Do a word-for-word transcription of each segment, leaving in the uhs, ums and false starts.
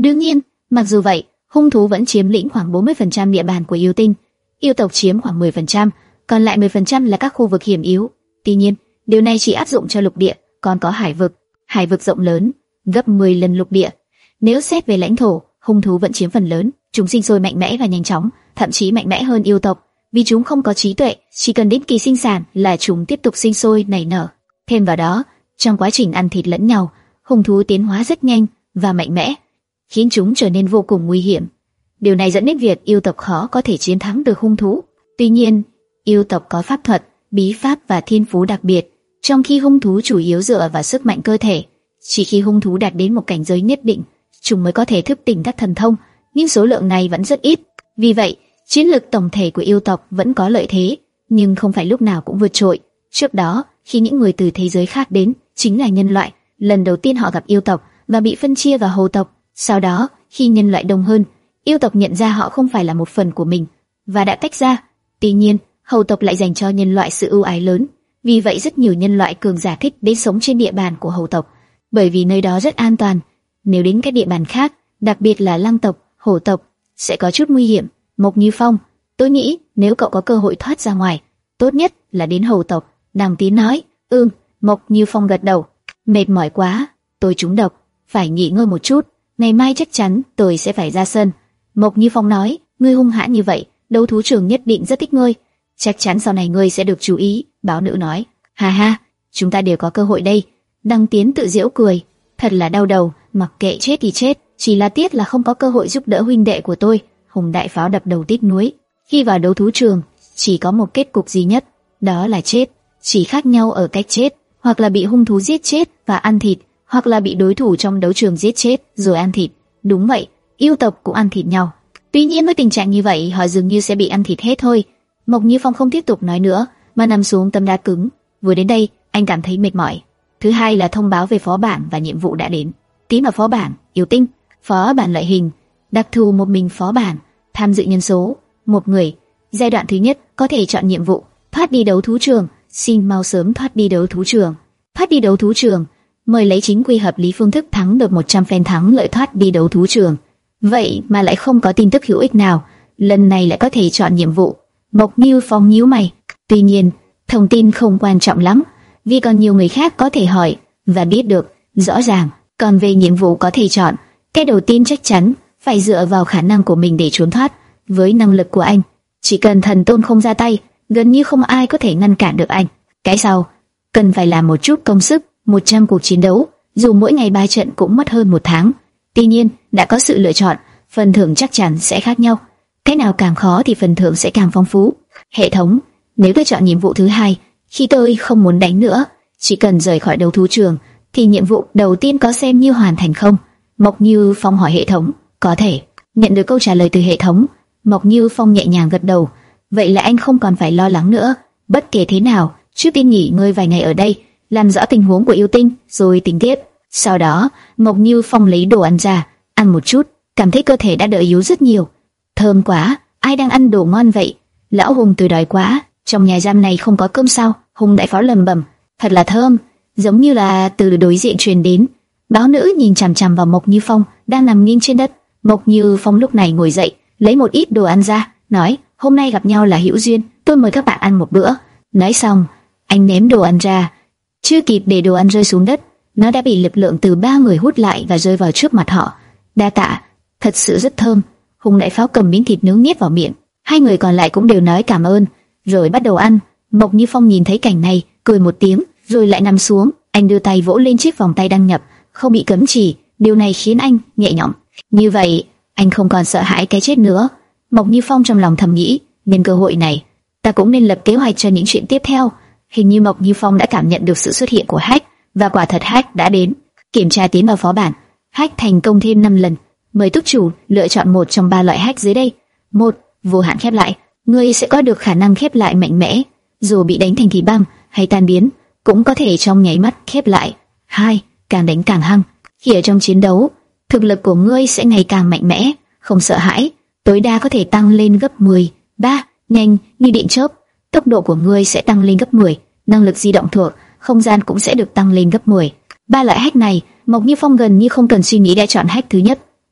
Đương nhiên, mặc dù vậy, hung thú vẫn chiếm lĩnh khoảng bốn mươi phần trăm địa bàn của yêu tinh, yêu tộc chiếm khoảng mười phần trăm, còn lại mười phần trăm là các khu vực hiểm yếu. Tuy nhiên, điều này chỉ áp dụng cho lục địa, còn có hải vực. Hải vực rộng lớn, gấp mười lần lục địa. Nếu xét về lãnh thổ, hung thú vẫn chiếm phần lớn, chúng sinh sôi mạnh mẽ và nhanh chóng, thậm chí mạnh mẽ hơn yêu tộc, vì chúng không có trí tuệ, chỉ cần đến kỳ sinh sản là chúng tiếp tục sinh sôi nảy nở. Thêm vào đó, trong quá trình ăn thịt lẫn nhau, hung thú tiến hóa rất nhanh và mạnh mẽ, khiến chúng trở nên vô cùng nguy hiểm. Điều này dẫn đến việc yêu tộc khó có thể chiến thắng được hung thú. Tuy nhiên, yêu tộc có pháp thuật, bí pháp và thiên phú đặc biệt, trong khi hung thú chủ yếu dựa vào sức mạnh cơ thể. Chỉ khi hung thú đạt đến một cảnh giới nhất định, chúng mới có thể thức tỉnh các thần thông, nhưng số lượng này vẫn rất ít. Vì vậy, chiến lược tổng thể của yêu tộc vẫn có lợi thế, nhưng không phải lúc nào cũng vượt trội. Trước đó, khi những người từ thế giới khác đến, chính là nhân loại, lần đầu tiên họ gặp yêu tộc và bị phân chia vào hầu tộc. Sau đó, khi nhân loại đông hơn, yêu tộc nhận ra họ không phải là một phần của mình và đã tách ra. Tuy nhiên, hầu tộc lại dành cho nhân loại sự ưu ái lớn. Vì vậy rất nhiều nhân loại cường giả thích đến sống trên địa bàn của hầu tộc, bởi vì nơi đó rất an toàn. Nếu đến các địa bàn khác, đặc biệt là lang tộc, hổ tộc, sẽ có chút nguy hiểm. Mộc Như Phong, tôi nghĩ nếu cậu có cơ hội thoát ra ngoài, tốt nhất là đến hầu tộc. Đằng Tín nói. Ừm. Mộc Như Phong gật đầu. Mệt mỏi quá, tôi trúng độc, phải nghỉ ngơi một chút. Ngày mai chắc chắn tôi sẽ phải ra sân. Mộc Như Phong nói. Ngươi hung hãn như vậy, đấu thú trưởng nhất định rất thích ngươi. Chắc chắn sau này ngươi sẽ được chú ý. Báo nữ nói. Ha ha, chúng ta đều có cơ hội đây. Đăng Tiến tự giễu cười. Thật là đau đầu, mặc kệ chết thì chết, chỉ là tiếc là không có cơ hội giúp đỡ huynh đệ của tôi. Hùng Đại Pháo đập đầu tiếc nuối. Khi vào đấu thú trường, chỉ có một kết cục duy nhất, đó là chết. Chỉ khác nhau ở cách chết, hoặc là bị hung thú giết chết và ăn thịt, hoặc là bị đối thủ trong đấu trường giết chết rồi ăn thịt. Đúng vậy, yêu tộc cũng ăn thịt nhau. Tuy nhiên với tình trạng như vậy, họ dường như sẽ bị ăn thịt hết thôi. Mộc Như Phong không tiếp tục nói nữa, mà nằm xuống tấm đá cứng. Vừa đến đây, anh cảm thấy mệt mỏi. Thứ hai là thông báo về phó bản và nhiệm vụ đã đến. Tím ở phó bản, yêu tinh, phó bản loại hình, đặc thù một mình phó bản, tham dự nhân số một người. Giai đoạn thứ nhất có thể chọn nhiệm vụ thoát đi đấu thú trường, xin mau sớm thoát đi đấu thú trường. Thoát đi đấu thú trường, mời lấy chính quy hợp lý phương thức thắng được một trăm phen thắng lợi thoát đi đấu thú trường. Vậy mà lại không có tin tức hữu ích nào, lần này lại có thể chọn nhiệm vụ. Mộc Như Phong nhíu mày. Tuy nhiên, thông tin không quan trọng lắm, vì còn nhiều người khác có thể hỏi và biết được rõ ràng. Còn về nhiệm vụ có thể chọn, cái đầu tiên chắc chắn phải dựa vào khả năng của mình để trốn thoát. Với năng lực của anh, chỉ cần thần tôn không ra tay, gần như không ai có thể ngăn cản được anh. Cái sau, cần phải làm một chút công sức, một trăm cuộc chiến đấu, dù mỗi ngày ba trận cũng mất hơn một tháng. Tuy nhiên, đã có sự lựa chọn, phần thưởng chắc chắn sẽ khác nhau. Cái nào càng khó thì phần thưởng sẽ càng phong phú. Hệ thống, nếu tôi chọn nhiệm vụ thứ hai, khi tôi không muốn đánh nữa, chỉ cần rời khỏi đấu thú trường, thì nhiệm vụ đầu tiên có xem như hoàn thành không? Mộc Như Phong hỏi hệ thống. Có thể. Nhận được câu trả lời từ hệ thống, Mộc Như Phong nhẹ nhàng gật đầu. Vậy là anh không còn phải lo lắng nữa. Bất kể thế nào, trước tiên nghỉ ngơi vài ngày ở đây, làm rõ tình huống của yêu tinh, rồi tính tiếp. Sau đó, Mộc Như Phong lấy đồ ăn ra, ăn một chút, cảm thấy cơ thể đã đỡ yếu rất nhiều. Thơm quá, ai đang ăn đồ ngon vậy? Lão Hùng tôi đói quá, trong nhà giam này không có cơm sao? Hùng Đại Pháo lẩm bẩm. Thật là thơm, giống như là từ đối diện truyền đến. Báo nữ nhìn chằm chằm vào Mộc Như Phong đang nằm nghiêng trên đất. Mộc Như Phong lúc này ngồi dậy, lấy một ít đồ ăn ra, nói: hôm nay gặp nhau là hữu duyên, tôi mời các bạn ăn một bữa. Nói xong, anh ném đồ ăn ra. Chưa kịp để đồ ăn rơi xuống đất, nó đã bị lực lượng từ ba người hút lại và rơi vào trước mặt họ. Đa tạ, thật sự rất thơm. Hùng Đại Pháo cầm miếng thịt nướng nhét vào miệng. Hai người còn lại cũng đều nói cảm ơn, rồi bắt đầu ăn. Mộc Như Phong nhìn thấy cảnh này, cười một tiếng, rồi lại nằm xuống. Anh đưa tay vỗ lên chiếc vòng tay đăng nhập, không bị cấm chỉ. Điều này khiến anh nhẹ nhõm. Như vậy, anh không còn sợ hãi cái chết nữa. Mộc Như Phong trong lòng thầm nghĩ, nhân cơ hội này, ta cũng nên lập kế hoạch cho những chuyện tiếp theo. Hình như Mộc Như Phong đã cảm nhận được sự xuất hiện của Hack, và quả thật Hack đã đến. Kiểm tra tiến vào phó bản, Hack thành công thêm năm lần. Mời túc chủ lựa chọn một trong ba loại Hack dưới đây. Một, vô hạn khép lại, ngươi sẽ có được khả năng khép lại mạnh mẽ, dù bị đánh thành kỳ băm hay tan biến, cũng có thể trong nháy mắt khép lại. Hai, càng đánh càng hăng. Khi ở trong chiến đấu, thực lực của ngươi sẽ ngày càng mạnh mẽ, không sợ hãi, tối đa có thể tăng lên gấp mười. Ba, nhanh như điện chớp, tốc độ của ngươi sẽ tăng lên gấp mười, năng lực di động thuộc không gian cũng sẽ được tăng lên gấp mười. Ba loại hack này, Mộc Như Phong gần như không cần suy nghĩ đã chọn hack thứ nhất.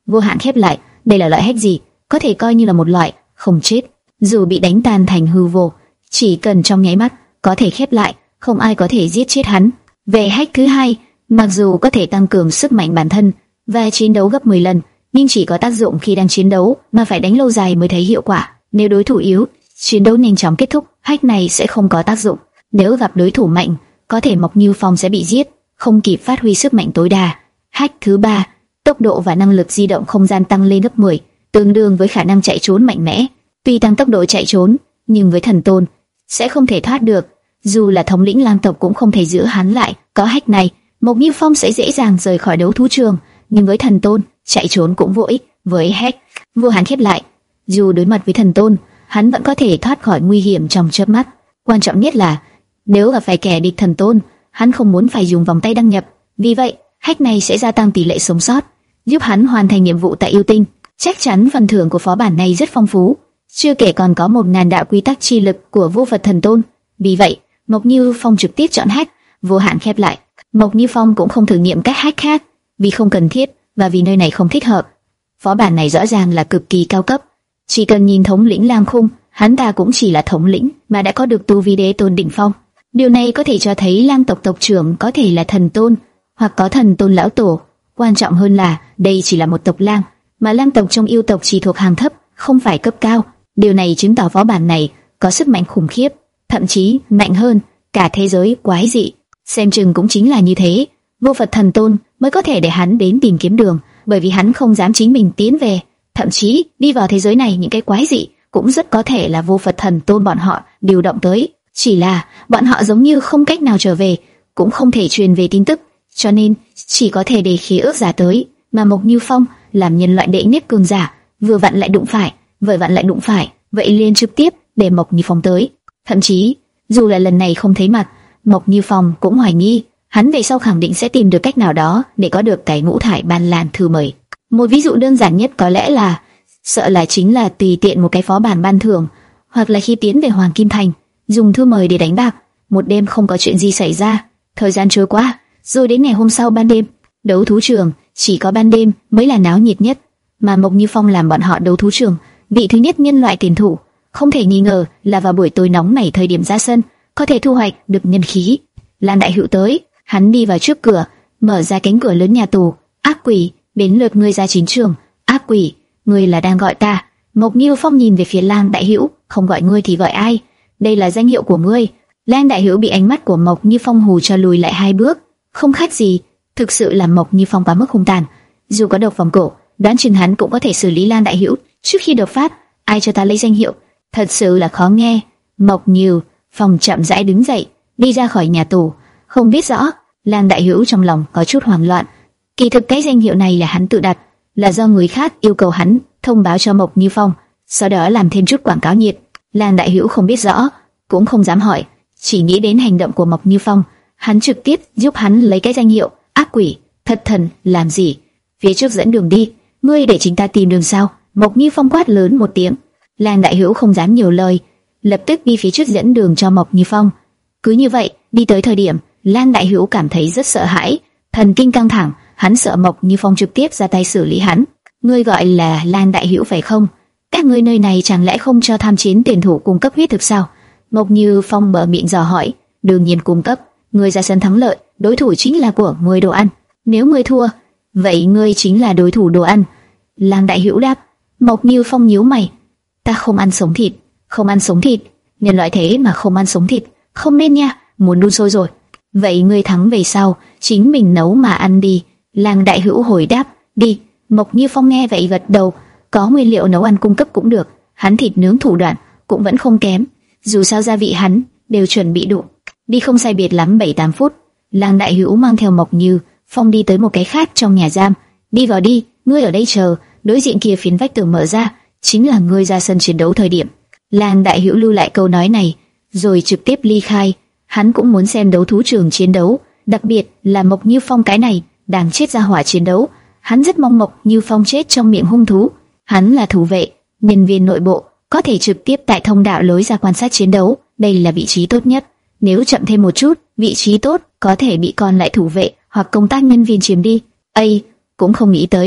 Vô Hạn khép lại, đây là loại hack gì? Có thể coi như là một loại không chết, dù bị đánh tan thành hư vô, chỉ cần trong nháy mắt có thể khép lại, không ai có thể giết chết hắn. Về hack thứ hai, mặc dù có thể tăng cường sức mạnh bản thân và chiến đấu gấp mười lần, nhưng chỉ có tác dụng khi đang chiến đấu, mà phải đánh lâu dài mới thấy hiệu quả. Nếu đối thủ yếu, chiến đấu nhanh chóng kết thúc, hack này sẽ không có tác dụng. Nếu gặp đối thủ mạnh, có thể Mộc Như Phong sẽ bị giết, không kịp phát huy sức mạnh tối đa. Hack thứ ba, tốc độ và năng lực di động không gian tăng lên gấp mười, tương đương với khả năng chạy trốn mạnh mẽ. Tuy tăng tốc độ chạy trốn, nhưng với thần tôn sẽ không thể thoát được. Dù là thống lĩnh lang tộc cũng không thể giữ hắn lại. Có hack này, Mộc Như Phong sẽ dễ dàng rời khỏi đấu thú trường, nhưng với thần tôn, chạy trốn cũng vô ích. Với hack, Vô Hạn khép lại, dù đối mặt với thần tôn, hắn vẫn có thể thoát khỏi nguy hiểm trong chớp mắt. Quan trọng nhất là, nếu gặp phải kẻ địch thần tôn, hắn không muốn phải dùng vòng tay đăng nhập. Vì vậy, hack này sẽ gia tăng tỷ lệ sống sót, giúp hắn hoàn thành nhiệm vụ tại yêu tinh. Chắc chắn phần thưởng của phó bản này rất phong phú, chưa kể còn có một ngàn đạo quy tắc chi lực của vô Phật thần tôn. Vì vậy, Mộc Như Phong trực tiếp chọn hack. Vô Hạn khép lại, Mộc Như Phong cũng không thử nghiệm các hack khác, vì không cần thiết và vì nơi này không thích hợp. Phó bản này rõ ràng là cực kỳ cao cấp, chỉ cần nhìn thống lĩnh Lang Khung, hắn ta cũng chỉ là thống lĩnh mà đã có được tu vi đế tôn đỉnh phong. Điều này có thể cho thấy Lang tộc tộc trưởng có thể là thần tôn, hoặc có thần tôn lão tổ. Quan trọng hơn là đây chỉ là một tộc lang, mà lang tộc trong yêu tộc chỉ thuộc hàng thấp, không phải cấp cao. Điều này chứng tỏ phó bản này có sức mạnh khủng khiếp, thậm chí mạnh hơn cả thế giới quái dị. Xem chừng cũng chính là như thế, vô Phật thần tôn mới có thể để hắn đến tìm kiếm đường, bởi vì hắn không dám chính mình tiến về. Thậm chí đi vào thế giới này, những cái quái dị cũng rất có thể là vô Phật thần tôn bọn họ điều động tới. Chỉ là bọn họ giống như không cách nào trở về, cũng không thể truyền về tin tức, cho nên chỉ có thể để khí ước giả tới. Mà Mộc Như Phong làm nhân loại đệ nhất cường giả, vừa vặn lại đụng phải, vừa vặn lại đụng phải, vậy liền trực tiếp để Mộc Như Phong tới. Thậm chí dù là lần này không thấy mặt, Mộc Như Phong cũng hoài nghi hắn về sau khẳng định sẽ tìm được cách nào đó để có được cái ngũ thải ban lan thư mời. Một ví dụ đơn giản nhất có lẽ là sợ là chính là tùy tiện một cái phó bản ban thưởng, hoặc là khi tiến về Hoàng Kim Thành dùng thư mời để đánh bạc. Một đêm không có chuyện gì xảy ra, thời gian trôi qua, rồi đến ngày hôm sau ban đêm, đấu thú trường chỉ có ban đêm mới là náo nhiệt nhất, mà Mộc Như Phong làm bọn họ đấu thú trường vị thứ nhất nhân loại tiền thủ, không thể nghi ngờ là vào buổi tối nóng này thời điểm ra sân có thể thu hoạch được nhân khí. Lan Đại Hữu tới, hắn đi vào trước cửa, mở ra cánh cửa lớn nhà tù. Ác quỷ, đến lượt ngươi ra chiến trường. Ác quỷ, ngươi là đang gọi ta? Mộc Như Phong nhìn về phía Lan Đại Hữu, không gọi ngươi thì gọi ai? Đây là danh hiệu của ngươi. Lan Đại Hữu bị ánh mắt của Mộc Như Phong hù cho lùi lại hai bước. Không khác gì, thực sự là Mộc Như Phong quá mức hung tàn. Dù có độc vòng cổ, đoán chừng hắn cũng có thể xử lý Lan Đại Hữu trước khi đột phát. Ai cho ta lấy danh hiệu? Thật sự là khó nghe. Mộc Như Phong chậm rãi đứng dậy, đi ra khỏi nhà tù. Không biết rõ, Lan Đại Hữu trong lòng có chút hoảng loạn. Kỳ thực cái danh hiệu này là hắn tự đặt, là do người khác yêu cầu hắn thông báo cho Mộc Như Phong, sau đó làm thêm chút quảng cáo nhiệt. Lan Đại Hữu không biết rõ, cũng không dám hỏi, chỉ nghĩ đến hành động của Mộc Như Phong, hắn trực tiếp giúp hắn lấy cái danh hiệu. Ác quỷ, thật thần, làm gì? Phía trước dẫn đường đi, ngươi để chính ta tìm đường sao? Mộc Như Phong quát lớn một tiếng. Lan Đại Hữu không dám nhiều lời, lập tức đi phía trước dẫn đường cho Mộc Như Phong. Cứ như vậy, đi tới thời điểm Lan Đại Hữu cảm thấy rất sợ hãi, thần kinh căng thẳng, hắn sợ Mộc Như Phong trực tiếp ra tay xử lý hắn. Ngươi gọi là Lan Đại Hữu phải không? Các ngươi nơi này chẳng lẽ không cho tham chiến tuyển thủ cung cấp huyết thực sao? Mộc Như Phong mở miệng dò hỏi. Đương nhiên cung cấp, ngươi ra sân thắng lợi, đối thủ chính là của ngươi đồ ăn. Nếu ngươi thua, vậy ngươi chính là đối thủ đồ ăn. Lan Đại Hữu đáp. Mộc Như Phong nhíu mày. Ta không ăn sống thịt, không ăn sống thịt. Nhân loại thế mà không ăn sống thịt, không nên nha, muốn đun sôi rồi. Vậy ngươi thắng về sau, chính mình nấu mà ăn đi. Lan Đại Hữu hồi đáp. Đi. Mộc Như Phong nghe vậy gật đầu. Có nguyên liệu nấu ăn cung cấp cũng được, hắn thịt nướng thủ đoạn cũng vẫn không kém. Dù sao gia vị hắn đều chuẩn bị đủ. Đi không sai biệt lắm bảy tám phút, Lan Đại Hữu mang theo Mộc Như Phong đi tới một cái khác trong nhà giam. Đi vào đi, ngươi ở đây chờ. Đối diện kia phiến vách tường mở ra, chính là ngươi ra sân chiến đấu thời điểm. Lan Đại Hữu lưu lại câu nói này, rồi trực tiếp ly khai. Hắn cũng muốn xem đấu thú trường chiến đấu, đặc biệt là Mộc Như Phong cái này đang chết ra hỏa chiến đấu. Hắn rất mong Mộc Như Phong chết trong miệng hung thú. Hắn là thủ vệ, nhân viên nội bộ, có thể trực tiếp tại thông đạo lối ra quan sát chiến đấu. Đây là vị trí tốt nhất. Nếu chậm thêm một chút, vị trí tốt có thể bị còn lại thủ vệ hoặc công tác nhân viên chiếm đi. Ây, cũng không nghĩ tới,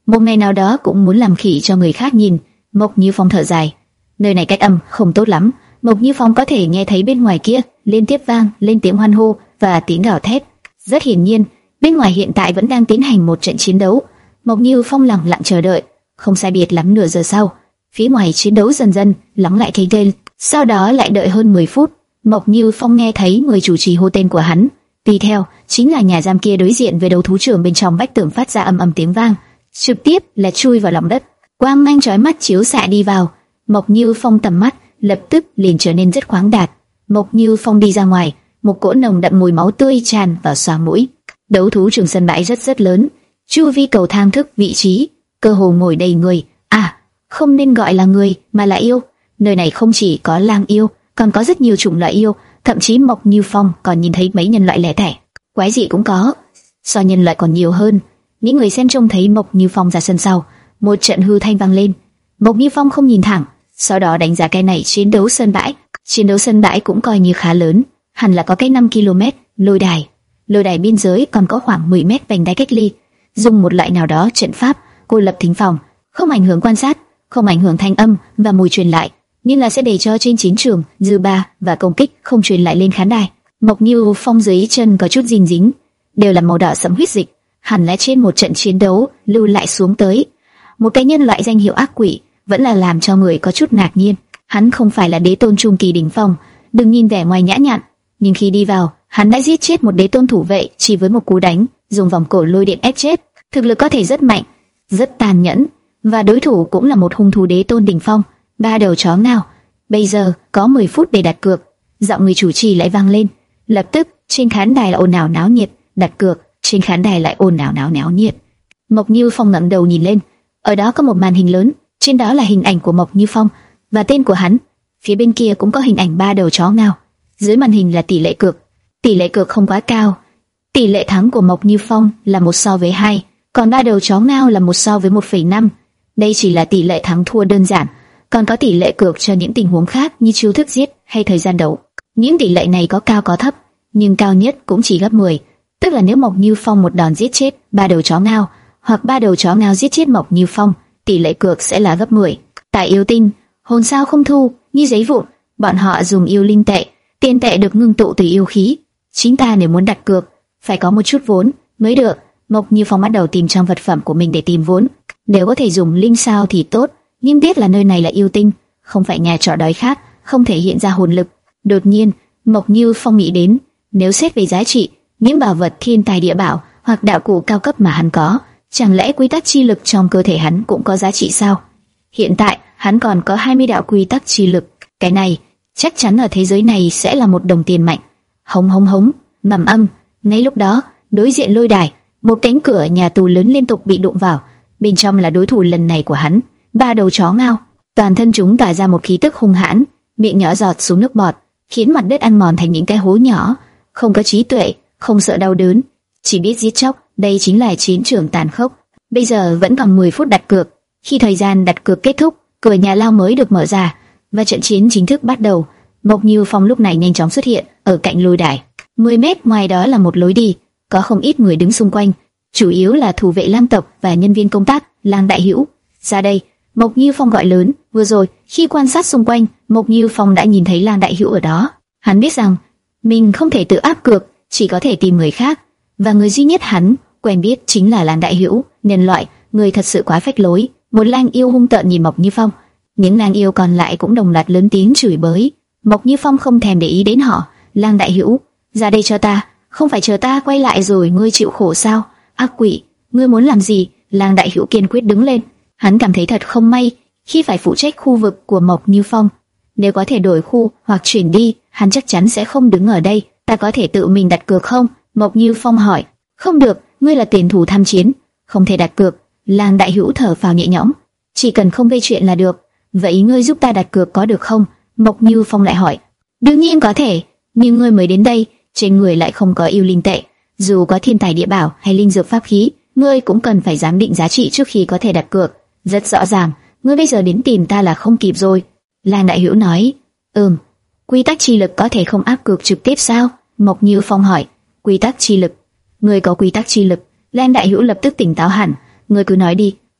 một ngày nào đó cũng muốn làm khỉ cho người khác nhìn. Mộc Như Phong thở dài, nơi này cách âm không tốt lắm. Mộc Như Phong có thể nghe thấy bên ngoài kia liên tiếp vang lên tiếng hoan hô và tiếng gào thét. Rất hiển nhiên, bên ngoài hiện tại vẫn đang tiến hành một trận chiến đấu. Mộc Như Phong lặng lặng chờ đợi. Không sai biệt lắm nửa giờ sau, phía ngoài chiến đấu dần dần lắng lại thấy tên. Sau đó lại đợi hơn mười phút, Mộc Như Phong nghe thấy người chủ trì hô tên của hắn. Tùy theo, chính là nhà giam kia đối diện với đấu thú trường bên trong vách tường phát ra ầm ầm tiếng vang, trực tiếp là chui vào lòng đất. Quang mang chói mắt chiếu xạ đi vào, Mộc Như Phong tầm mắt lập tức liền trở nên rất khoáng đạt. Mộc Như Phong đi ra ngoài, một cỗ nồng đậm mùi máu tươi tràn vào xoang mũi. Đấu thú trường sân bãi rất rất lớn, chu vi cầu thang thức vị trí cơ hồ ngồi đầy người. À, không nên gọi là người mà là yêu. Nơi này không chỉ có lang yêu, còn có rất nhiều chủng loại yêu, thậm chí Mộc Như Phong còn nhìn thấy mấy nhân loại lẻ tẻ, quái dị cũng có. So nhân loại còn nhiều hơn. Những người xem trông thấy Mộc Như Phong ra sân sau, một trận hư thanh vang lên. Mộc Như Phong không nhìn thẳng, sau đó đánh giá cái này chiến đấu sân bãi. Chiến đấu sân bãi cũng coi như khá lớn, hẳn là có cái năm ki lô mét. Lôi đài, lôi đài biên giới còn có khoảng mười mét vành đai cách ly, dùng một loại nào đó trận pháp cô lập thính phòng, không ảnh hưởng quan sát, không ảnh hưởng thanh âm và mùi truyền lại, nhưng là sẽ để cho trên chiến trường dư ba và công kích không truyền lại lên khán đài. Mộc Như Phong dưới chân có chút dính dính, đều là màu đỏ sẫm huyết dịch, hẳn là trên một trận chiến đấu lưu lại xuống tới. Một cái nhân loại danh hiệu ác quỷ vẫn là làm cho người có chút ngạc nhiên. Hắn không phải là đế tôn trung kỳ đỉnh phong, đừng nhìn vẻ ngoài nhã nhặn, nhưng khi đi vào, hắn đã giết chết một đế tôn thủ vệ chỉ với một cú đánh, dùng vòng cổ lôi điện ép chết. Thực lực có thể rất mạnh, rất tàn nhẫn, và đối thủ cũng là một hung thú đế tôn đỉnh phong, ba đầu chó ngao. Bây giờ có mười phút để đặt cược. Giọng người chủ trì lại vang lên. Lập tức trên khán đài là ồn ào náo nhiệt. Đặt cược. Trên khán đài lại ồn ào náo náo nhiệt. Mộc Như Phong ngẩng đầu nhìn lên. Ở đó có một màn hình lớn, trên đó là hình ảnh của Mộc Như Phong và tên của hắn. Phía bên kia cũng có hình ảnh ba đầu chó ngao. Dưới màn hình là tỷ lệ cược. Tỷ lệ cược không quá cao. Tỷ lệ thắng của Mộc Như Phong là một so với hai, còn ba đầu chó ngao là một so với một phẩy năm. Đây chỉ là tỷ lệ thắng thua đơn giản, còn có tỷ lệ cược cho những tình huống khác như chiêu thức giết hay thời gian đấu. Những tỷ lệ này có cao có thấp, nhưng cao nhất cũng chỉ gấp mười. Tức là nếu Mộc Như Phong một đòn giết chết ba đầu chó ngao, hoặc ba đầu chó ngao giết chết Mộc Như Phong, tỷ lệ cược sẽ là gấp mười. Tại yêu tinh, hồn sao không thu, như giấy vụn, bọn họ dùng yêu linh tệ, tiền tệ được ngưng tụ từ yêu khí. Chính ta nếu muốn đặt cược, phải có một chút vốn mới được. Mộc Như Phong bắt đầu tìm trong vật phẩm của mình để tìm vốn. Nếu có thể dùng linh sao thì tốt, nhưng biết là nơi này là yêu tinh, không phải nhà trọ đói khát, không thể hiện ra hồn lực. Đột nhiên, Mộc Như Phong nghĩ đến, nếu xét về giá trị, những bảo vật thiên tài địa bảo hoặc đạo cụ cao cấp mà hắn có, chẳng lẽ quy tắc chi lực trong cơ thể hắn cũng có giá trị sao? Hiện tại, hắn còn có hai mươi đạo quy tắc chi lực, cái này chắc chắn ở thế giới này sẽ là một đồng tiền mạnh. Hống hống hống, mầm âm. Ngay lúc đó, đối diện lôi đài, một cánh cửa nhà tù lớn liên tục bị đụng vào. Bên trong là đối thủ lần này của hắn, ba đầu chó ngao. Toàn thân chúng tỏa ra một khí tức hung hãn, miệng nhỏ giọt xuống nước bọt, khiến mặt đất ăn mòn thành những cái hố nhỏ. Không có trí tuệ, không sợ đau đớn, chỉ biết giết chóc. Đây chính là chiến trường tàn khốc. Bây giờ vẫn còn mười phút đặt cược. Khi thời gian đặt cược kết thúc, cửa nhà lao mới được mở ra và trận chiến chính thức bắt đầu. Mộc Như Phong lúc này nhanh chóng xuất hiện ở cạnh lôi đài. mười mét ngoài đó là một lối đi, có không ít người đứng xung quanh, chủ yếu là thủ vệ lang tộc và nhân viên công tác. Lang đại hữu, ra đây. Mộc Như Phong gọi lớn. Vừa rồi, khi quan sát xung quanh, Mộc Như Phong đã nhìn thấy Lang đại hữu ở đó. Hắn biết rằng mình không thể tự áp cược, chỉ có thể tìm người khác, và người duy nhất hắn quen biết chính là Lang đại hữu. Nhân loại, người thật sự quá phách lối. Một lang yêu hung tợn nhìn Mộc Như Phong, những lang yêu còn lại cũng đồng loạt lớn tiếng chửi bới. Mộc Như Phong không thèm để ý đến họ. Lang đại hữu, ra đây cho ta, không phải chờ ta quay lại rồi ngươi chịu khổ sao? Ác quỷ, ngươi muốn làm gì? Lang đại hữu kiên quyết đứng lên. Hắn cảm thấy thật không may khi phải phụ trách khu vực của Mộc Như Phong. Nếu có thể đổi khu hoặc chuyển đi, hắn chắc chắn sẽ không đứng ở đây. Ta có thể tự mình đặt cược không? Mộc Như Phong hỏi. Không được, ngươi là tiền thủ tham chiến, không thể đặt cược. Lang đại hữu thở phào nhẹ nhõm. Chỉ cần không gây chuyện là được. Vậy ngươi giúp ta đặt cược có được không? Mộc Như Phong lại hỏi. Đương nhiên có thể, nhưng ngươi mới đến đây, trên người lại không có yêu linh tệ. Dù có thiên tài địa bảo hay linh dược pháp khí, ngươi cũng cần phải giám định giá trị trước khi có thể đặt cược. Rất rõ ràng, ngươi bây giờ đến tìm ta là không kịp rồi. Lang đại hữu nói. Ừm, quy tắc chi lực có thể không áp cược trực tiếp sao? Mộc Như Phong hỏi. Quy tắc chi lực? Ngươi có quy tắc chi lực? Lang đại hữu lập tức tỉnh táo hẳn. Ngươi cứ nói đi,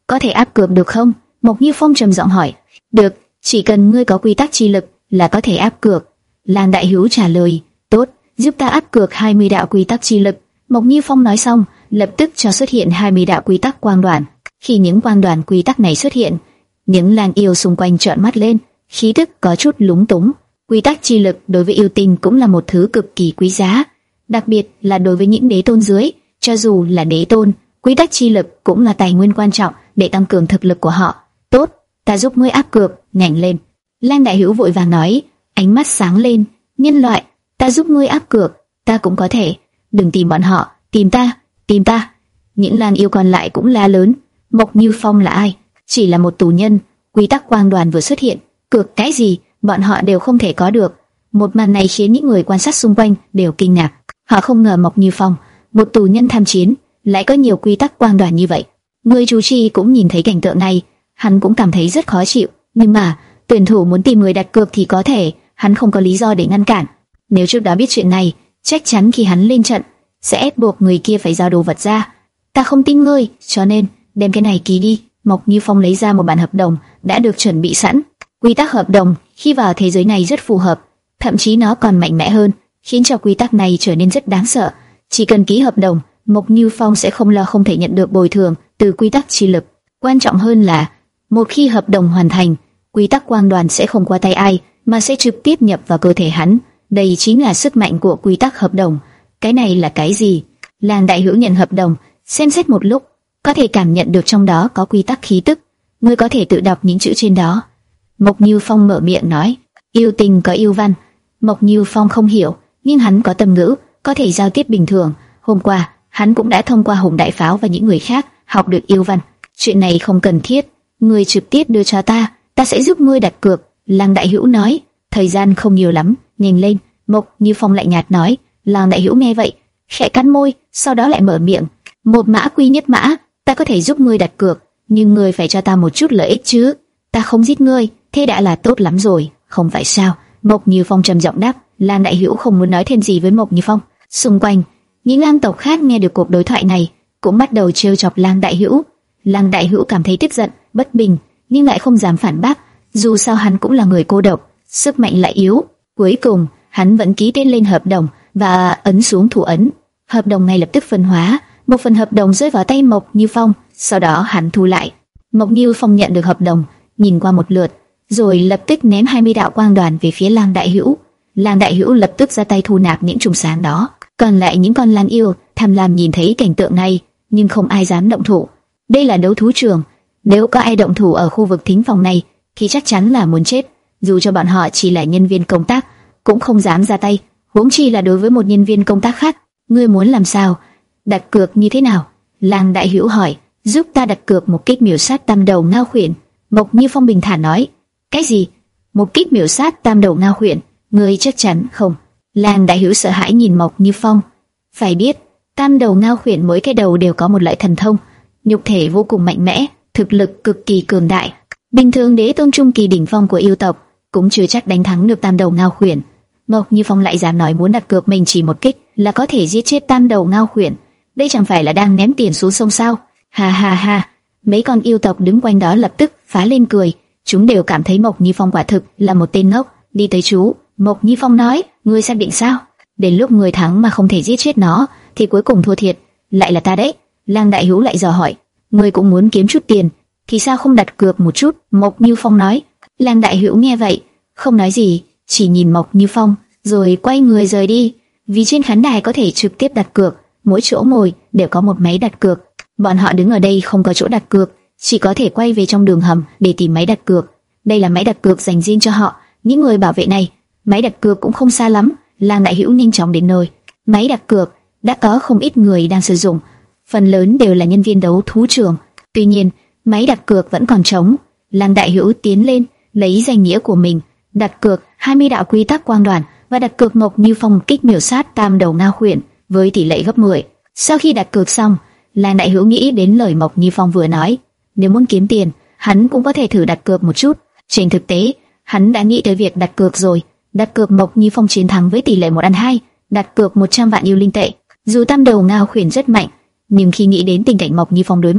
có thể áp cược được không? Mộc Như Phong trầm giọng hỏi. Được, chỉ cần ngươi có quy tắc chi lực là có thể áp cược. Lang Đại Hữu trả lời. Tốt, giúp ta áp cược hai mươi đạo quy tắc chi lực. Mộc Như Phong nói xong, lập tức cho xuất hiện hai mươi đạo quy tắc quang đoàn. Khi những quang đoàn quy tắc này xuất hiện, những lang yêu xung quanh trợn mắt lên, khí tức có chút lúng túng. Quy tắc chi lực đối với yêu tinh cũng là một thứ cực kỳ quý giá, đặc biệt là đối với những đế tôn dưới, cho dù là đế tôn, quy tắc chi lực cũng là tài nguyên quan trọng để tăng cường thực lực của họ. Tốt, ta giúp ngươi áp cược, nhanh lên. Lang Đại Hữu vội vàng nói, ánh mắt sáng lên. Nhân loại, ta giúp ngươi áp cược, ta cũng có thể. Đừng tìm bọn họ, tìm ta, tìm ta. Những lang yêu còn lại cũng la lớn. Mộc Như Phong là ai? Chỉ là một tù nhân. Quy tắc quang đoàn vừa xuất hiện, cược cái gì bọn họ đều không thể có được. Một màn này khiến những người quan sát xung quanh đều kinh ngạc. Họ không ngờ Mộc Như Phong, một tù nhân tham chiến, lại có nhiều quy tắc quang đoàn như vậy. Người chủ trì cũng nhìn thấy cảnh tượng này, hắn cũng cảm thấy rất khó chịu. Nhưng mà tuyển thủ muốn tìm người đặt cược thì có thể, hắn không có lý do để ngăn cản. Nếu trước đó biết chuyện này, chắc chắn khi hắn lên trận sẽ ép buộc người kia phải giao đồ vật ra. Ta không tin ngươi, cho nên đem cái này ký đi. Mộc Như Phong lấy ra một bản hợp đồng đã được chuẩn bị sẵn. Quy tắc hợp đồng khi vào thế giới này rất phù hợp, thậm chí nó còn mạnh mẽ hơn, khiến cho quy tắc này trở nên rất đáng sợ. Chỉ cần ký hợp đồng, Mộc Như Phong sẽ không lo không thể nhận được bồi thường từ quy tắc chi lực. Quan trọng hơn là, một khi hợp đồng hoàn thành, quy tắc quang đoàn sẽ không qua tay ai, mà sẽ trực tiếp nhập vào cơ thể hắn. Đây chính là sức mạnh của quy tắc hợp đồng. Cái này là cái gì? Lang Đại Hữu nhận hợp đồng, xem xét một lúc, có thể cảm nhận được trong đó có quy tắc khí tức. Ngươi có thể tự đọc những chữ trên đó. Mộc Như Phong mở miệng nói. Yêu tình có yêu văn. Mộc Như Phong không hiểu, nhưng hắn có tâm ngữ, có thể giao tiếp bình thường. Hôm qua, hắn cũng đã thông qua Hùng Đại Pháo và những người khác học được yêu văn. Chuyện này không cần thiết, ngươi trực tiếp đưa cho ta, ta sẽ giúp ngươi đặt cược. Lang Đại Hữu nói. Thời gian không nhiều lắm, nhanh lên. Mộc Như Phong lạnh nhạt nói. Lang Đại Hữu nghe vậy, khẽ cắn môi, sau đó lại mở miệng. Một mã quy nhất mã, ta có thể giúp ngươi đặt cược, nhưng ngươi phải cho ta một chút lợi ích chứ. Ta không giết ngươi, thế đã là tốt lắm rồi, không phải sao? Mộc Như Phong trầm giọng đáp. Lang Đại Hữu không muốn nói thêm gì với Mộc Như Phong. Xung quanh, những lang tộc khác nghe được cuộc đối thoại này, cũng bắt đầu trêu chọc Lang Đại Hữu. Lang Đại Hữu cảm thấy tức giận, bất bình, nhưng lại không dám phản bác. Dù sao hắn cũng là người cô độc, sức mạnh lại yếu. Cuối cùng, hắn vẫn ký tên lên hợp đồng và ấn xuống thủ ấn. Hợp đồng ngay lập tức phân hóa, một phần hợp đồng rơi vào tay Mộc Như Phong, sau đó hắn thu lại. Mộc Như Phong nhận được hợp đồng, nhìn qua một lượt, rồi lập tức ném hai mươi đạo quang đoàn về phía Lang Đại Hữu. Lang Đại Hữu lập tức ra tay thu nạp những chùm sáng đó. Còn lại những con lang yêu tham lam nhìn thấy cảnh tượng này, nhưng không ai dám động thủ. Đây là đấu thú trường, nếu có ai động thủ ở khu vực thính phòng này, thì chắc chắn là muốn chết. Dù cho bọn họ chỉ là nhân viên công tác, cũng không dám ra tay, huống chi là đối với một nhân viên công tác khác. Ngươi muốn làm sao? Đặt cược như thế nào? Lang Đại Hữu hỏi. Giúp ta đặt cược một kích miểu sát tam đầu ngao khuyển. Mộc Như Phong bình thản nói. Cái gì? Một kích miểu sát tam đầu ngao khuyển? Ngươi chắc chắn không? Lang Đại Hữu sợ hãi nhìn Mộc Như Phong. Phải biết, tam đầu ngao khuyển mỗi cái đầu đều có một loại thần thông, nhục thể vô cùng mạnh mẽ, thực lực cực kỳ cường đại. Bình thường đế tôn trung kỳ đỉnh phong của yêu tộc cũng chưa chắc đánh thắng được tam đầu ngao khuyển. Mộc Như Phong lại dám nói muốn đặt cược mình chỉ một kích là có thể giết chết tam đầu ngao khuyển. Đây chẳng phải là đang ném tiền xuống sông sao? Ha ha ha! Mấy con yêu tộc đứng quanh đó lập tức phá lên cười. Chúng đều cảm thấy Mộc Như Phong quả thực là một tên ngốc. Đi tới chú, Mộc Như Phong nói, ngươi xác định sao? Đến lúc người thắng mà không thể giết chết nó, thì cuối cùng thua thiệt lại là ta đấy. Lang Đại Hữu lại dò hỏi, ngươi cũng muốn kiếm chút tiền, thì sao không đặt cược một chút? Mộc Như Phong nói. Lang Đại Hữu nghe vậy, không nói gì, chỉ nhìn Mộc Như Phong, rồi quay người rời đi. Vì trên khán đài có thể trực tiếp đặt cược, mỗi chỗ ngồi đều có một máy đặt cược. Bọn họ đứng ở đây không có chỗ đặt cược, chỉ có thể quay về trong đường hầm để tìm máy đặt cược. Đây là máy đặt cược dành riêng cho họ, những người bảo vệ này. Máy đặt cược cũng không xa lắm. Lang Đại Hữu nhanh chóng đến nơi. Máy đặt cược đã có không ít người đang sử dụng, phần lớn đều là nhân viên đấu thú trường. Tuy nhiên, máy đặt cược vẫn còn trống. Lang Đại Hữu tiến lên, lấy danh nghĩa của mình đặt cược hai mươi đạo quy tắc quang đoàn và đặt cược Mộc Như Phong kích miểu sát tam đầu ngao khuyển với tỷ lệ gấp mười. Sau khi đặt cược xong, Lang Đại Hữu nghĩ đến lời Mộc Như Phong vừa nói, nếu muốn kiếm tiền, hắn cũng có thể thử đặt cược một chút. Trên thực tế, hắn đã nghĩ tới việc đặt cược rồi. Đặt cược Mộc Như Phong chiến thắng với tỷ lệ một ăn hai, đặt cược một trăm vạn yêu linh tệ. Dù tam đầu ngao khuyển rất mạnh, nhưng khi nghĩ đến tình cảnh Mộc Như Phong đối mặt,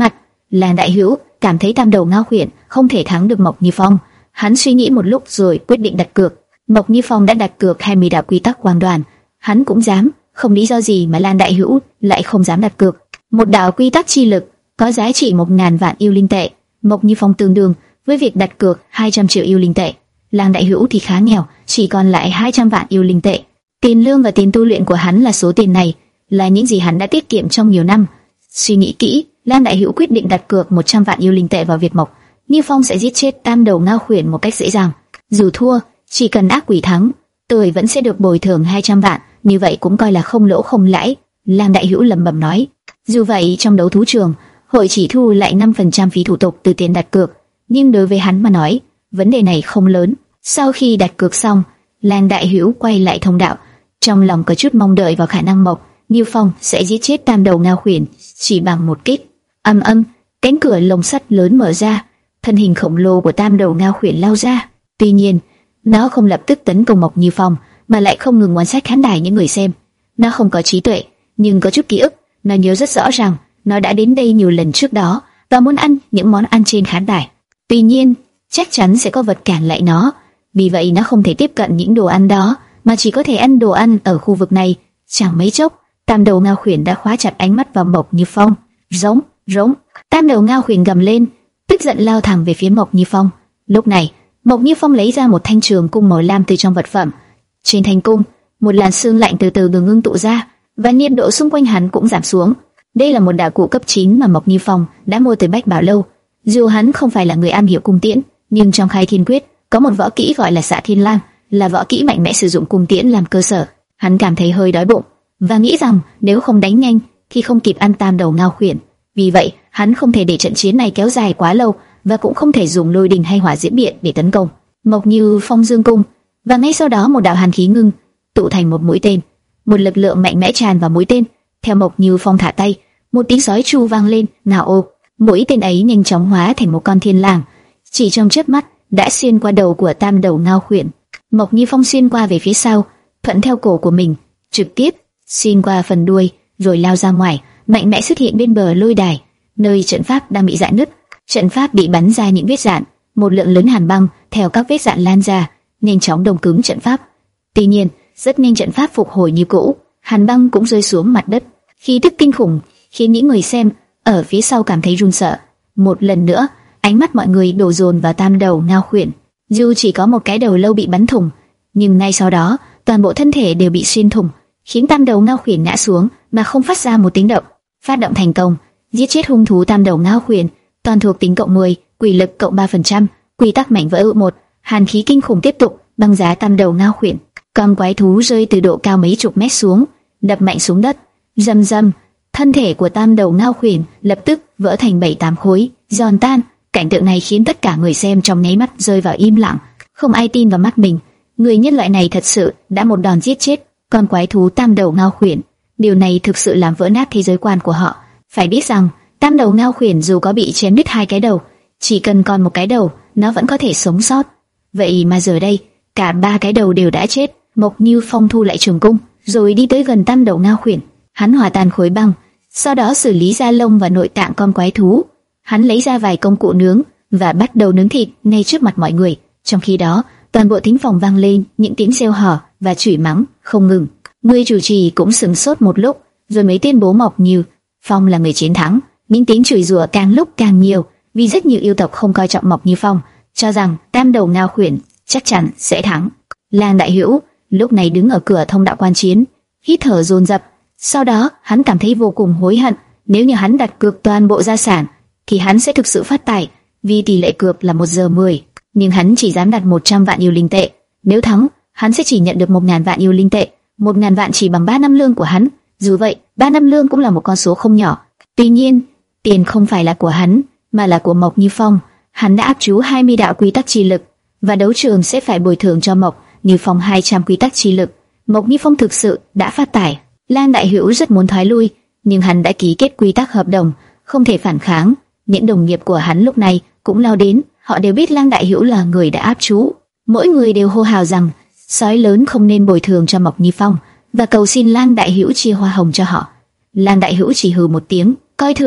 Lang Đại Hữu cảm thấy Tam Đầu Ngao Khuyển không thể thắng được Mộc Như Phong. Hắn suy nghĩ một lúc rồi quyết định đặt cược. Mộc Như Phong đã đặt cược hai mươi đạo quy tắc quang đoàn, hắn cũng dám, không lý do gì mà Lang Đại Hữu lại không dám đặt cược. Một đạo quy tắc chi lực có giá trị một ngàn vạn yêu linh tệ, Mộc Như Phong tương đương với việc đặt cược hai trăm triệu yêu linh tệ. Lang Đại Hữu thì khá nghèo, chỉ còn lại hai trăm vạn yêu linh tệ. Tiền lương và tiền tu luyện của hắn là số tiền này, là những gì hắn đã tiết kiệm trong nhiều năm. Suy nghĩ kỹ, Lang Đại Hữu quyết định đặt cược một trăm vạn yêu linh tệ vào việc Mộc Như Phong sẽ giết chết Tam Đầu Ngao Khuyển một cách dễ dàng. Dù thua, chỉ cần ác quỷ thắng, tôi vẫn sẽ được bồi thường hai trăm vạn, như vậy cũng coi là không lỗ không lãi. Lang Đại Hữu lẩm bẩm nói. Dù vậy, trong đấu thú trường, hội chỉ thu lại năm phần trăm phí thủ tục từ tiền đặt cược, nhưng đối với hắn mà nói, vấn đề này không lớn. Sau khi đặt cược xong, Lang Đại Hữu quay lại thông đạo, trong lòng có chút mong đợi vào khả năng Mộc Như Phong sẽ giết chết Tam Đầu Ngao Khuyển chỉ bằng một kích. Âm âm, cánh cửa lồng sắt lớn mở ra, thân hình khổng lồ của Tam Đầu Ngao Khuyển lao ra. Tuy nhiên, nó không lập tức tấn công Mộc Như Phong, mà lại không ngừng quan sát khán đài những người xem. Nó không có trí tuệ, nhưng có chút ký ức. Nó nhớ rất rõ rằng nó đã đến đây nhiều lần trước đó và muốn ăn những món ăn trên khán đài. Tuy nhiên, chắc chắn sẽ có vật cản lại nó, vì vậy nó không thể tiếp cận những đồ ăn đó, mà chỉ có thể ăn đồ ăn ở khu vực này. Chẳng mấy chốc, Tam Đầu Ngao Khuyển đã khóa chặt ánh mắt vào Mộc Như Phong. Giống, giống. Tam Đầu Ngao Khuyển gầm lên, tức giận lao thẳng về phía Mộc Như Phong. Lúc này, Mộc Như Phong lấy ra một thanh trường cung màu lam từ trong vật phẩm. Trên thanh cung, một làn sương lạnh từ từ được ngưng tụ ra, và nhiệt độ xung quanh hắn cũng giảm xuống. Đây là một đạo cụ cấp chín mà Mộc Như Phong đã mua từ Bách Bảo Lâu. Dù hắn không phải là người am hiểu cung tiễn, nhưng trong Khai Thiên Quyết có một võ kỹ gọi là Xạ Thiên Lang, là võ kỹ mạnh mẽ sử dụng cung tiễn làm cơ sở. Hắn cảm thấy hơi đói bụng và nghĩ rằng nếu không đánh nhanh thì không kịp ăn Tam Đầu Ngao Khuyển. Vì vậy, hắn không thể để trận chiến này kéo dài quá lâu và cũng không thể dùng lôi đình hay hỏa diễm biện để tấn công. Mộc Như Phong dương cung, và ngay sau đó một đạo hàn khí ngưng tụ thành một mũi tên. Một lực lượng mạnh mẽ tràn vào mũi tên. Theo Mộc Như Phong thả tay, một tiếng sói tru vang lên. Nào ô, mũi tên ấy nhanh chóng hóa thành một con thiên lang, chỉ trong chớp mắt đã xuyên qua đầu của Tam Đầu Ngao Khuyển. Mộc Như Phong xuyên qua về phía sau, thuận theo cổ của mình, trực tiếp xuyên qua phần đuôi, rồi lao ra ngoài, mạnh mẽ xuất hiện bên bờ lôi đài, nơi trận pháp đang bị rạn nứt. Trận pháp bị bắn ra những vết rạn, một lượng lớn hàn băng theo các vết rạn lan ra, nhanh chóng đông cứng trận pháp. Tuy nhiên, rất nhanh trận pháp phục hồi như cũ, hàn băng cũng rơi xuống mặt đất. Khí tức kinh khủng khiến những người xem ở phía sau cảm thấy run sợ. Một lần nữa, ánh mắt mọi người đổ dồn vào Tam Đầu Ngao Khuyển. Dù chỉ có một cái đầu lâu bị bắn thủng, nhưng ngay sau đó, toàn bộ thân thể đều bị xuyên thủng, khiến Tam Đầu Ngao Khuyển ngã xuống mà không phát ra một tiếng động. Phát động thành công, giết chết hung thú Tam Đầu Ngao Khuyển. Toàn thuộc tính cộng mười, quỷ lực cộng ba phần trăm, quy tắc mảnh vỡ một, hàn khí kinh khủng tiếp tục băng giá Tam Đầu Ngao Khuyển. Con quái thú rơi từ độ cao mấy chục mét xuống, đập mạnh xuống đất. Rầm rầm, thân thể của Tam Đầu Ngao Khuyển lập tức vỡ thành bảy tám khối, giòn tan. Cảnh tượng này khiến tất cả người xem trong nháy mắt rơi vào im lặng, không ai tin vào mắt mình. Người nhân loại này thật sự đã một đòn giết chết con quái thú Tam Đầu Ngao Khuyển. Điều này thực sự làm vỡ nát thế giới quan của họ. Phải biết rằng Tam Đầu Ngao Khuyển dù có bị chém đứt hai cái đầu, chỉ cần còn một cái đầu, nó vẫn có thể sống sót. Vậy mà giờ đây, cả ba cái đầu đều đã chết. Mộc Như Phong thu lại trường cung, rồi đi tới gần Tam Đầu Ngao Khuyển. Hắn hòa tan khối băng, sau đó xử lý da lông và nội tạng con quái thú. Hắn lấy ra vài công cụ nướng và bắt đầu nướng thịt ngay trước mặt mọi người. Trong khi đó, toàn bộ thính phòng vang lên những tiếng reo hò và chửi mắng không ngừng. Người chủ trì cũng sững sốt một lúc, rồi mới tuyên bố Mộc Như Phong là người chiến thắng. Những tiếng chửi rủa càng lúc càng nhiều, vì rất nhiều yêu tộc không coi trọng Mộc Như Phong, cho rằng Tam Đầu Ngao Khuyển chắc chắn sẽ thắng. Lang Đại Hữu lúc này đứng ở cửa thông đạo quan chiến, hít thở dồn dập. Sau đó, hắn cảm thấy vô cùng hối hận. Nếu như hắn đặt cược toàn bộ gia sản, thì hắn sẽ thực sự phát tài, vì tỷ lệ cược là một giờ mười. Nhưng hắn chỉ dám đặt một trăm vạn yêu linh tệ. Nếu thắng, hắn sẽ chỉ nhận được một ngàn vạn yêu linh tệ. Một ngàn vạn chỉ bằng ba năm lương của hắn. Dù vậy, ba năm lương cũng là một con số không nhỏ. Tuy nhiên, tiền không phải là của hắn, mà là của Mộc Như Phong. Hắn đã áp chú hai mươi đạo quy tắc chi lực, và đấu trường sẽ phải bồi thường cho Mộc Như Phong hai trăm quy tắc chi lực. Mộc Như Phong thực sự đã phát tài. Lang Đại Hữu rất muốn thoái lui, nhưng hắn đã ký kết quy tắc hợp đồng, không thể phản kháng. Những đồng nghiệp của hắn lúc này cũng lao đến, họ đều biết Lang Đại Hữu là người đã áp chú. Mỗi người đều hô hào rằng sói lớn không nên bồi thường cho Mộc Như Phong, và cầu xin Lang Đại Hữu chia hoa hồng cho họ. Lang Đại Hữu chỉ hừ một tiếng, coi thường,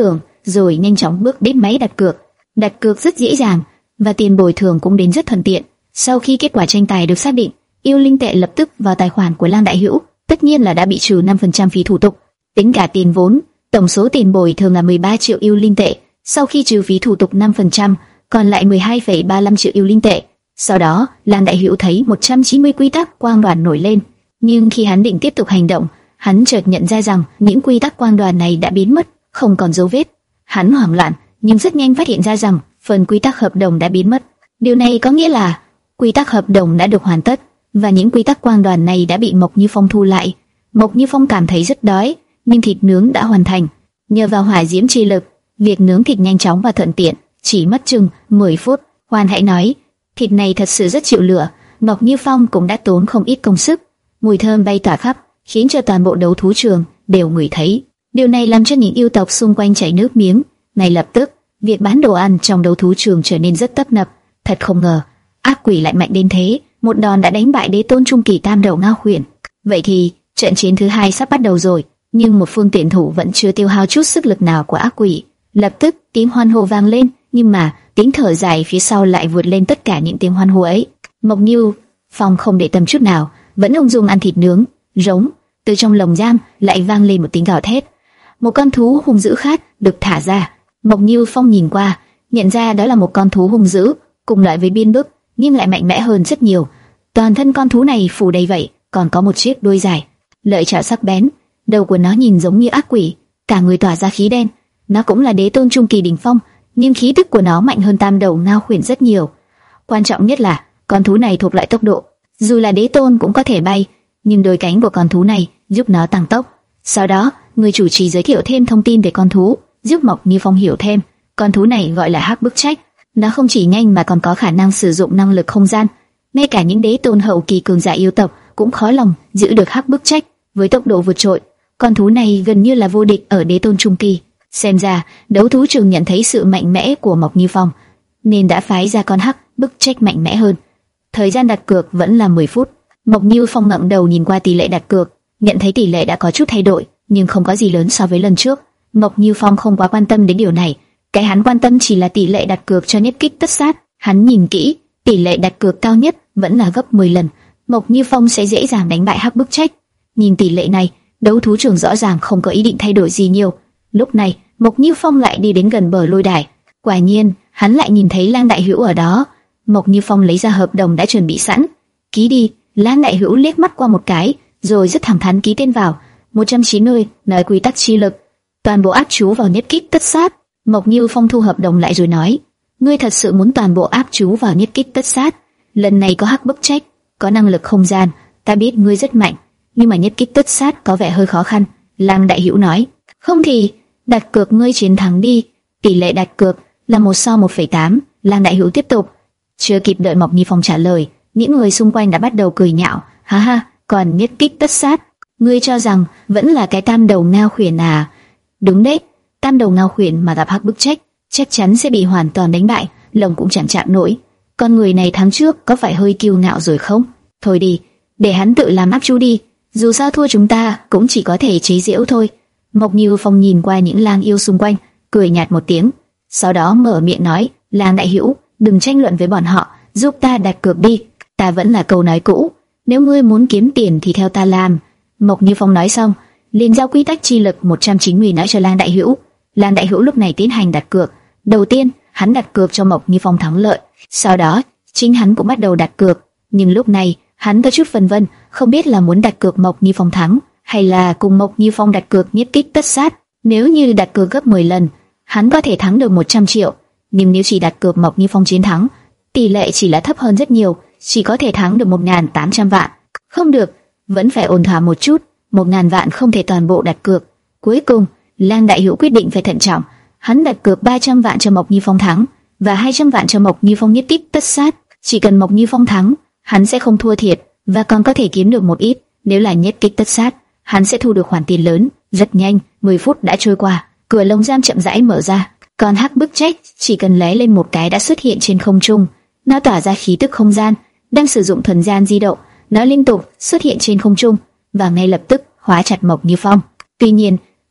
rồi nhanh chóng bước đến máy đặt cược. Đặt cược rất dễ dàng và tiền bồi thường cũng đến rất thuận tiện. Sau khi kết quả tranh tài được xác định, yêu linh tệ lập tức vào tài khoản của Lang Đại Hữu, tất nhiên là đã bị trừ năm phần trăm phí thủ tục. Tính cả tiền vốn, tổng số tiền bồi thường là mười ba triệu yêu linh tệ. Sau khi trừ phí thủ tục năm phần trăm, còn lại mười hai phẩy ba lăm triệu yêu linh tệ. Sau đó, Lang Đại Hữu thấy một trăm chín mươi quy tắc quang đoàn nổi lên, nhưng khi hắn định tiếp tục hành động, hắn chợt nhận ra rằng những quy tắc quang đoàn này đã biến mất, không còn dấu vết. Hắn hoảng loạn, nhưng rất nhanh phát hiện ra rằng phần quy tắc hợp đồng đã biến mất. Điều này có nghĩa là quy tắc hợp đồng đã được hoàn tất và những quy tắc quang đoàn này đã bị Mộc Như Phong thu lại. Mộc Như Phong cảm thấy rất đói, nhưng thịt nướng đã hoàn thành. Nhờ vào hỏa diễm chi lực, việc nướng thịt nhanh chóng và thuận tiện, chỉ mất chừng mười phút. Hoàn hãy nói, thịt này thật sự rất chịu lửa. Mộc Như Phong cũng đã tốn không ít công sức. Mùi thơm bay tỏa khắp, khiến cho toàn bộ đấu thú trường đều ngửi thấy. Điều này làm cho những yêu tộc xung quanh chảy nước miếng. Ngay lập tức, việc bán đồ ăn trong đấu thú trường trở nên rất tấp nập. Thật không ngờ, ác quỷ lại mạnh đến thế, một đòn đã đánh bại đế tôn trung kỳ tam đầu Ngao Huyền. Vậy thì trận chiến thứ hai sắp bắt đầu rồi, nhưng một phương tuyển thủ vẫn chưa tiêu hao chút sức lực nào của ác quỷ. Lập tức tiếng hoan hô vang lên, nhưng mà tiếng thở dài phía sau lại vượt lên tất cả những tiếng hoan hô ấy. Mộc Như Phong không để tâm chút nào, vẫn ung dung ăn thịt nướng. Rống, từ trong lồng giam lại vang lên một tiếng gào thét. Một con thú hung dữ khác được thả ra. Mộc Như Phong nhìn qua, nhận ra đó là một con thú hung dữ, cùng loại với biên bức, nhưng lại mạnh mẽ hơn rất nhiều. Toàn thân con thú này phủ đầy vậy, còn có một chiếc đuôi dài, lợi chảo sắc bén. Đầu của nó nhìn giống như ác quỷ, cả người tỏa ra khí đen. Nó cũng là đế tôn trung kỳ đỉnh phong, nhưng khí tức của nó mạnh hơn tam đầu Ngao Huyền rất nhiều. Quan trọng nhất là con thú này thuộc loại tốc độ, dù là đế tôn cũng có thể bay, nhưng đôi cánh của con thú này giúp nó tăng tốc. Sau đó, người chủ trì giới thiệu thêm thông tin về con thú, giúp Mộc Như Phong hiểu thêm. Con thú này gọi là Hắc Bức Trách. Nó không chỉ nhanh mà còn có khả năng sử dụng năng lực không gian. Ngay cả những đế tôn hậu kỳ cường giả yêu tộc cũng khó lòng giữ được Hắc Bức Trách. Với tốc độ vượt trội, con thú này gần như là vô địch ở đế tôn trung kỳ. Xem ra, đấu thú trường nhận thấy sự mạnh mẽ của Mộc Như Phong, nên đã phái ra con Hắc Bức Trách mạnh mẽ hơn. Thời gian đặt cược vẫn là mười phút. Mộc Như Phong ngẩng đầu nhìn qua tỷ lệ đặt cược, nhận thấy tỷ lệ đã có chút thay đổi, nhưng không có gì lớn so với lần trước. Mộc Như Phong không quá quan tâm đến điều này, cái hắn quan tâm chỉ là tỷ lệ đặt cược cho nhất kích tất sát. Hắn nhìn kỹ, tỷ lệ đặt cược cao nhất vẫn là gấp mười lần. Mộc Như Phong sẽ dễ dàng đánh bại Hắc Bức Trách. Nhìn tỷ lệ này, đấu thú trường rõ ràng không có ý định thay đổi gì nhiều. Lúc này, Mộc Như Phong lại đi đến gần bờ lôi đài. Quả nhiên, hắn lại nhìn thấy Lang Đại Hữu ở đó. Mộc Như Phong lấy ra hợp đồng đã chuẩn bị sẵn, ký đi. Lang Đại Hữu liếc mắt qua một cái, rồi rất thẳng thắn ký tên vào. một trăm chín mươi, nói quy tắc chi lực, toàn bộ áp chú vào nhất kích tất sát. Mộc Như Phong thu hợp đồng lại rồi nói, ngươi thật sự muốn toàn bộ áp chú vào nhất kích tất sát? Lần này có Hắc Bức Trách, có năng lực không gian, ta biết ngươi rất mạnh, nhưng mà nhất kích tất sát có vẻ hơi khó khăn. Lang Đại Hữu nói, không thì đặt cược ngươi chiến thắng đi. Tỷ lệ đặt cược là một so một phẩy tám. Lang Đại Hữu tiếp tục. Chưa kịp đợi Mộc Như Phong trả lời, những người xung quanh đã bắt đầu cười nhạo. Ha ha, còn nhất kích tất sát, ngươi cho rằng vẫn là cái tam đầu Ngao Huyền à? Đúng đấy, tam đầu Ngao Huyền mà gặp Hắc Bức Trách chắc chắn sẽ bị hoàn toàn đánh bại, lồng cũng chẳng chạm nổi. Con người này tháng trước có phải hơi kiêu ngạo rồi không? Thôi đi, để hắn tự làm áp chú đi, dù sao thua chúng ta cũng chỉ có thể chế giễu thôi. Mộc Như Phong nhìn qua những lang yêu xung quanh, cười nhạt một tiếng, sau đó mở miệng nói, Lang Đại Hữu, đừng tranh luận với bọn họ, giúp ta đặt cược đi. Ta vẫn là câu nói cũ, nếu ngươi muốn kiếm tiền thì theo ta làm. Mộc Như Phong nói xong, liền giao quy tắc chi lực một trăm chín mươi nói cho Lang Đại Hữu. Lang Đại Hữu lúc này tiến hành đặt cược. Đầu tiên, hắn đặt cược cho Mộc Như Phong thắng lợi, sau đó chính hắn cũng bắt đầu đặt cược. Nhưng lúc này hắn có chút phân vân, không biết là muốn đặt cược Mộc Như Phong thắng, hay là cùng Mộc Như Phong đặt cược nhất kích tất sát. Nếu như đặt cược gấp mười lần, hắn có thể thắng được một trăm triệu, nhưng nếu chỉ đặt cược Mộc Như Phong chiến thắng, tỷ lệ chỉ là thấp hơn rất nhiều, chỉ có thể thắng được một nghìn tám trăm vạn. Không được, vẫn phải ổn thỏa một chút, một nghìn vạn không thể toàn bộ đặt cược. Cuối cùng, Lang Đại Hữu quyết định phải thận trọng, hắn đặt cược ba trăm vạn cho Mộc Như Phong thắng và hai trăm vạn cho Mộc Như Phong nhất kích tất sát. Chỉ cần Mộc Như Phong thắng, hắn sẽ không thua thiệt và còn có thể kiếm được một ít. Nếu là nhất kích tất sát, hắn sẽ thu được khoản tiền lớn. Rất nhanh, mười phút đã trôi qua, cửa lồng giam chậm rãi mở ra. Còn Hắc Bức Trách chỉ cần lóe lên một cái đã xuất hiện trên không trung. Nó tỏa ra khí tức không gian, đang sử dụng thuần gian di động. Nó liên tục xuất hiện trên không trung và ngay lập tức khóa chặt Mộc Như Phong. Tuy nhiên,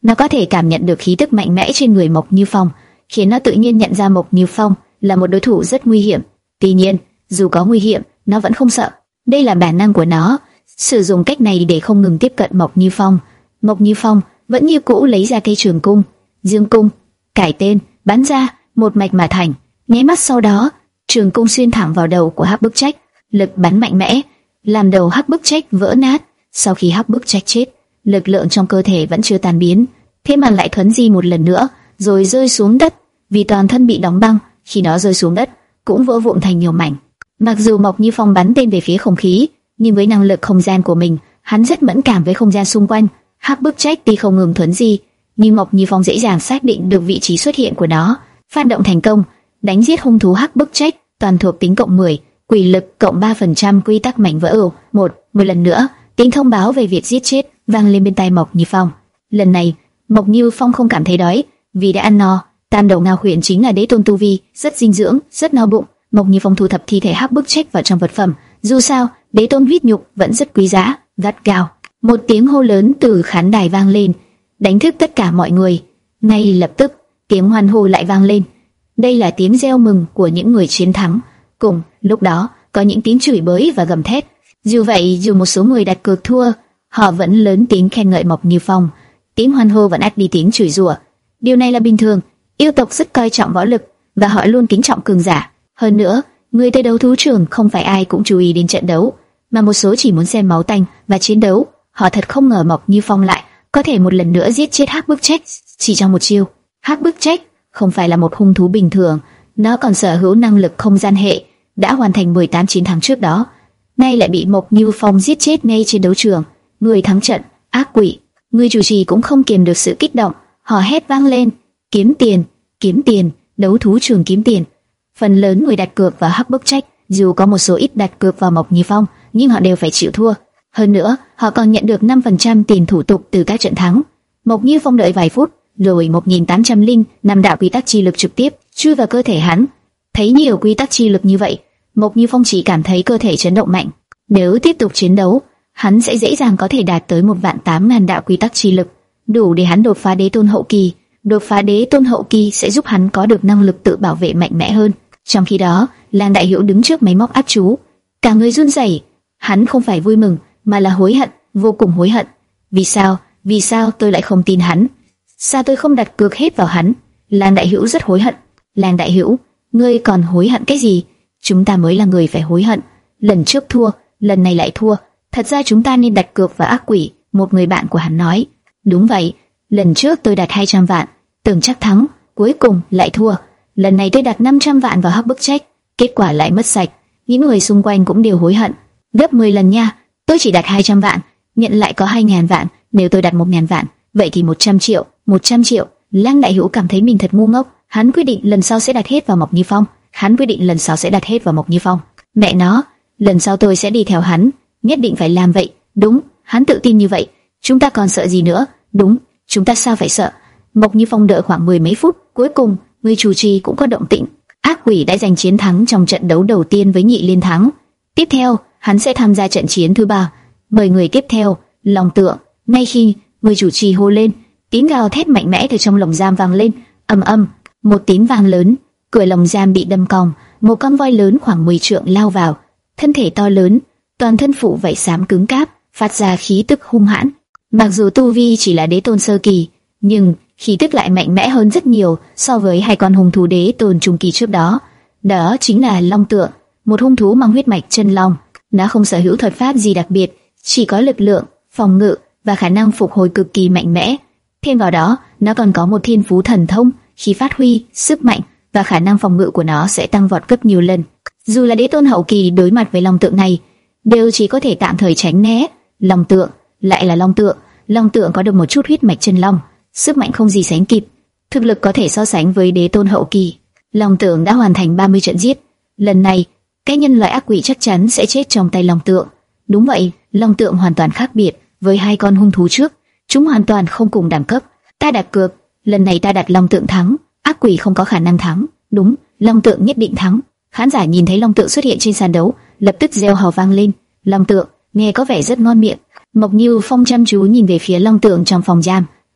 Nó có thể cảm nhận được khí tức mạnh mẽ trên người Mộc Như Phong, khiến nó tự nhiên nhận ra Mộc Như Phong là một đối thủ rất nguy hiểm. Tuy nhiên, dù có nguy hiểm, nó vẫn không sợ. Đây là bản năng của nó, sử dụng cách này để không ngừng tiếp cận Mộc Như Phong. Mộc Như Phong vẫn như cũ lấy ra cây trường cung, dương cung, cải tên, bắn ra một mạch mà thành. Nháy mắt sau đó, trường cung xuyên thẳng vào đầu của Hắc Bức Trách, lực bắn mạnh mẽ, làm đầu Hắc Bức Trách vỡ nát. Sau khi Hắc Bức Trách chết, lực lượng trong cơ thể vẫn chưa tan biến, thế mà lại thuấn di một lần nữa, rồi rơi xuống đất. Vì toàn thân bị đóng băng, khi nó rơi xuống đất, cũng vỡ vụn thành nhiều mảnh. Mặc dù Mộc Như Phong bắn tên về phía không khí, nhưng với năng lực không gian của mình, hắn rất mẫn cảm với không gian xung quanh. Hắc Bức Trách tuy không ngừng thuấn di, nhưng Mộc Như Phong dễ dàng xác định được vị trí xuất hiện của nó. Phát động thành công, đánh giết hung thú Hắc Bức Trách, toàn thuộc tính cộng mười, quỷ lực cộng ba phần trăm, quy tắc mảnh vỡ ồ. Một, một lần nữa, tiếng thông báo về việc giết chết vang lên bên tai Mộc Như Phong. Lần này, Mộc Như Phong không cảm thấy đói, vì đã ăn no. Tam đầu ngao khuyển chính là đế tôn tu vi, rất dinh dưỡng, rất no bụng. Mộc Như Phong thu thập thi thể Hắc Bức Trách vào trong vật phẩm. Dù sao, đế tôn huyết nhục vẫn rất quý giá, gắt gao. Một tiếng hô lớn từ khán đài vang lên, đánh thức tất cả mọi người. Ngay lập tức, tiếng hoan hô lại vang lên. Đây là tiếng reo mừng của những người chiến thắng. Cùng lúc đó, có những tiếng chửi bới và gầm thét. Dù vậy, dù một số người đặt cược thua, họ vẫn lớn tiếng khen ngợi Mộc Như Phong. Tiếng hoan hô vẫn át đi tiếng chửi rủa. Điều này là bình thường. Yêu tộc rất coi trọng võ lực và họ luôn kính trọng cường giả. Hơn nữa, người tới đấu thú trường không phải ai cũng chú ý đến trận đấu, mà một số chỉ muốn xem máu tanh và chiến đấu. Họ thật không ngờ Mộc Như Phong lại có thể một lần nữa giết chết Hắc Bức Trách chỉ trong một chiêu. Hắc Bức Trách không phải là một hung thú bình thường, nó còn sở hữu năng lực không gian hệ, đã hoàn thành mười tám chiến thắng trước đó, nay lại bị Mộc Như Phong giết chết ngay trên đấu trường. Người thắng trận, ác quỷ. Người chủ trì cũng không kiềm được sự kích động, họ hét vang lên: kiếm tiền, kiếm tiền, đấu thú trường kiếm tiền. Phần lớn người đặt cược vào Hắc Bức Trách, dù có một số ít đặt cược vào Mộc Như Phong, nhưng họ đều phải chịu thua. Hơn nữa, họ còn nhận được năm phần trăm tiền thủ tục từ các trận thắng. Mộc Như Phong đợi vài phút, rồi một nghìn tám trăm linh năm đạo quy tắc chi lực trực tiếp chui vào cơ thể hắn. Thấy nhiều quy tắc chi lực như vậy, Mộc Như Phong chỉ cảm thấy cơ thể chấn động mạnh. Nếu tiếp tục chiến đấu, hắn sẽ dễ dàng có thể đạt tới một vạn tám ngàn đạo quy tắc chi lực, đủ để hắn đột phá đế tôn hậu kỳ. Đột phá đế tôn hậu kỳ sẽ giúp hắn có được năng lực tự bảo vệ mạnh mẽ hơn. Trong khi đó, Lang Đại Hiểu đứng trước máy móc áp chú, cả người run rẩy. Hắn không phải vui mừng, mà là hối hận, vô cùng hối hận. Vì sao? Vì sao tôi lại không tin hắn? Sao tôi không đặt cược hết vào hắn? Lang Đại Hiểu rất hối hận. Lang Đại Hiểu, ngươi còn hối hận cái gì? Chúng ta mới là người phải hối hận. Lần trước thua, lần này lại thua. Thật ra chúng ta nên đặt cược vào ác quỷ. Một người bạn của hắn nói. Đúng vậy, lần trước tôi đặt hai trăm vạn, tưởng chắc thắng, cuối cùng lại thua. Lần này tôi đặt năm trăm vạn vào Hắc Bức Trách, kết quả lại mất sạch. Những người xung quanh cũng đều hối hận. Gấp mười lần nha. Tôi chỉ đặt hai trăm vạn, nhận lại có hai ngàn vạn. Nếu tôi đặt một ngàn vạn, vậy thì một trăm triệu, một trăm triệu. Lang Đại Hiểu cảm thấy mình thật ngu ngốc. Hắn quyết định lần sau sẽ đặt hết vào Mộc Như Phong. Hắn quyết định lần sau sẽ đặt hết vào Mộc Như Phong. Mẹ nó, lần sau tôi sẽ đi theo hắn, nhất định phải làm vậy. Đúng, hắn tự tin như vậy. Chúng ta còn sợ gì nữa? Đúng, chúng ta sao phải sợ? Mộc Như Phong đợi khoảng mười mấy phút, cuối cùng người chủ trì cũng có động tĩnh. Ác quỷ đã giành chiến thắng trong trận đấu đầu tiên với Nhị Liên Thắng. Tiếp theo, hắn sẽ tham gia trận chiến thứ ba. Mời người tiếp theo, Long Tượng. Ngay khi người chủ trì hô lên, tiếng gào thét mạnh mẽ từ trong lồng giam vang lên, ầm ầm, một tiếng vang lớn, cửa lồng giam bị đâm cong, một con voi lớn khoảng mười trượng lao vào, thân thể to lớn, toàn thân phủ vảy xám cứng cáp, phát ra khí tức hung hãn. Mặc dù tu vi chỉ là đế tôn sơ kỳ, nhưng khí tức lại mạnh mẽ hơn rất nhiều so với hai con hung thú đế tôn trung kỳ trước đó. Đó chính là Long Tượng, một hung thú mang huyết mạch chân long. Nó không sở hữu thuật pháp gì đặc biệt, chỉ có lực lượng, phòng ngự và khả năng phục hồi cực kỳ mạnh mẽ. Thêm vào đó, nó còn có một thiên phú thần thông, khi phát huy, sức mạnh và khả năng phòng ngự của nó sẽ tăng vọt gấp nhiều lần. Dù là đế tôn hậu kỳ đối mặt với Long Tượng này, đều chỉ có thể tạm thời tránh né. Long Tượng lại là Long Tượng, Long Tượng có được một chút huyết mạch chân long, sức mạnh không gì sánh kịp, thực lực có thể so sánh với đế tôn hậu kỳ. Long Tượng đã hoàn thành ba mươi trận giết, lần này cái nhân loại ác quỷ chắc chắn sẽ chết trong tay Long Tượng. Đúng vậy, Long Tượng hoàn toàn khác biệt với hai con hung thú trước, chúng hoàn toàn không cùng đẳng cấp. Ta đặt cược, lần này ta đặt Long Tượng thắng, ác quỷ không có khả năng thắng. Đúng, Long Tượng nhất định thắng. Khán giả nhìn thấy Long Tượng xuất hiện trên sàn đấu, lập tức reo hò vang lên. Long Tượng nghe có vẻ rất ngon miệng. Mộc Như Phong chăm chú nhìn về phía Long Tượng trong phòng giam.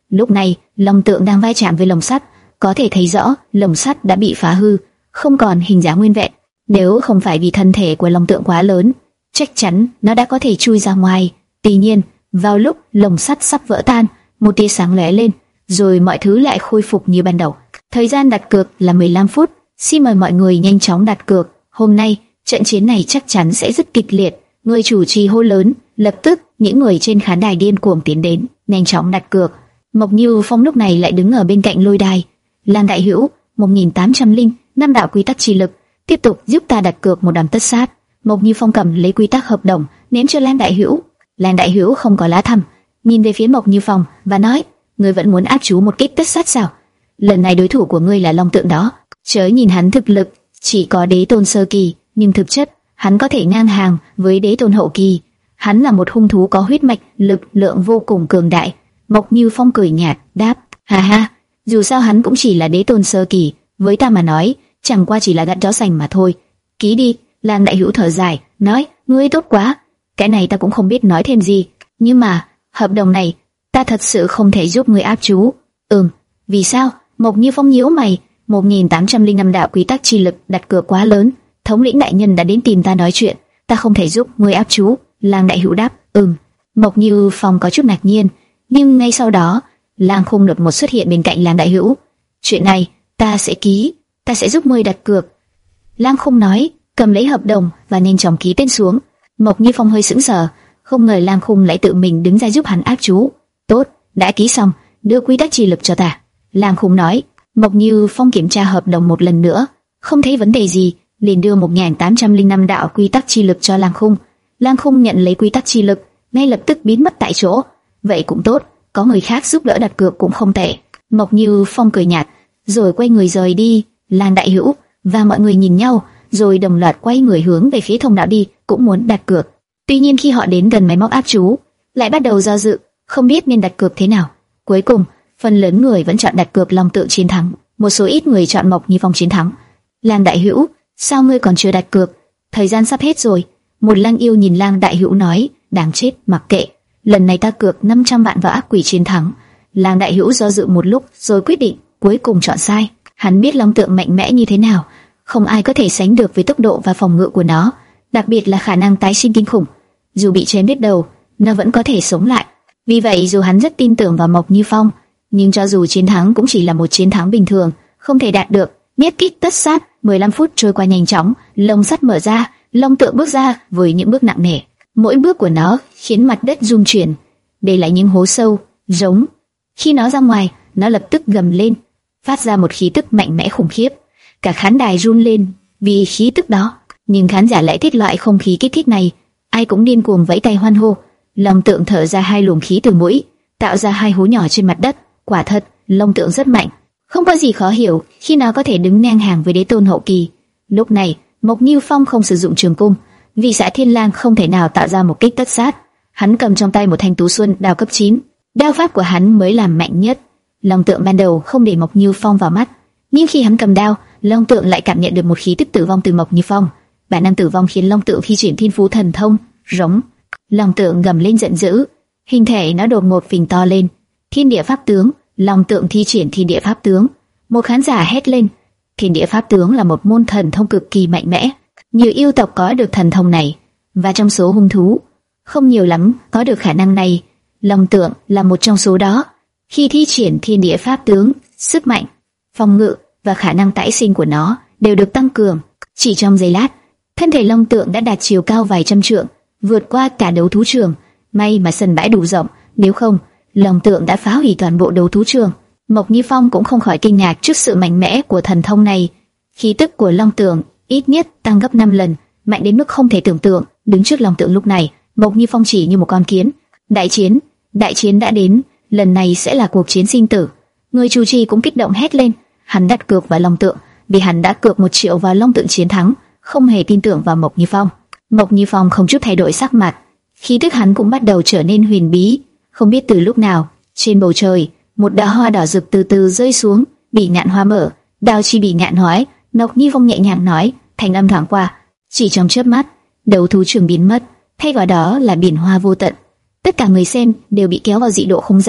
Lúc này, Long Tượng đang va chạm với lồng sắt, có thể thấy rõ lồng sắt đã bị phá hư, không còn hình dáng nguyên vẹn. Nếu không phải vì thân thể của Long Tượng quá lớn, chắc chắn nó đã có thể chui ra ngoài. Tuy nhiên, vào lúc lồng sắt sắp vỡ tan, một tia sáng lóe lên, rồi mọi thứ lại khôi phục như ban đầu. Thời gian đặt cược là mười lăm phút. Xin mời mọi người nhanh chóng đặt cược. Hôm nay, trận chiến này chắc chắn sẽ rất kịch liệt. Người chủ trì hô lớn, lập tức những người trên khán đài điên cuồng tiến đến, nhanh chóng đặt cược. Mộc Như Phong lúc này lại đứng ở bên cạnh lôi đài. Lan Đại Hữu, một nghìn tám trăm linh năm đạo quy tắc chi lực, tiếp tục giúp ta đặt cược một đòn tất sát. Mộc Như Phong cầm lấy quy tắc hợp đồng, ném cho Lan Đại Hữu. Lan Đại Hữu không có lá thăm, nhìn về phía Mộc Như Phong và nói: ngươi vẫn muốn áp chú một kích tất sát sao? Lần này đối thủ của ngươi là Long Tượng đó. Chớ nhìn hắn thực lực chỉ có đế tôn sơ kỳ, nhưng thực chất hắn có thể ngang hàng với đế tôn hậu kỳ. Hắn là một hung thú có huyết mạch lực lượng vô cùng cường đại. Mộc Như Phong cười nhạt đáp: ha ha, dù sao hắn cũng chỉ là đế tôn sơ kỳ, với ta mà nói chẳng qua chỉ là gặt chó sành mà thôi. Ký đi. Lan Đại Hữu thở dài nói: ngươi tốt quá. Cái này ta cũng không biết nói thêm gì, nhưng mà hợp đồng này ta thật sự không thể giúp ngươi áp chú. Ừm, vì sao? Mộc Như Phong nhíu mày. một nghìn tám trăm linh năm đạo quy tắc chi lực đặt cược quá lớn, thống lĩnh đại nhân đã đến tìm ta nói chuyện, ta không thể giúp ngươi áp chú. Lang Đại Hữu đáp: ừm. Mộc Như Phong có chút ngạc nhiên, nhưng ngay sau đó, Lang Khung đột ngột xuất hiện bên cạnh Lang Đại Hữu. Chuyện này ta sẽ ký, ta sẽ giúp ngươi đặt cược. Lang Khung nói, cầm lấy hợp đồng và nhanh chóng ký tên xuống. Mộc Như Phong hơi sững sờ, không ngờ Lang Khung lại tự mình đứng ra giúp hắn áp chú. Tốt, đã ký xong, đưa quy tắc chi lực cho ta. Lang Khung nói. Mộc Như Phong kiểm tra hợp đồng một lần nữa, không thấy vấn đề gì, liền đưa một nghìn tám trăm linh năm đạo quy tắc chi lực cho Lang Khung. Lang Khung nhận lấy quy tắc chi lực, ngay lập tức biến mất tại chỗ. Vậy cũng tốt, có người khác giúp đỡ đặt cược cũng không tệ. Mộc Như Phong cười nhạt, rồi quay người rời đi. Lang Đại Hữu và mọi người nhìn nhau, rồi đồng loạt quay người hướng về phía thông đạo đi, cũng muốn đặt cược. Tuy nhiên khi họ đến gần máy móc áp chú, lại bắt đầu do dự, không biết nên đặt cược thế nào. Cuối cùng, phần lớn người vẫn chọn đặt cược Long Tượng chiến thắng, một số ít người chọn Mộc Như Phong chiến thắng. Lang Đại Hữu, sao ngươi còn chưa đặt cược? Thời gian sắp hết rồi. Một lang yêu nhìn Lang Đại Hữu nói, đáng chết, mặc kệ. Lần này ta cược năm trăm vạn vào ác quỷ chiến thắng. Lang Đại Hữu do dự một lúc, rồi quyết định, cuối cùng chọn sai. Hắn biết Long Tượng mạnh mẽ như thế nào, không ai có thể sánh được với tốc độ và phòng ngự của nó, đặc biệt là khả năng tái sinh kinh khủng. Dù bị chém đứt đầu, nó vẫn có thể sống lại. Vì vậy, dù hắn rất tin tưởng vào Mộc Như Phong, nhưng cho dù chiến thắng cũng chỉ là một chiến thắng bình thường, không thể đạt được nhất kích tất sát. mười lăm phút trôi qua nhanh chóng, lồng sắt mở ra, Long Tượng bước ra với những bước nặng nề. Mỗi bước của nó khiến mặt đất rung chuyển, để lại những hố sâu, giống. Khi nó ra ngoài, nó lập tức gầm lên, phát ra một khí tức mạnh mẽ khủng khiếp. Cả khán đài run lên vì khí tức đó, nhưng khán giả lại thích loại không khí kích thích này, ai cũng điên cuồng vẫy tay hoan hô. Long Tượng thở ra hai luồng khí từ mũi, tạo ra hai hố nhỏ trên mặt đất. Quả thật, Long Tượng rất mạnh, không có gì khó hiểu khi nó có thể đứng ngang hàng với đế tôn hậu kỳ. Lúc này, Mộc Như Phong không sử dụng trường cung, vì xã Thiên Lang không thể nào tạo ra một kích tất sát. Hắn cầm trong tay một thanh Tú Xuân đao cấp chín, đao pháp của hắn mới là mạnh nhất. Long Tượng ban đầu không để Mộc Như Phong vào mắt, nhưng khi hắn cầm đao, Long Tượng lại cảm nhận được một khí tức tử vong từ Mộc Như Phong. Bản năng tử vong khiến Long Tượng thi triển thiên phú thần thông, rống. Long Tượng gầm lên giận dữ, hình thể nó đột ngột phình to lên. Thiên địa pháp tướng. Long Tượng thi triển thiên địa pháp tướng. Một khán giả hét lên. Thiên địa pháp tướng là một môn thần thông cực kỳ mạnh mẽ, nhiều yêu tộc có được thần thông này, và trong số hung thú, không nhiều lắm có được khả năng này. Long Tượng là một trong số đó. Khi thi triển thiên địa pháp tướng, sức mạnh, phòng ngự và khả năng tái sinh của nó đều được tăng cường. Chỉ trong giây lát, thân thể Long Tượng đã đạt chiều cao vài trăm trượng, vượt qua cả đấu thú trường. May mà sân bãi đủ rộng, nếu không, Long Tượng đã phá hủy toàn bộ đấu thú trường. Mộc Như Phong cũng không khỏi kinh ngạc trước sự mạnh mẽ của thần thông này. Khí tức của Long Tượng ít nhất tăng gấp năm lần, mạnh đến mức không thể tưởng tượng. Đứng trước Long Tượng lúc này, Mộc Như Phong chỉ như một con kiến. Đại chiến, đại chiến đã đến, lần này sẽ là cuộc chiến sinh tử. Người chủ trì cũng kích động hét lên. Hắn đặt cược vào Long Tượng, vì hắn đã cược một triệu vào Long Tượng chiến thắng, không hề tin tưởng vào Mộc Như Phong. Mộc Như Phong không chút thay đổi sắc mặt, khí tức hắn cũng bắt đầu trở nên huyền bí. Không biết từ lúc nào, trên bầu trời, một đóa hoa đỏ rực từ từ rơi xuống. Bỉ ngạn hoa mở, đao chi bỉ ngạn nói. Mộc Như Phong nhẹ nhàng nói, thành âm thoáng qua. Chỉ trong chớp mắt, đấu thú trường biến mất, thay vào đó là biển hoa vô tận. Tất cả người xem đều bị kéo vào dị độ không gian,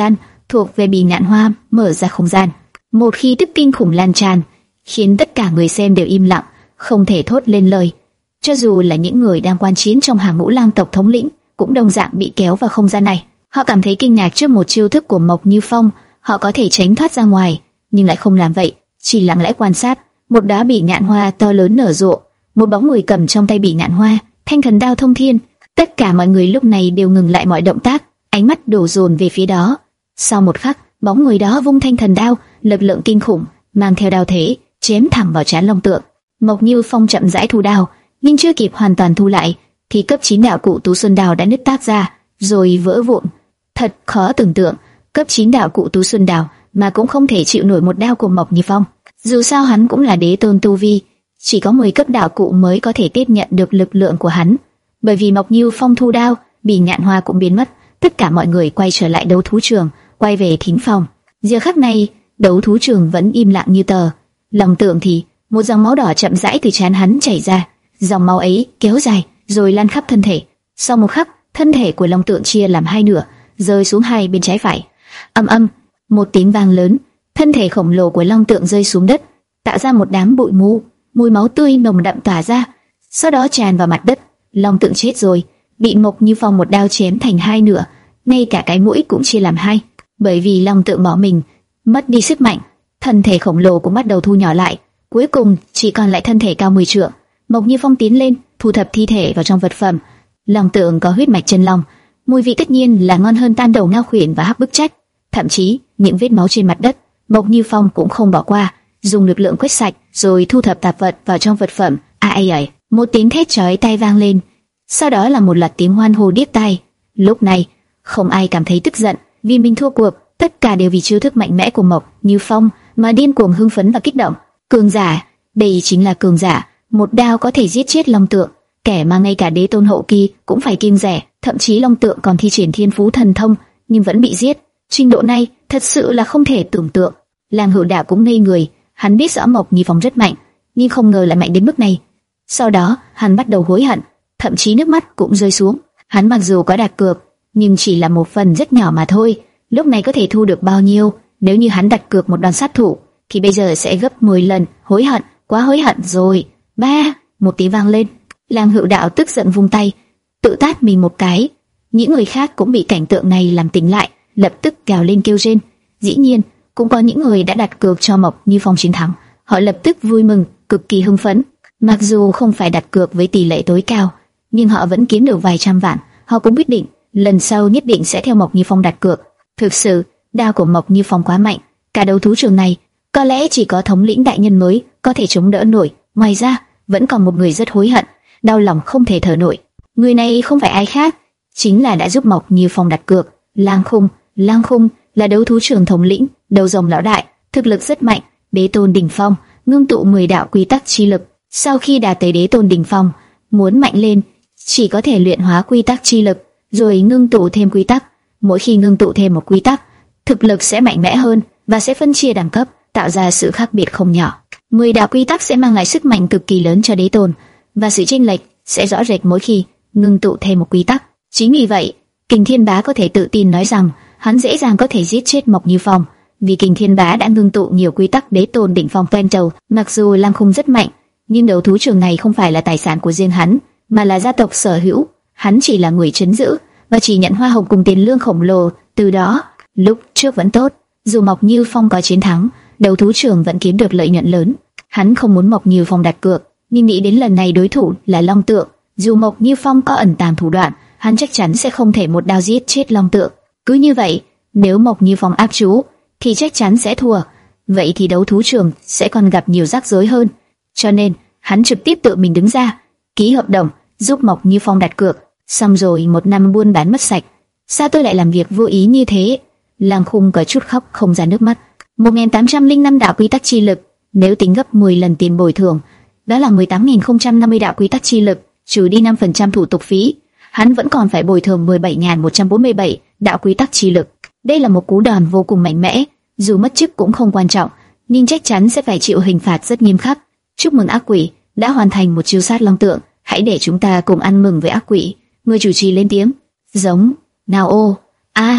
thuộc về bì ngạn hoa mở ra không gian. Một khí tức kinh khủng lan tràn, khiến tất cả người xem đều im lặng, không thể thốt lên lời. Cho dù là những người đang quan chiến trong hàng ngũ lang tộc thống lĩnh, cũng đồng dạng bị kéo vào không gian này. Họ cảm thấy kinh ngạc trước một chiêu thức của Mộc Như Phong, họ có thể tránh thoát ra ngoài, nhưng lại không làm vậy, chỉ lặng lẽ quan sát. Một đóa bỉ ngạn hoa to lớn nở rộ, một bóng người cầm trong tay bỉ ngạn hoa, thanh thần đao thông thiên. Tất cả mọi người lúc này đều ngừng lại mọi động tác, ánh mắt đổ dồn về phía đó. Sau một khắc, bóng người đó vung thanh thần đao, lực lượng kinh khủng, mang theo đao thế, chém thẳng vào trán Long Tượng. Mộc Như Phong chậm rãi thu đao, nhưng chưa kịp hoàn toàn thu lại, thì cấp chín đạo cụ Tú Xuân Đào đã nứt toác ra, rồi vỡ vụn. Thật khó tưởng tượng, cấp chín đạo cụ Tú Xuân Đào mà cũng không thể chịu nổi một đao của Mộc Như Phong. Dù sao hắn cũng là đế tôn tu vi, chỉ có mười cấp đạo cụ mới có thể tiếp nhận được lực lượng của hắn. Bởi vì Mộc Như Phong thu đao, bỉ ngạn hoa cũng biến mất. Tất cả mọi người quay trở lại đấu thú trường, quay về thính phòng. Giờ khắc này, đấu thú trường vẫn im lặng như tờ. Long Tượng thì một dòng máu đỏ chậm rãi từ trán hắn chảy ra, dòng máu ấy kéo dài rồi lan khắp thân thể. Sau một khắc, thân thể của Long Tượng chia làm hai nửa, rơi xuống hai bên trái phải. Âm âm, một tiếng vang lớn, thân thể khổng lồ của Long Tượng rơi xuống đất, tạo ra một đám bụi mù, mùi máu tươi nồng đậm tỏa ra, sau đó tràn vào mặt đất. Long Tượng chết rồi, bị Mộc Như Phong một đao chém thành hai nửa, ngay cả cái mũi cũng chia làm hai. Bởi vì Long Tượng bỏ mình, mất đi sức mạnh, thân thể khổng lồ cũng bắt đầu thu nhỏ lại, cuối cùng chỉ còn lại thân thể cao mười trượng. Mộc Như Phong tiến lên, thu thập thi thể vào trong vật phẩm. Long Tượng có huyết mạch chân long, mùi vị tất nhiên là ngon hơn tan đầu ngao khuyển và hắc bức trách. Thậm chí những vết máu trên mặt đất, Mộc Như Phong cũng không bỏ qua, dùng lực lượng quét sạch, rồi thu thập tạp vật vào trong vật phẩm. A ai ấy, một tiếng thét chói tai vang lên, sau đó là một loạt tiếng hoan hô điếc tai. Lúc này, không ai cảm thấy tức giận vì mình thua cuộc, tất cả đều vì chiêu thức mạnh mẽ của Mộc Như Phong mà điên cuồng hưng phấn và kích động. Cường giả, đây chính là cường giả, một đao có thể giết chết Long Tượng, kẻ mà ngay cả đế tôn hậu kỳ cũng phải kiêng rẻ. Thậm chí Long Tượng còn thi triển thiên phú thần thông, nhưng vẫn bị giết. Trình độ này thật sự là không thể tưởng tượng. Lang Hữu Đạo cũng ngây người, hắn biết rõ Mộc Như Phong rất mạnh, nhưng không ngờ lại mạnh đến mức này. Sau đó, hắn bắt đầu hối hận, thậm chí nước mắt cũng rơi xuống. Hắn mặc dù có đặt cược, nhưng chỉ là một phần rất nhỏ mà thôi. Lúc này có thể thu được bao nhiêu? Nếu như hắn đặt cược một đòn sát thủ, thì bây giờ sẽ gấp mười lần. Hối hận, quá hối hận rồi. Ba, một tiếng vang lên. Lang Hữu Đạo tức giận vung tay, tự tát mình một cái. Những người khác cũng bị cảnh tượng này làm tỉnh lại, lập tức gào lên kêu rên. Dĩ nhiên, cũng có những người đã đặt cược cho Mộc Như Phong chiến thắng, họ lập tức vui mừng, cực kỳ hưng phấn. Mặc dù không phải đặt cược với tỷ lệ tối cao, nhưng họ vẫn kiếm được vài trăm vạn. Họ cũng quyết định lần sau nhất định sẽ theo Mộc Như Phong đặt cược. Thực sự, đao của Mộc Như Phong quá mạnh, cả đấu thú trường này có lẽ chỉ có thống lĩnh đại nhân mới có thể chống đỡ nổi. Ngoài ra, vẫn còn một người rất hối hận, đau lòng không thể thở nổi. Người này không phải ai khác, chính là đã giúp Mộc Như Phong đặt cược. Lang Khung, Lang Khung là đấu thú trường thống lĩnh, đầu rồng lão đại, thực lực rất mạnh, đế tôn đỉnh phong, ngưng tụ mười đạo quy tắc chi lực. Sau khi đạt tới đế tôn đỉnh phong, muốn mạnh lên, chỉ có thể luyện hóa quy tắc chi lực, rồi ngưng tụ thêm quy tắc. Mỗi khi ngưng tụ thêm một quy tắc, thực lực sẽ mạnh mẽ hơn và sẽ phân chia đẳng cấp, tạo ra sự khác biệt không nhỏ. mười đạo quy tắc sẽ mang lại sức mạnh cực kỳ lớn cho đế tôn, và sự chênh lệch sẽ rõ rệt mỗi khi ngưng tụ thêm một quy tắc. Chính vì vậy, Kình Thiên Bá có thể tự tin nói rằng hắn dễ dàng có thể giết chết Mộc Như Phong, vì Kình Thiên Bá đã ngưng tụ nhiều quy tắc đế tôn đỉnh phong quen trầu. Mặc dù Lang Khung rất mạnh, nhưng đấu thú trường này không phải là tài sản của riêng hắn, mà là gia tộc sở hữu. Hắn chỉ là người trấn giữ và chỉ nhận hoa hồng cùng tiền lương khổng lồ từ đó. Lúc trước vẫn tốt, dù Mộc Như Phong có chiến thắng, đấu thú trường vẫn kiếm được lợi nhuận lớn. Hắn không muốn Mộc Như Phong đặt cược, nhưng nghĩ đến lần này đối thủ là Long Tượng, dù Mộc Như Phong có ẩn tàng thủ đoạn, hắn chắc chắn sẽ không thể một đao giết chết Long Tượng. Cứ như vậy, nếu Mộc Như Phong áp chú, thì chắc chắn sẽ thua. Vậy thì đấu thú trường sẽ còn gặp nhiều rắc rối hơn. Cho nên, hắn trực tiếp tự mình đứng ra, ký hợp đồng, giúp Mộc Như Phong đặt cược. Xong rồi một năm buôn bán mất sạch. Sao tôi lại làm việc vô ý như thế? Lang Khung có chút khóc không ra nước mắt. một nghìn tám trăm lẻ năm đạo quy tắc chi lực, nếu tính gấp mười lần tiền bồi thường, đó là mười tám nghìn không trăm năm mươi đạo quy tắc chi lực, trừ đi năm phần trăm thủ tục phí, hắn vẫn còn phải bồi thường mười bảy nghìn một trăm bốn mươi bảy đạo quy tắc chi lực. Đây là một cú đòn vô cùng mạnh mẽ, dù mất chức cũng không quan trọng, nhưng chắc chắn sẽ phải chịu hình phạt rất nghiêm khắc. Chúc mừng ác quỷ đã hoàn thành một chiêu sát Long Tượng, hãy để chúng ta cùng ăn mừng với ác quỷ. Người chủ trì lên tiếng. Giống, nào ô, a,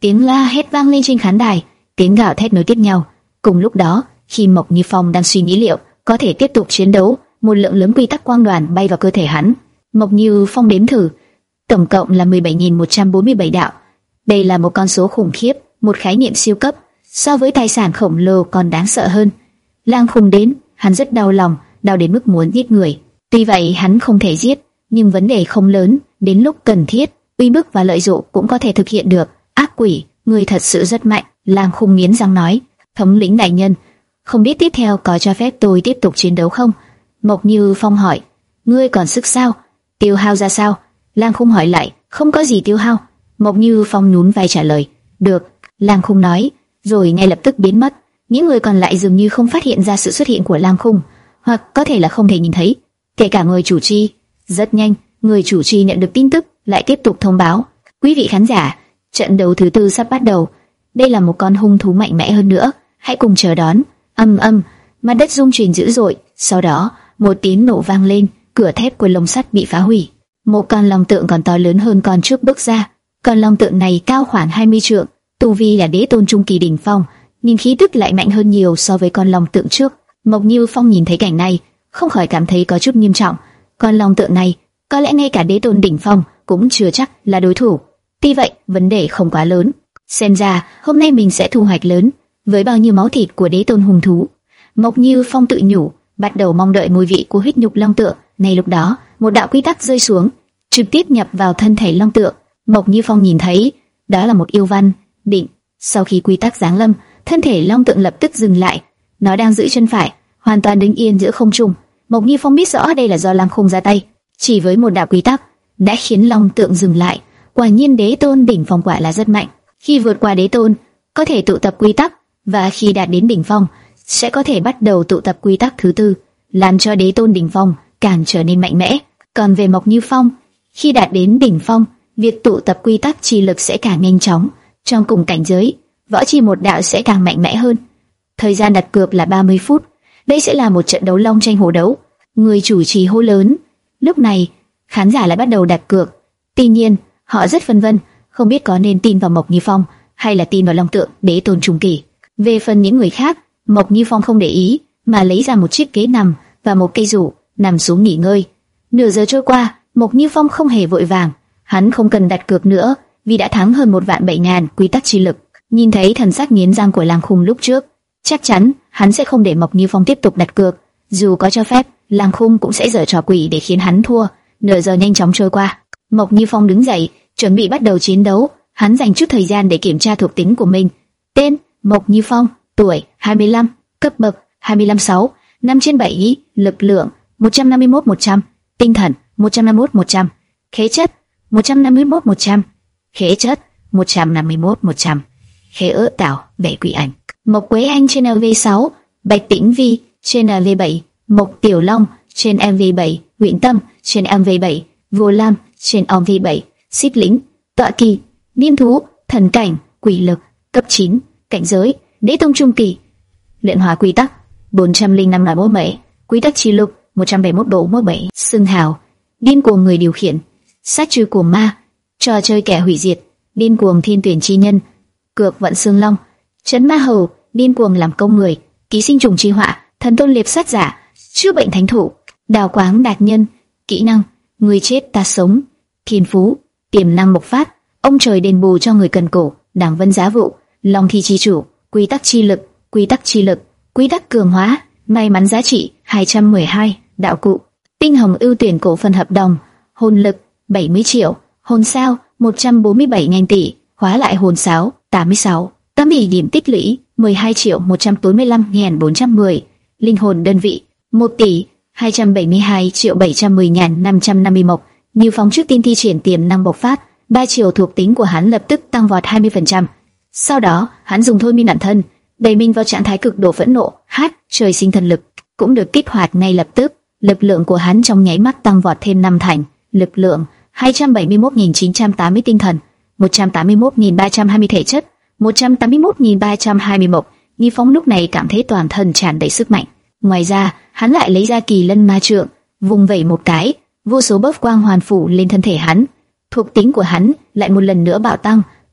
Tiếng la hét vang lên trên khán đài, tiếng gào thét nối tiếp nhau. Cùng lúc đó, khi Mộc Như Phong đang suy nghĩ liệu có thể tiếp tục chiến đấu, một lượng lớn quy tắc quang đoàn bay vào cơ thể hắn. Mộc Như Phong đếm thử, tổng cộng là mười bảy nghìn một trăm bốn mươi bảy đạo. Đây là một con số khủng khiếp, một khái niệm siêu cấp, so với tài sản khổng lồ còn đáng sợ hơn. Lang Khung đến, hắn rất đau lòng, đau đến mức muốn giết người. Tuy vậy hắn không thể giết, nhưng vấn đề không lớn, đến lúc cần thiết, uy bức và lợi dụng cũng có thể thực hiện được. Ác quỷ, người thật sự rất mạnh. Lang Khung nghiến răng nói. Thống lĩnh đại nhân, không biết tiếp theo có cho phép tôi tiếp tục chiến đấu không? Mộc Như Phong hỏi. Ngươi còn sức sao? Tiêu hao ra sao? Lang Khung hỏi lại. Không có gì tiêu hao. Mộc Như Phong nhún vai trả lời. Được. Lang Khung nói, rồi ngay lập tức biến mất. Những người còn lại dường như không phát hiện ra sự xuất hiện của Lang Khung, hoặc có thể là không thể nhìn thấy, kể cả người chủ trì. Rất nhanh, người chủ trì nhận được tin tức, lại tiếp tục thông báo. Quý vị khán giả, trận đấu thứ tư sắp bắt đầu. Đây là một con hung thú mạnh mẽ hơn nữa, hãy cùng chờ đón. Âm âm, mặt đất rung chuyển dữ dội. Sau đó, một tiếng nổ vang lên, cửa thép của lồng sắt bị phá hủy. Một con long tượng còn to lớn hơn con trước bước ra. Con long tượng này cao khoảng hai mươi trượng, tu vi là đế tôn trung kỳ đỉnh phong, nhưng khí tức lại mạnh hơn nhiều so với con long tượng trước. Mộc Như Phong nhìn thấy cảnh này, không khỏi cảm thấy có chút nghiêm trọng. Con long tượng này, có lẽ ngay cả đế tôn đỉnh phong cũng chưa chắc là đối thủ. Tuy vậy, vấn đề không quá lớn. Xem ra, hôm nay mình sẽ thu hoạch lớn, với bao nhiêu máu thịt của đế tôn hung thú. Mộc Như Phong tự nhủ, bắt đầu mong đợi mùi vị của huyết nhục long tượng. Ngay lúc đó, một đạo quy tắc rơi xuống, trực tiếp nhập vào thân thể long tượng. Mộc Như Phong nhìn thấy, đó là một yêu văn, định. Sau khi quy tắc giáng lâm, thân thể long tượng lập tức dừng lại. Nó đang giữ chân phải, hoàn toàn đứng yên giữa không trung. Mộc Như Phong biết rõ đây là do Lang Khung ra tay, chỉ với một đạo quy tắc đã khiến long tượng dừng lại. Quả nhiên đế tôn đỉnh phong quả là rất mạnh. Khi vượt qua đế tôn, có thể tụ tập quy tắc, và khi đạt đến đỉnh phong, sẽ có thể bắt đầu tụ tập quy tắc thứ tư, làm cho đế tôn đỉnh phong càng trở nên mạnh mẽ. Còn về Mộc Như Phong, khi đạt đến đỉnh phong, việc tụ tập quy tắc chi lực sẽ càng nhanh chóng. Trong cùng cảnh giới, võ chi một đạo sẽ càng mạnh mẽ hơn. Thời gian đặt cược là ba mươi phút. Đây sẽ là một trận đấu long tranh hổ đấu. Người chủ trì hô lớn. Lúc này, khán giả lại bắt đầu đặt cược. Tuy nhiên, họ rất phân vân, không biết có nên tin vào Mộc Như Phong hay là tin vào long tượng đế tôn trung kỳ. Về phần những người khác, Mộc Như Phong không để ý, mà lấy ra một chiếc ghế nằm và một cây rủ, nằm xuống nghỉ ngơi. Nửa giờ trôi qua, Mộc Như Phong không hề vội vàng. Hắn không cần đặt cược nữa, vì đã thắng hơn một vạn bảy ngàn quy tắc chi lực. Nhìn thấy thần sắc nghiến răng của Lang Khung lúc trước, chắc chắn hắn sẽ không để Mộc Như Phong tiếp tục đặt cược. Dù có cho phép, Lang Khung cũng sẽ giở trò quỷ để khiến hắn thua. Nửa giờ nhanh chóng trôi qua, Mộc Như Phong đứng dậy, chuẩn bị bắt đầu chiến đấu. Hắn dành chút thời gian để kiểm tra thuộc tính của mình. Tên: Mộc Như Phong, tuổi hai mươi lăm, cấp bậc hai mươi lăm sáu, năm trên bảy, lực lượng một trăm năm mươi mốt một trăm, tinh thần một trăm năm mươi mốt một trăm, khí chất một trăm năm mươi mốt một trăm, khí chất một trăm năm mươi mốt một trăm, khí ớ tạo bảy quỷ ảnh. Mộc Quế Anh trên lv sáu, Bạch Tĩnh Vi trên lv bảy, Mộc Tiểu Long trên lv bảy, Nguyễn Tâm trên lv bảy, Vô Lam trên lv bảy, Xích Lĩnh, Tọa Kỳ, Niên Thú, Thần Cảnh, Quỷ Lực, cấp chín, cảnh giới đế tôn trung kỳ. Luyện hóa quy tắc bốn trăm lẻ năm là mốt bảy, quy tắc chi lục một trăm bảy mươi mốt độ mốt bảy. Xưng hào: điên cuồng người điều khiển, sát trừ cuồng ma, trò chơi kẻ hủy diệt, điên cuồng thiên tuyển chi nhân, cược vận xương long, trấn ma hầu, điên cuồng làm công người, ký sinh trùng chi họa, thần tôn liệp sát giả, chữa bệnh thánh thủ, đào quáng đạt nhân. Kỹ năng: người chết ta sống. Thiên phú: tiềm năng bộc phát, ông trời đền bù cho người cần cù, đảng vân giá vụ, long thi chi chủ, quy tắc chi lực, quy tắc chi lực, quy tắc cường hóa, may mắn giá trị hai trăm mười hai, đạo cụ: tinh hồng ưu tuyển cổ phần hợp đồng, hồn lực bảy mươi triệu, hồn sao một trăm bốn mươi bảy nghìn tỷ, hóa lại hồn sáo tám mươi sáu, tâm ý điểm tích lũy mười hai triệu một trăm bốn mươi lăm nghìn bốn trăm mười, linh hồn đơn vị một tỷ hai trăm bảy mươi hai triệu bảy trăm mười nghìn năm trăm năm mươi mộc. Như Phong trước tiên thi triển tiềm năng bộc phát, ba chiều thuộc tính của hắn lập tức tăng vọt hai mươi phần trăm. Sau đó, hắn dùng thôi miên bản thân, đẩy mình vào trạng thái cực độ phẫn nộ, hát trời sinh thần lực cũng được kích hoạt ngay lập tức. Lực lượng của hắn trong nháy mắt tăng vọt thêm năm thành, lực lượng hai trăm bảy mươi mốt nghìn chín trăm tám mươi tinh thần, một trăm tám mươi mốt nghìn ba trăm hai mươi thể chất, một trăm tám mươi mốt nghìn ba trăm hai mươi mộc. Như Phong lúc này cảm thấy toàn thân tràn đầy sức mạnh. Ngoài ra, hắn lại lấy ra Kỳ Lân Ma Trượng, vùng vẩy một cái, vô số bớt quang hoàn phủ lên thân thể hắn. Thuộc tính của hắn lại một lần nữa bạo tăng,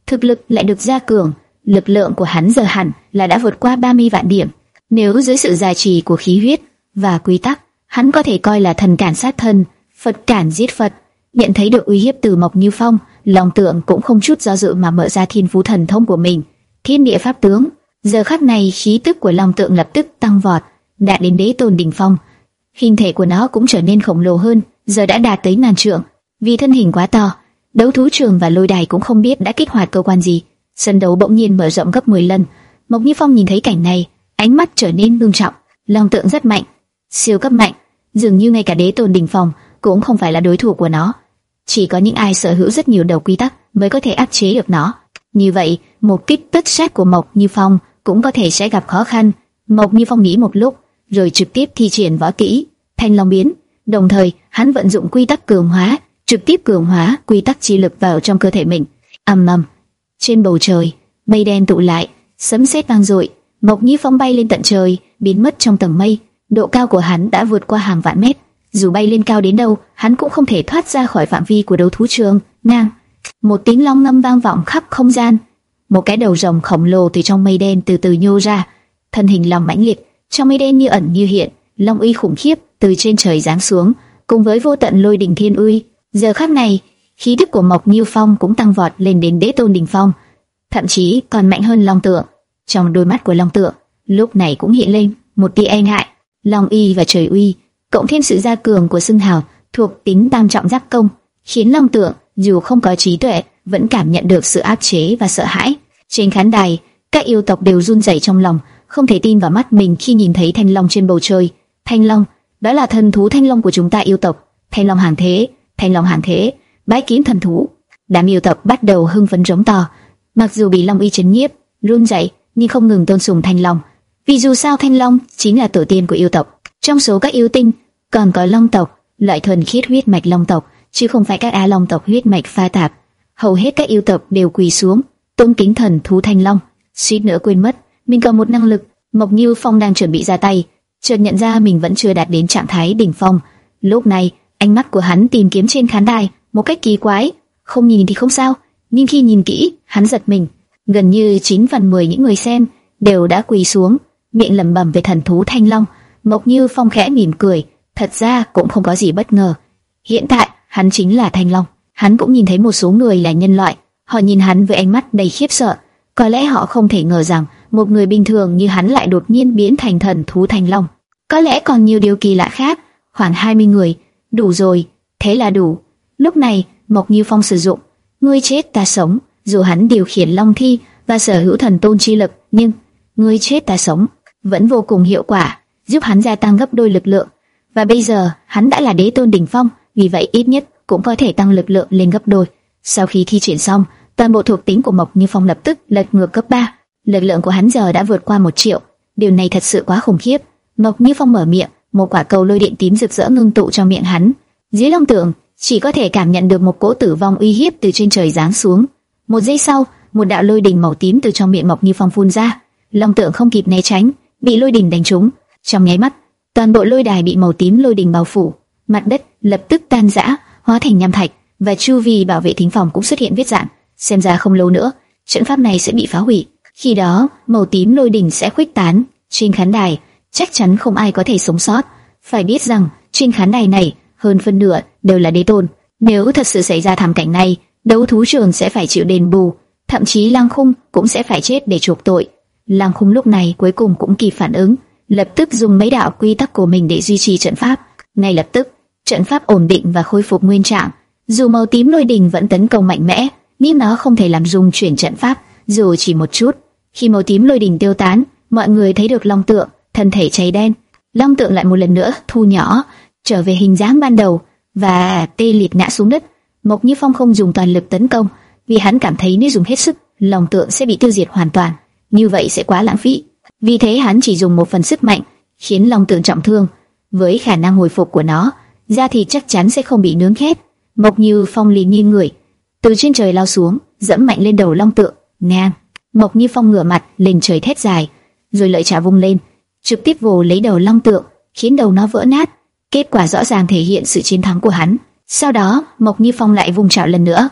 thực lực lại được gia cường, lực lượng của hắn giờ hẳn là đã vượt qua ba mươi vạn điểm. Nếu dưới sự gia trì của khí huyết và quy tắc, hắn có thể coi là thần cản sát thần, Phật cản giết Phật. Nhận thấy được uy hiếp từ Mộc Như Phong, Long Tượng cũng không chút do dự mà mở ra thiên phú thần thông của mình, Thiên Địa Pháp Tướng. Giờ khắc này khí tức của Long Tượng lập tức tăng vọt, đạt đến đế tôn đỉnh phong. Hình thể của nó cũng trở nên khổng lồ hơn, giờ đã đạt tới ngàn trượng. Vì thân hình quá to, đấu thú trường và lôi đài cũng không biết đã kích hoạt cơ quan gì. Sân đấu bỗng nhiên mở rộng gấp mười lần. Mộc Như Phong nhìn thấy cảnh này, ánh mắt trở nên ngưng trọng. Long Tượng rất mạnh, siêu cấp mạnh, dường như ngay cả đế tôn đỉnh phong cũng không phải là đối thủ của nó. Chỉ có những ai sở hữu rất nhiều đầu quy tắc mới có thể áp chế được nó. Như vậy, một kích tất sát của Mộc Như Phong cũng có thể sẽ gặp khó khăn. Mộc Như Phong nghĩ một lúc, rồi trực tiếp thi triển võ kỹ Thanh Long biến. Đồng thời, hắn vận dụng quy tắc cường hóa, trực tiếp cường hóa quy tắc chi lực vào trong cơ thể mình. Ầm ầm, trên bầu trời, mây đen tụ lại, sấm sét vang dội. Mộc Như Phong bay lên tận trời, biến mất trong tầng mây. Độ cao của hắn đã vượt qua hàng vạn mét. Dù bay lên cao đến đâu, hắn cũng không thể thoát ra khỏi phạm vi của đấu thú trường. Ngang, một tiếng long ngâm vang vọng khắp không gian. Một cái đầu rồng khổng lồ từ trong mây đen từ từ nhô ra, thân hình long mãnh liệt, trong mây đen như ẩn như hiện, long uy khủng khiếp từ trên trời giáng xuống, cùng với vô tận lôi đỉnh thiên uy. Giờ khắc này, khí tức của Mộc Như Phong cũng tăng vọt lên đến đế tôn đỉnh phong, thậm chí còn mạnh hơn Long Tượng. Trong đôi mắt của Long Tượng lúc này cũng hiện lên một tia e ngại. Long uy và trời uy, cộng thêm sự gia cường của xưng hào thuộc tính tam trọng giáp công, khiến Long Tượng dù không có trí tuệ vẫn cảm nhận được sự áp chế và sợ hãi. Trên khán đài, các yêu tộc đều run rẩy trong lòng, không thể tin vào mắt mình khi nhìn thấy Thanh Long trên bầu trời. Thanh Long, đó là thần thú Thanh Long của chúng ta yêu tộc. Thanh Long hàng thế, Thanh Long hàng thế, bái kiến thần thú. Đám yêu tộc bắt đầu hưng phấn rống to, mặc dù bị Long uy chấn nhiếp, run rẩy nhưng không ngừng tôn sùng Thanh Long, vì dù sao Thanh Long chính là tổ tiên của yêu tộc. Trong số các yêu tinh còn có Long tộc, loại thuần khiết huyết mạch Long tộc, chứ không phải các Á Long tộc huyết mạch pha tạp. Hầu hết các yêu tộc đều quỳ xuống tôn kính thần thú Thanh Long. Suýt nữa quên mất mình còn một năng lực. Mộc Như Phong đang chuẩn bị ra tay, chợt nhận ra mình vẫn chưa đạt đến trạng thái đỉnh phong. Lúc này, ánh mắt của hắn tìm kiếm trên khán đài một cách kỳ quái. Không nhìn thì không sao, nhưng khi nhìn kỹ, hắn giật mình. Gần như chín phần mười những người xem đều đã quỳ xuống, miệng lẩm bẩm về thần thú Thanh Long. Mộc Như Phong khẽ mỉm cười, thật ra cũng không có gì bất ngờ. Hiện tại, hắn chính là Thanh Long. Hắn cũng nhìn thấy một số người là nhân loại, họ nhìn hắn với ánh mắt đầy khiếp sợ. Có lẽ họ không thể ngờ rằng một người bình thường như hắn lại đột nhiên biến thành thần thú Thanh Long. Có lẽ còn nhiều điều kỳ lạ khác. Khoảng hai mươi người, đủ rồi, thế là đủ. Lúc này, Mộc Như Phong sử dụng ngươi chết ta sống. Dù hắn điều khiển long thi và sở hữu thần tôn chi lực, nhưng ngươi chết ta sống vẫn vô cùng hiệu quả, giúp hắn gia tăng gấp đôi lực lượng. Và bây giờ hắn đã là đế tôn đỉnh phong, vì vậy ít nhất cũng có thể tăng lực lượng lên gấp đôi. Sau khi thi triển xong, toàn bộ thuộc tính của Mộc Như Phong lập tức lật ngược gấp ba. Lực lượng của hắn giờ đã vượt qua một triệu. Điều này thật sự quá khủng khiếp. Mộc Như Phong mở miệng, một quả cầu lôi điện tím rực rỡ ngưng tụ trong miệng hắn. Dưới Long Tượng chỉ có thể cảm nhận được một cỗ tử vong uy hiếp từ trên trời giáng xuống. Một giây sau, một đạo lôi đình màu tím từ trong miệng Mộc Như Phong phun ra. Long Tượng không kịp né tránh, bị lôi đình đánh trúng. Trong nháy mắt, toàn bộ lôi đài bị màu tím lôi đình bao phủ, mặt đất lập tức tan rã, hóa thành nham thạch, và chu vi bảo vệ thính phòng cũng xuất hiện vết rạn. Xem ra không lâu nữa, trận pháp này sẽ bị phá hủy. Khi đó, màu tím lôi đình sẽ khuếch tán trên khán đài, chắc chắn không ai có thể sống sót. Phải biết rằng, trên khán đài này, hơn phân nửa đều là đế tôn. Nếu thật sự xảy ra thảm cảnh này, đấu thú trường sẽ phải chịu đền bù, thậm chí Lăng Khung cũng sẽ phải chết để chuộc tội. Lăng Khung lúc này cuối cùng cũng kịp phản ứng, lập tức dùng mấy đạo quy tắc của mình để duy trì trận pháp. Ngay lập tức, trận pháp ổn định và khôi phục nguyên trạng. Dù màu tím lôi đình vẫn tấn công mạnh mẽ, nhưng nó không thể làm rung chuyển trận pháp dù chỉ một chút. Khi màu tím lôi đình tiêu tán, mọi người thấy được Long Tượng thân thể cháy đen. Long Tượng lại một lần nữa thu nhỏ, trở về hình dáng ban đầu và tê liệt ngã xuống đất. Mộc Như Phong không dùng toàn lực tấn công, vì hắn cảm thấy nếu dùng hết sức, Long Tượng sẽ bị tiêu diệt hoàn toàn, như vậy sẽ quá lãng phí. Vì thế hắn chỉ dùng một phần sức mạnh, khiến Long Tượng trọng thương. Với khả năng hồi phục của nó, da thịt chắc chắn sẽ không bị nướng khét. Mộc Như Phong liền nghiêng người, từ trên trời lao xuống, dẫm mạnh lên đầu Long Tượng. Ngang! Mộc Như Phong ngửa mặt lên trời thét dài, rồi lợi chảo vung lên, trực tiếp vồ lấy đầu Long Tượng, khiến đầu nó vỡ nát. Kết quả rõ ràng thể hiện sự chiến thắng của hắn. Sau đó, Mộc Như Phong lại vung chảo lần nữa,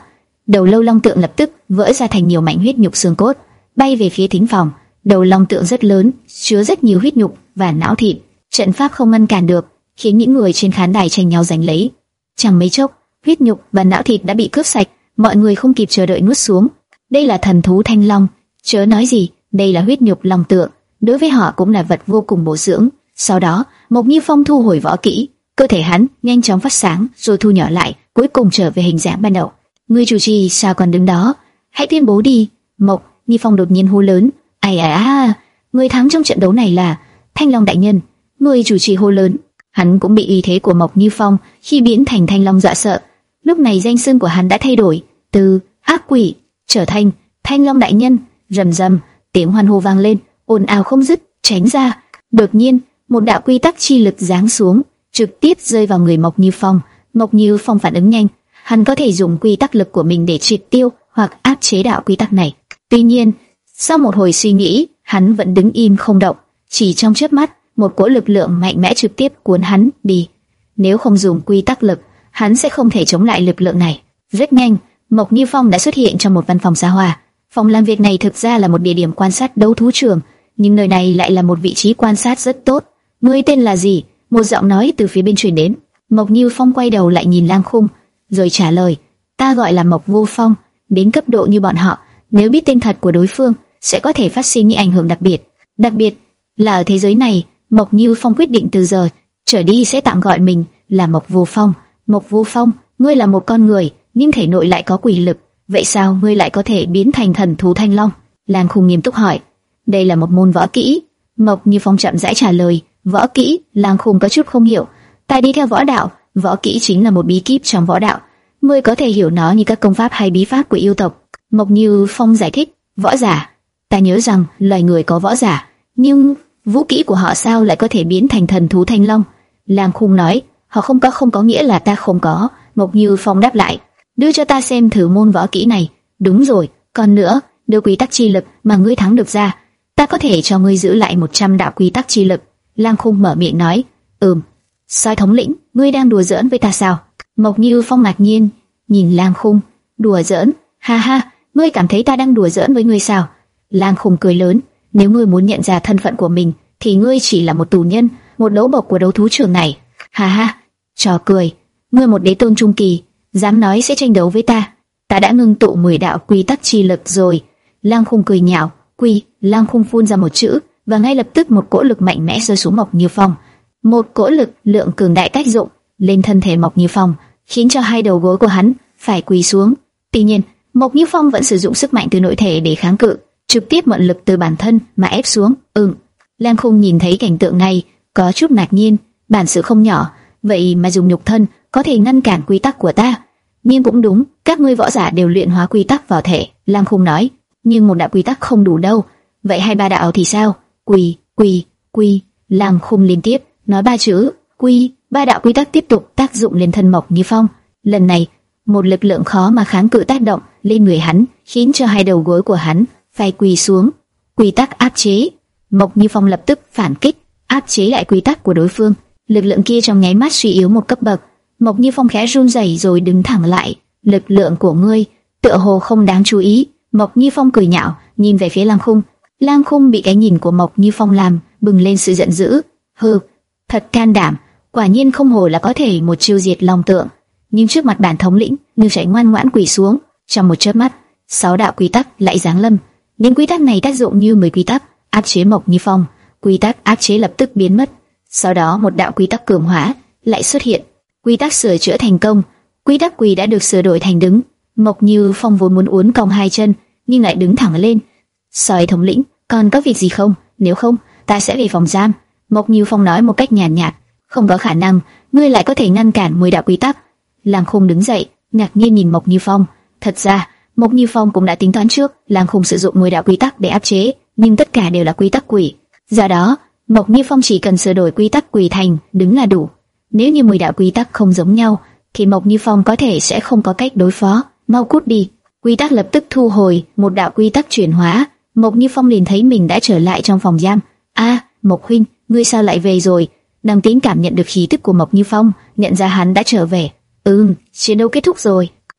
đầu lâu long tượng lập tức vỡ ra thành nhiều mảnh huyết nhục xương cốt, bay về phía thính phòng. Đầu long tượng rất lớn, chứa rất nhiều huyết nhục và não thịt. Trận pháp không ngăn cản được, khiến những người trên khán đài tranh nhau giành lấy. Chẳng mấy chốc, huyết nhục và não thịt đã bị cướp sạch, mọi người không kịp chờ đợi nuốt xuống. Đây là thần thú thanh long, chớ nói gì, đây là huyết nhục long tượng, đối với họ cũng là vật vô cùng bổ dưỡng. Sau đó, Mộc Như Phong thu hồi võ kỹ, cơ thể hắn nhanh chóng phát sáng, rồi thu nhỏ lại, cuối cùng trở về hình dáng ban đầu. Ngươi chủ trì sao còn đứng đó? Hãy tuyên bố đi! Mộc Như Phong đột nhiên hô lớn. Ai à, à, người thắng trong trận đấu này là Thanh Long đại nhân. Người chủ trì hô lớn. Hắn cũng bị uy thế của Mộc Như Phong khi biến thành Thanh Long dọa sợ. Lúc này danh xưng của hắn đã thay đổi từ ác quỷ trở thành Thanh Long đại nhân. Rầm rầm, tiếng hoan hô vang lên, ồn ào không dứt. Tránh ra! Đột nhiên, một đạo quy tắc chi lực giáng xuống, trực tiếp rơi vào người Mộc Như Phong. Mộc Như Phong phản ứng nhanh, hắn có thể dùng quy tắc lực của mình để triệt tiêu hoặc áp chế đạo quy tắc này. Tuy nhiên, sau một hồi suy nghĩ, hắn vẫn đứng im không động. Chỉ trong chớp mắt, một cỗ lực lượng mạnh mẽ trực tiếp cuốn hắn đi. Nếu không dùng quy tắc lực, hắn sẽ không thể chống lại lực lượng này. Rất nhanh, Mộc Như Phong đã xuất hiện trong một văn phòng xa hoa. Phòng làm việc này thực ra là một địa điểm quan sát đấu thú trường, nhưng nơi này lại là một vị trí quan sát rất tốt. Ngươi tên là gì? Một giọng nói từ phía bên truyền đến. Mộc Như Phong quay đầu lại nhìn Lang Khung, rồi trả lời: Ta gọi là Mộc Vô Phong. Đến cấp độ như bọn họ, nếu biết tên thật của đối phương, sẽ có thể phát sinh những ảnh hưởng đặc biệt. Đặc biệt là ở thế giới này, Mộc Như Phong quyết định từ giờ trở đi sẽ tạm gọi mình là Mộc Vô Phong. Mộc Vô Phong, ngươi là một con người, nhưng thể nội lại có quỷ lực. Vậy sao ngươi lại có thể biến thành thần thú Thanh Long? Lang Khung nghiêm túc hỏi. Đây là một môn võ kỹ. Mộc Như Phong chậm rãi trả lời. Võ kỹ? Lang Khung có chút không hiểu. Ta đi theo võ đạo, võ kỹ chính là một bí kíp trong võ đạo. Ngươi có thể hiểu nó như các công pháp hay bí pháp của yêu tộc. Mộc Như Phong giải thích. Võ giả? Ta nhớ rằng loài người có võ giả, nhưng vũ kỹ của họ sao lại có thể biến thành thần thú Thanh Long? Lang Khung nói. Họ không có không có nghĩa là ta không có. Mộc Như Phong đáp lại. Đưa cho ta xem thử môn võ kỹ này. Đúng rồi, còn nữa, đưa quy tắc chi lực mà ngươi thắng được ra, ta có thể cho ngươi giữ lại một trăm đạo quy tắc chi lực. Lang Khung mở miệng nói. Ừm. Sói thống lĩnh, ngươi đang đùa giỡn với ta sao? Mộc Như Phong ngạc nhiên nhìn Lang Khung. Đùa giỡn? Ha ha, ngươi cảm thấy ta đang đùa giỡn với ngươi sao? Lang Khung cười lớn. Nếu ngươi muốn nhận ra thân phận của mình, thì ngươi chỉ là một tù nhân, một đấu bộc của đấu thú trường này. Ha ha, trò cười. Ngươi một đế tôn trung kỳ, dám nói sẽ tranh đấu với ta? Ta đã ngưng tụ mười đạo quy tắc chi lực rồi. Lang Khung cười nhạo. Quy. Lang Khung phun ra một chữ, và ngay lập tức một cỗ lực mạnh mẽ rơi xuống Mộc Như Phong. Một cỗ lực lượng cường đại tác dụng lên thân thể Mộc Như Phong, khiến cho hai đầu gối của hắn phải quỳ xuống. Tuy nhiên, Mộc Như Phong vẫn sử dụng sức mạnh từ nội thể để kháng cự, trực tiếp mượn lực từ bản thân mà ép xuống. Ừm. Lang Khung nhìn thấy cảnh tượng này, có chút ngạc nhiên. Bản sự không nhỏ, vậy mà dùng nhục thân có thể ngăn cản quy tắc của ta. Nhưng cũng đúng, các ngươi võ giả đều luyện hóa quy tắc vào thể. Lang Khung nói. Nhưng một đạo quy tắc không đủ đâu. Vậy hai ba đạo thì sao? Quy, quy, quy. Lang Khung liên tiếp nói ba chữ quy. Ba đạo quy tắc tiếp tục tác dụng lên thân Mộc Như Phong. Lần này, một lực lượng khó mà kháng cự tác động lên người hắn, khiến cho hai đầu gối của hắn phải quỳ xuống. Quy tắc áp chế. Mộc Như Phong lập tức phản kích, áp chế lại quy tắc của đối phương. Lực lượng kia trong nháy mắt suy yếu một cấp bậc. Mộc Như Phong khẽ run rẩy rồi đứng thẳng lại. Lực lượng của ngươi tựa hồ không đáng chú ý. Mộc Như Phong cười nhạo, nhìn về phía Lang Khung. Lang Khung bị cái nhìn của Mộc Như Phong làm bừng lên sự giận dữ. Hừ, thật can đảm, quả nhiên không hổ là có thể một chiêu diệt long tượng. Nhưng trước mặt bản thống lĩnh, ngươi phải ngoan ngoãn quỳ xuống. Trong một chớp mắt, sáu đạo quy tắc lại giáng lâm. Những quy tắc này tác dụng như mười quy tắc áp chế Mộc Như Phong. Quy tắc áp chế lập tức biến mất. Sau đó một đạo quy tắc cường hóa lại xuất hiện. Quy tắc sửa chữa thành công. Quy tắc quỳ đã được sửa đổi thành đứng. Mộc Như Phong vốn muốn uốn cong hai chân, nhưng lại đứng thẳng lên. Sói thống lĩnh, còn có việc gì không? Nếu không, ta sẽ về phòng giam. Mộc Như Phong nói một cách nhàn nhạt, nhạt. Không có khả năng, ngươi lại có thể ngăn cản mười đạo quy tắc. Lang Khung đứng dậy, ngạc nhiên nhìn Mộc Như Phong. Thật ra, Mộc Như Phong cũng đã tính toán trước, Lang Khung sử dụng mười đạo quy tắc để áp chế, nhưng tất cả đều là quy tắc quỷ. Do đó, Mộc Như Phong chỉ cần sửa đổi quy tắc quỷ thành đứng là đủ. Nếu như mười đạo quy tắc không giống nhau, thì Mộc Như Phong có thể sẽ không có cách đối phó. Mau cút đi. Quy tắc lập tức thu hồi, một đạo quy tắc chuyển hóa. Mộc Như Phong liền thấy mình đã trở lại trong phòng giam. A, Mộc huynh, ngươi sao lại về rồi? Đằng Tín cảm nhận được khí tức của Mộc Như Phong, nhận ra hắn đã trở về. Ừm, chiến đấu kết thúc rồi.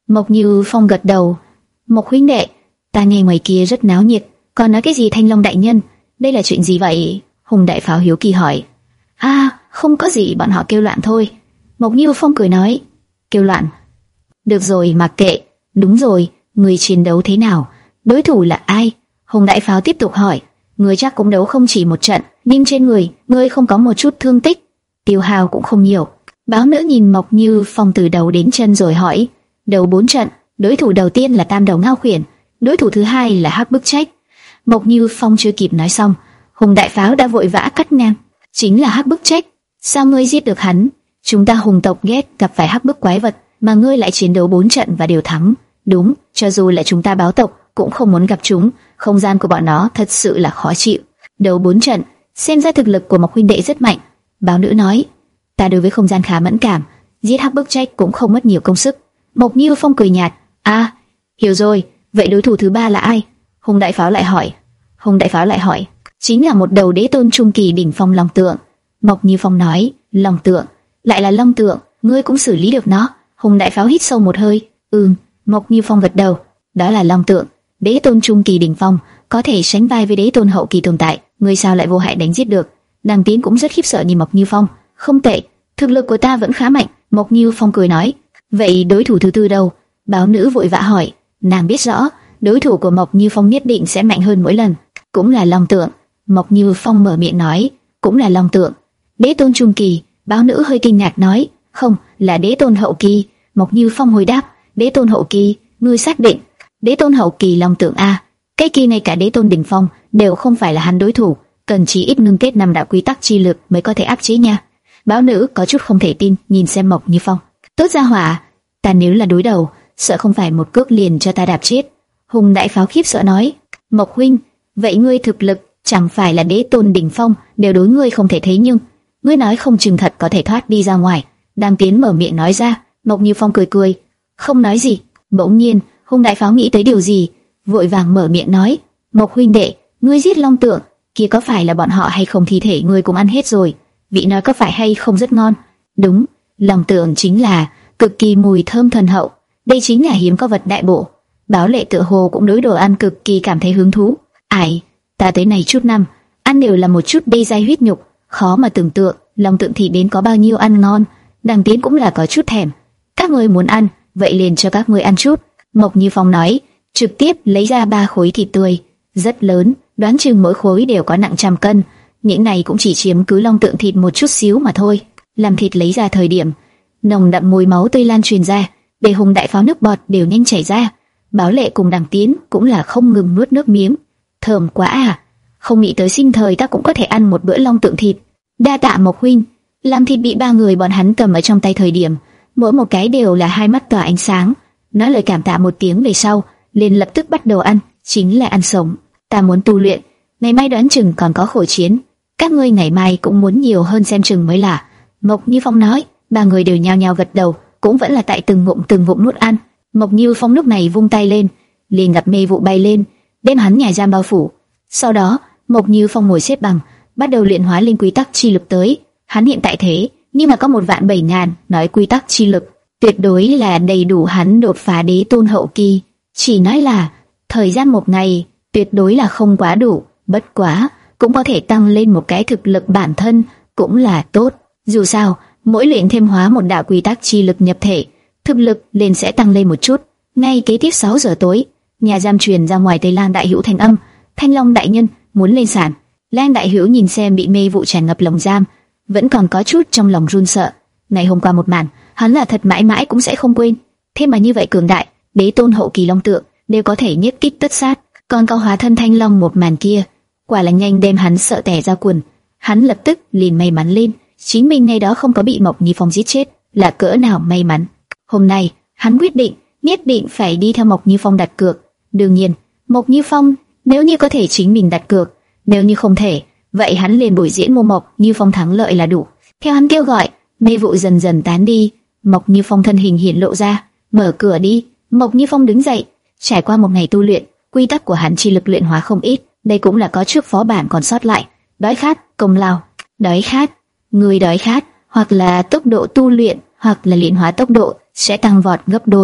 Mộc Như Phong gật đầu. Mộc huynh đệ, ta nghe ngoài kia rất náo nhiệt, còn nói cái gì Thanh Long đại nhân, đây là chuyện gì vậy? Hùng Đại Pháo hiếu kỳ hỏi. A, à, không có gì, bọn họ kêu loạn thôi. Mộc Như Phong cười nói. Kêu loạn? Được rồi, mặc kệ. Đúng rồi, người chiến đấu thế nào? Đối thủ là ai? Hùng Đại Pháo tiếp tục hỏi. Người chắc cũng đấu không chỉ một trận, nhưng trên người ngươi không có một chút thương tích, tiêu hao cũng không nhiều. Báo nữ nhìn Mộc Như Phong từ đầu đến chân rồi hỏi. Đấu bốn trận, đối thủ đầu tiên là Tam Đầu Ngao Khuyển, đối thủ thứ hai là Hắc Bức Trách. Mộc Như Phong chưa kịp nói xong, Hùng Đại Pháo đã vội vã cắt ngang. Chính là Hắc Bức Trách. Sao ngươi giết được hắn? Chúng ta Hùng tộc ghét gặp phải Hắc Bức quái vật, mà ngươi lại chiến đấu bốn trận và đều thắng. Đúng, cho dù là chúng ta báo tộc cũng không muốn gặp chúng, không gian của bọn nó thật sự là khó chịu. Đấu bốn trận, xem ra thực lực của Mộc huynh đệ rất mạnh. Báo nữ nói. Ta đối với không gian khá mẫn cảm, giết Hắc Bức Trách cũng không mất nhiều công sức. Mộc Như Phong cười nhạt. A, à, hiểu rồi, vậy đối thủ thứ ba là ai? Hùng Đại Pháo lại hỏi. Hùng Đại Pháo lại hỏi. Chính là một đầu đế tôn trung kỳ đỉnh phong long tượng. Mộc Như Phong nói. Long tượng, lại là long tượng, ngươi cũng xử lý được nó? Hùng Đại Pháo hít sâu một hơi. Ừm. Mộc Như Phong gật đầu. Đó là long tượng, đế tôn trung kỳ đỉnh phong, có thể sánh vai với đế tôn hậu kỳ tồn tại. Ngươi sao lại vô hại đánh giết được? Đằng Tiến cũng rất khiếp sợ nhìn Mộc Như Phong. Không tệ, thực lực của ta vẫn khá mạnh. Mộc Như Phong cười nói. Vậy đối thủ thứ tư đâu? Báo nữ vội vã hỏi. Nàng biết rõ đối thủ của Mộc Như Phong nhất định sẽ mạnh hơn mỗi lần. Cũng là long tượng. Mộc Như Phong mở miệng nói. Cũng là long tượng, đế tôn trung kỳ. Báo nữ hơi kinh ngạc nói. Không, là đế tôn hậu kỳ. Mộc Như Phong hồi đáp. Đế tôn hậu kỳ, ngươi xác định? Đế tôn hậu kỳ long tượng a? Cái kia ngay cả đế tôn đỉnh phong đều không phải là hắn đối thủ, cần chỉ ít ngưng kết năm đạo quy tắc chi lực mới có thể áp chế nha. Báo nữ có chút không thể tin nhìn xem Mộc Như Phong. Tốt ra hỏa, ta nếu là đối đầu, sợ không phải một cước liền cho ta đạp chết. Hùng Đại Pháo khiếp sợ nói. Mộc huynh, vậy ngươi thực lực chẳng phải là đế tôn đỉnh phong đều đối ngươi không thể thấy, nhưng ngươi nói không chừng thật có thể thoát đi ra ngoài. Đang Tiến mở miệng nói ra. Mộc Như Phong cười cười, không nói gì. Bỗng nhiên Hùng Đại Pháo nghĩ tới điều gì, vội vàng mở miệng nói. Mộc huynh đệ, ngươi giết long tượng kia có phải là bọn họ hay không? Thi thể ngươi cũng ăn hết rồi. Vị nói có phải hay không rất ngon. Đúng, long tượng chính là cực kỳ mùi thơm thuần hậu, đây chính là hiếm có vật đại bổ. Báo Lệ tựa hồ cũng đối đồ ăn cực kỳ cảm thấy hứng thú. Ải, ta tới này chút năm ăn đều là một chút đê dai huyết nhục, khó mà tưởng tượng long tượng thịt đến có bao nhiêu ăn ngon. Đằng Tiến cũng là có chút thèm. Các ngươi muốn ăn, vậy liền cho các ngươi ăn chút. Mộc Như Phong nói, trực tiếp lấy ra ba khối thịt tươi, rất lớn, đoán chừng mỗi khối đều có nặng trăm cân. Những này cũng chỉ chiếm cứ long tượng thịt một chút xíu mà thôi. Làm thịt lấy ra thời điểm, nồng đậm mùi máu tươi lan truyền ra, để Hùng Đại Pháo nước bọt đều nhanh chảy ra. Báo Lệ cùng Đằng Tiến cũng là không ngừng nuốt nước miếng. Thơm quá à! Không nghĩ tới sinh thời ta cũng có thể ăn một bữa long tượng thịt. Đa tạ Mộc huynh. Làm thịt bị ba người bọn hắn cầm ở trong tay thời điểm, mỗi một cái đều là hai mắt tỏa ánh sáng. Nói lời cảm tạ một tiếng về sau, liền lập tức bắt đầu ăn, chính là ăn sống. Ta muốn tu luyện, ngày mai đoán chừng còn có khổ chiến. Các ngươi ngày mai cũng muốn nhiều hơn xem chừng mới là. Mộc Như Phong nói. Ba người đều nhao nhao gật đầu, cũng vẫn là tại từng ngụm từng ngụm nuốt ăn. Mộc Như Phong lúc này vung tay lên, liền gặp mê vụ bay lên, đem hắn nhảy giam bao phủ. Sau đó, Mộc Như Phong ngồi xếp bằng, bắt đầu luyện hóa linh quy tắc chi lực tới. Hắn hiện tại thế, nhưng mà có một vạn bảy ngàn nói quy tắc chi lực, tuyệt đối là đầy đủ hắn đột phá đế tôn hậu kỳ. Chỉ nói là thời gian một ngày, tuyệt đối là không quá đủ. Bất quá cũng có thể tăng lên một cái thực lực bản thân, cũng là tốt. Dù sao, mỗi luyện thêm hóa một đạo quy tắc chi lực nhập thể, thực lực liền sẽ tăng lên một chút. Ngay kế tiếp sáu giờ tối, nhà giam truyền ra ngoài Tây Lang đại hữu thanh âm, Thanh Long đại nhân muốn lên sàn. Lang đại hữu nhìn xem bị mê vụ tràn ngập lồng giam, vẫn còn có chút trong lòng run sợ. Ngày hôm qua một màn, hắn là thật mãi mãi cũng sẽ không quên. Thế mà như vậy cường đại, đế tôn hậu kỳ long tượng đều có thể nhất kích tất sát, còn có hóa thân thanh long một màn kia, quả là nhanh đem hắn sợ tè ra quần. Hắn lập tức liền may mắn lên, chính mình ngày đó không có bị Mộc Như Phong giết chết, là cỡ nào may mắn. Hôm nay, hắn quyết định nhất định phải đi theo Mộc Như Phong đặt cược. Đương nhiên, Mộc Như Phong nếu như có thể chính mình đặt cược, nếu như không thể, vậy hắn liền buổi diễn mua Mộc Như Phong thắng lợi là đủ. Theo hắn kêu gọi, mê vụ dần dần tán đi, Mộc Như Phong thân hình hiển lộ ra, mở cửa đi. Mộc Như Phong đứng dậy, trải qua một ngày tu luyện, quy tắc của hắn chi lực luyện hóa không ít, đây cũng là có trước phó bản còn sót lại. Đói khát, công lao, đói khát, người đói khát, hoặc là tốc độ tu luyện, hoặc là luyện hóa tốc độ sẽ tăng vọt gấp đôi,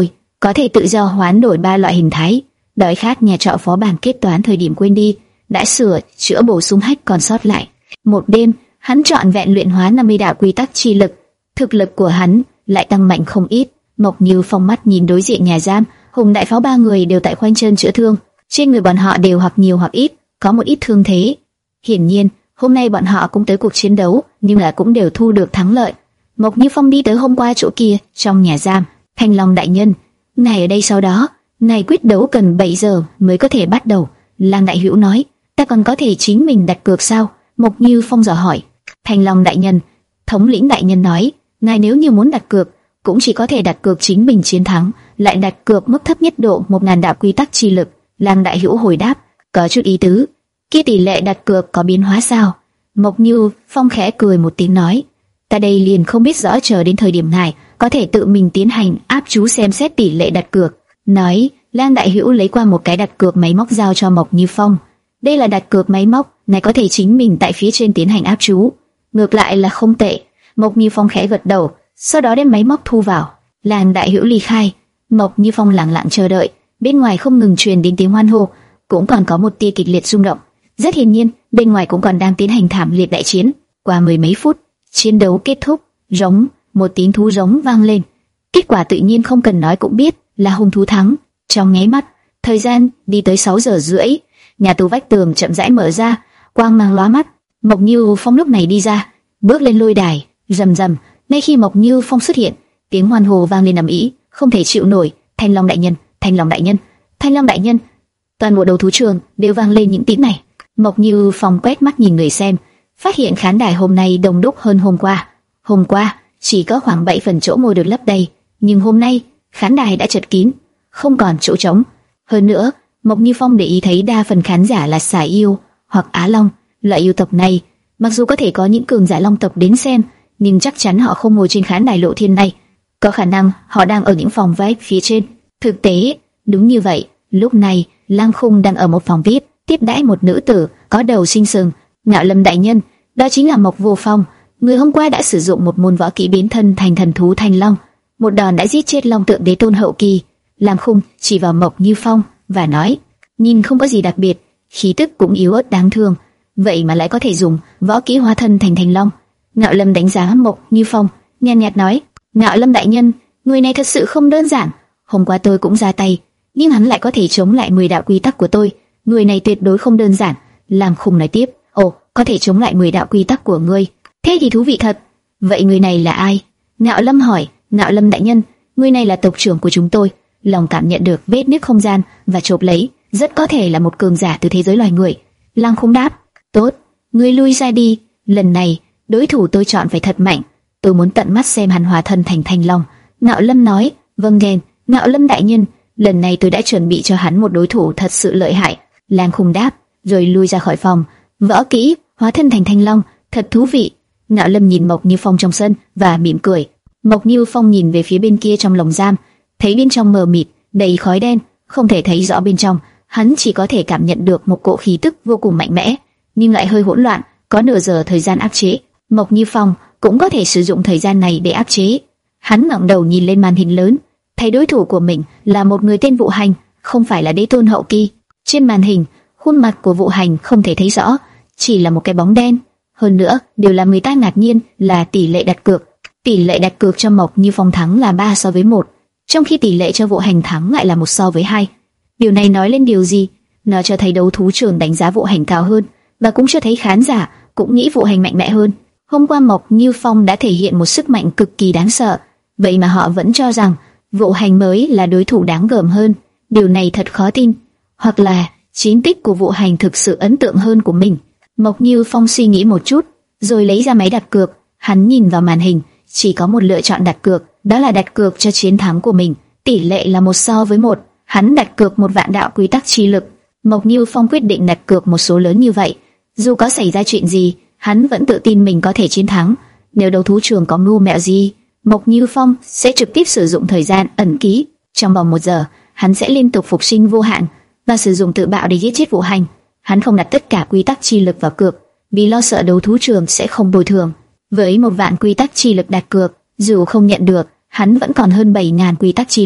có thể tự do hoán đổi ba loại hình thái. Đói khát nhà trọ phó bản kết toán thời điểm quên đi, đã sửa chữa bổ sung hết còn sót lại. Một đêm, hắn trọn vẹn luyện hóa năm mươi đạo quy tắc chi lực, thực lực của hắn lại tăng mạnh không ít. Mộc Như Phong mắt nhìn đối diện nhà giam, Hùng Đại Pháo ba người đều tại khoanh chân chữa thương, trên người bọn họ đều hoặc nhiều hoặc ít có một ít thương thế. Hiển nhiên, hôm nay bọn họ cũng tới cuộc chiến đấu, nhưng là cũng đều thu được thắng lợi. Mộc Như Phong đi tới hôm qua chỗ kia, trong nhà giam. Thanh Long đại nhân, ngài ở đây sau đó, ngài quyết đấu cần bảy giờ mới có thể bắt đầu. Lang Đại Hữu nói, ta còn có thể chính mình đặt cược sao? Mộc Như Phong dò hỏi. Thanh Long đại nhân, thống lĩnh đại nhân nói, ngài nếu như muốn đặt cược, cũng chỉ có thể đặt cược chính mình chiến thắng, lại đặt cược mức thấp nhất độ một ngàn đạo quy tắc chi lực. Lang Đại Hữu hồi đáp, có chút ý tứ. Kia tỷ lệ đặt cược có biến hóa sao? Mộc Như Phong khẽ cười một tiếng nói, ta đây liền không biết rõ, chờ đến thời điểm này có thể tự mình tiến hành áp chú xem xét tỷ lệ đặt cược. Nói, Lang Đại Hữu lấy qua một cái đặt cược máy móc giao cho Mộc Như Phong. Đây là đặt cược máy móc, này có thể chính mình tại phía trên tiến hành áp chú. Ngược lại là không tệ. Mộc Như Phong khẽ gật đầu, sau đó đem máy móc thu vào. Lang Đại Hữu ly khai. Mộc Như Phong lặng lặng chờ đợi. Bên ngoài không ngừng truyền đến tiếng hoan hô, cũng còn có một tia kịch liệt rung động. Rất hiển nhiên, bên ngoài cũng còn đang tiến hành thảm liệt đại chiến. Qua mười mấy phút, chiến đấu kết thúc. Rống, một tiếng thú rống vang lên. Kết quả tự nhiên không cần nói cũng biết là hung thú thắng. Trong nháy mắt, thời gian đi tới sáu giờ rưỡi, nhà tù vách tường chậm rãi mở ra, quang mang lóa mắt. Mộc Như Phong lúc này đi ra, bước lên lôi đài, rầm rầm. Ngay khi Mộc Như Phong xuất hiện, tiếng hoan hô vang lên ầm ĩ, không thể chịu nổi. Thanh Long đại nhân, Thanh Long đại nhân, Thanh Long đại nhân. Toàn bộ đấu thú trường đều vang lên những tiếng này. Mộc Như Phong quét mắt nhìn người xem, phát hiện khán đài hôm nay đông đúc hơn hôm qua. Hôm qua chỉ có khoảng bảy phần chỗ ngồi được lấp đầy, nhưng hôm nay khán đài đã chật kín, không còn chỗ trống. Hơn nữa, Mộc Như Phong để ý thấy đa phần khán giả là xà yêu hoặc Á Long. Loại yêu tộc này, mặc dù có thể có những cường giả Long tộc đến xem, nhưng chắc chắn họ không ngồi trên khán đài lộ thiên này. Có khả năng họ đang ở những phòng vi ai pi phía trên. Thực tế, đúng như vậy. Lúc này, Lam Khung đang ở một phòng vi ai pi tiếp đãi một nữ tử có đầu xinh sừng. Ngạo Lâm đại nhân, đó chính là Mộc Vô Phong, người hôm qua đã sử dụng một môn võ kỹ biến thân thành thần thú Thanh Long, một đòn đã giết chết Long tượng đế tôn hậu kỳ. Lam Khung chỉ vào Mộc Như Phong và nói, nhìn không có gì đặc biệt, khí tức cũng yếu ớt đáng thương, vậy mà lại có thể dùng võ kỹ hóa thân thành Thanh Long. Ngạo Lâm đánh giá Mộc Như Phong, nhàn nhạt nói, Ngạo Lâm đại nhân, người này thật sự không đơn giản. Hôm qua tôi cũng ra tay, nhưng hắn lại có thể chống lại mười đạo quy tắc của tôi. Người này tuyệt đối không đơn giản. Lam Khung nói tiếp, ồ, có thể chống lại mười đạo quy tắc của ngươi, thế thì thú vị thật. Vậy người này là ai? Ngạo Lâm hỏi. Ngạo Lâm đại nhân, người này là tộc trưởng của chúng tôi. Lòng cảm nhận được vết nứt không gian và chộp lấy, rất có thể là một cường giả từ thế giới loài người. Lam Khung đáp, tốt, ngươi lui ra đi. Lần này đối thủ tôi chọn phải thật mạnh, tôi muốn tận mắt xem hắn hóa thân thành Thanh Long. Ngạo Lâm nói, vâng nghe, Ngạo Lâm đại nhân, lần này tôi đã chuẩn bị cho hắn một đối thủ thật sự lợi hại. Lam Khung đáp, rồi lui ra khỏi phòng. Võ kỹ hóa thân thành Thanh Long, thật thú vị. Ngạo Lâm nhìn Mộc Như Phong trong sân và mỉm cười. Mộc Như Phong nhìn về phía bên kia trong lồng giam, thấy bên trong mờ mịt, đầy khói đen, không thể thấy rõ bên trong. Hắn chỉ có thể cảm nhận được một cỗ khí tức vô cùng mạnh mẽ, nhưng lại hơi hỗn loạn, có nửa giờ thời gian áp chế. Mộc Như Phong cũng có thể sử dụng thời gian này để áp chế. Hắn ngẩng đầu nhìn lên màn hình lớn, thấy đối thủ của mình là một người tên Vũ Hành, không phải là đế tôn hậu kỳ. Trên màn hình, khuôn mặt của Vũ Hành không thể thấy rõ, chỉ là một cái bóng đen. Hơn nữa, điều làm người ta ngạc nhiên là tỷ lệ đặt cược. Tỷ lệ đặt cược cho Mộc Như Phong thắng là ba so với một, trong khi tỷ lệ cho Vũ Hành thắng lại là một so với hai. Điều này nói lên điều gì? Nó cho thấy đấu thú trường đánh giá Vũ Hành cao hơn, và cũng cho thấy khán giả cũng nghĩ Vũ Hành mạnh mẽ hơn. Hôm qua Mộc Như Phong đã thể hiện một sức mạnh cực kỳ đáng sợ, vậy mà họ vẫn cho rằng Vũ Hành mới là đối thủ đáng gờm hơn. Điều này thật khó tin. Hoặc là chiến tích của Vũ Hành thực sự ấn tượng hơn của mình. Mộc Như Phong suy nghĩ một chút, rồi lấy ra máy đặt cược. Hắn nhìn vào màn hình, chỉ có một lựa chọn đặt cược, đó là đặt cược cho chiến thắng của mình. Tỷ lệ là một so với một. Hắn đặt cược một vạn đạo quy tắc chi lực. Mộc Như Phong quyết định đặt cược một số lớn như vậy. Dù có xảy ra chuyện gì, hắn vẫn tự tin mình có thể chiến thắng. Nếu đấu thú trường có mưu mẹo gì, Mộc Như Phong sẽ trực tiếp sử dụng thời gian ẩn ký. Trong vòng một giờ, hắn sẽ liên tục phục sinh vô hạn và sử dụng tự bạo để giết chết Vũ Hành. Hắn không đặt tất cả quy tắc chi lực vào cược, vì lo sợ đấu thú trường sẽ không bồi thường. Với một vạn quy tắc chi lực đặt cược, dù không nhận được, hắn vẫn còn hơn bảy ngàn quy tắc chi lực.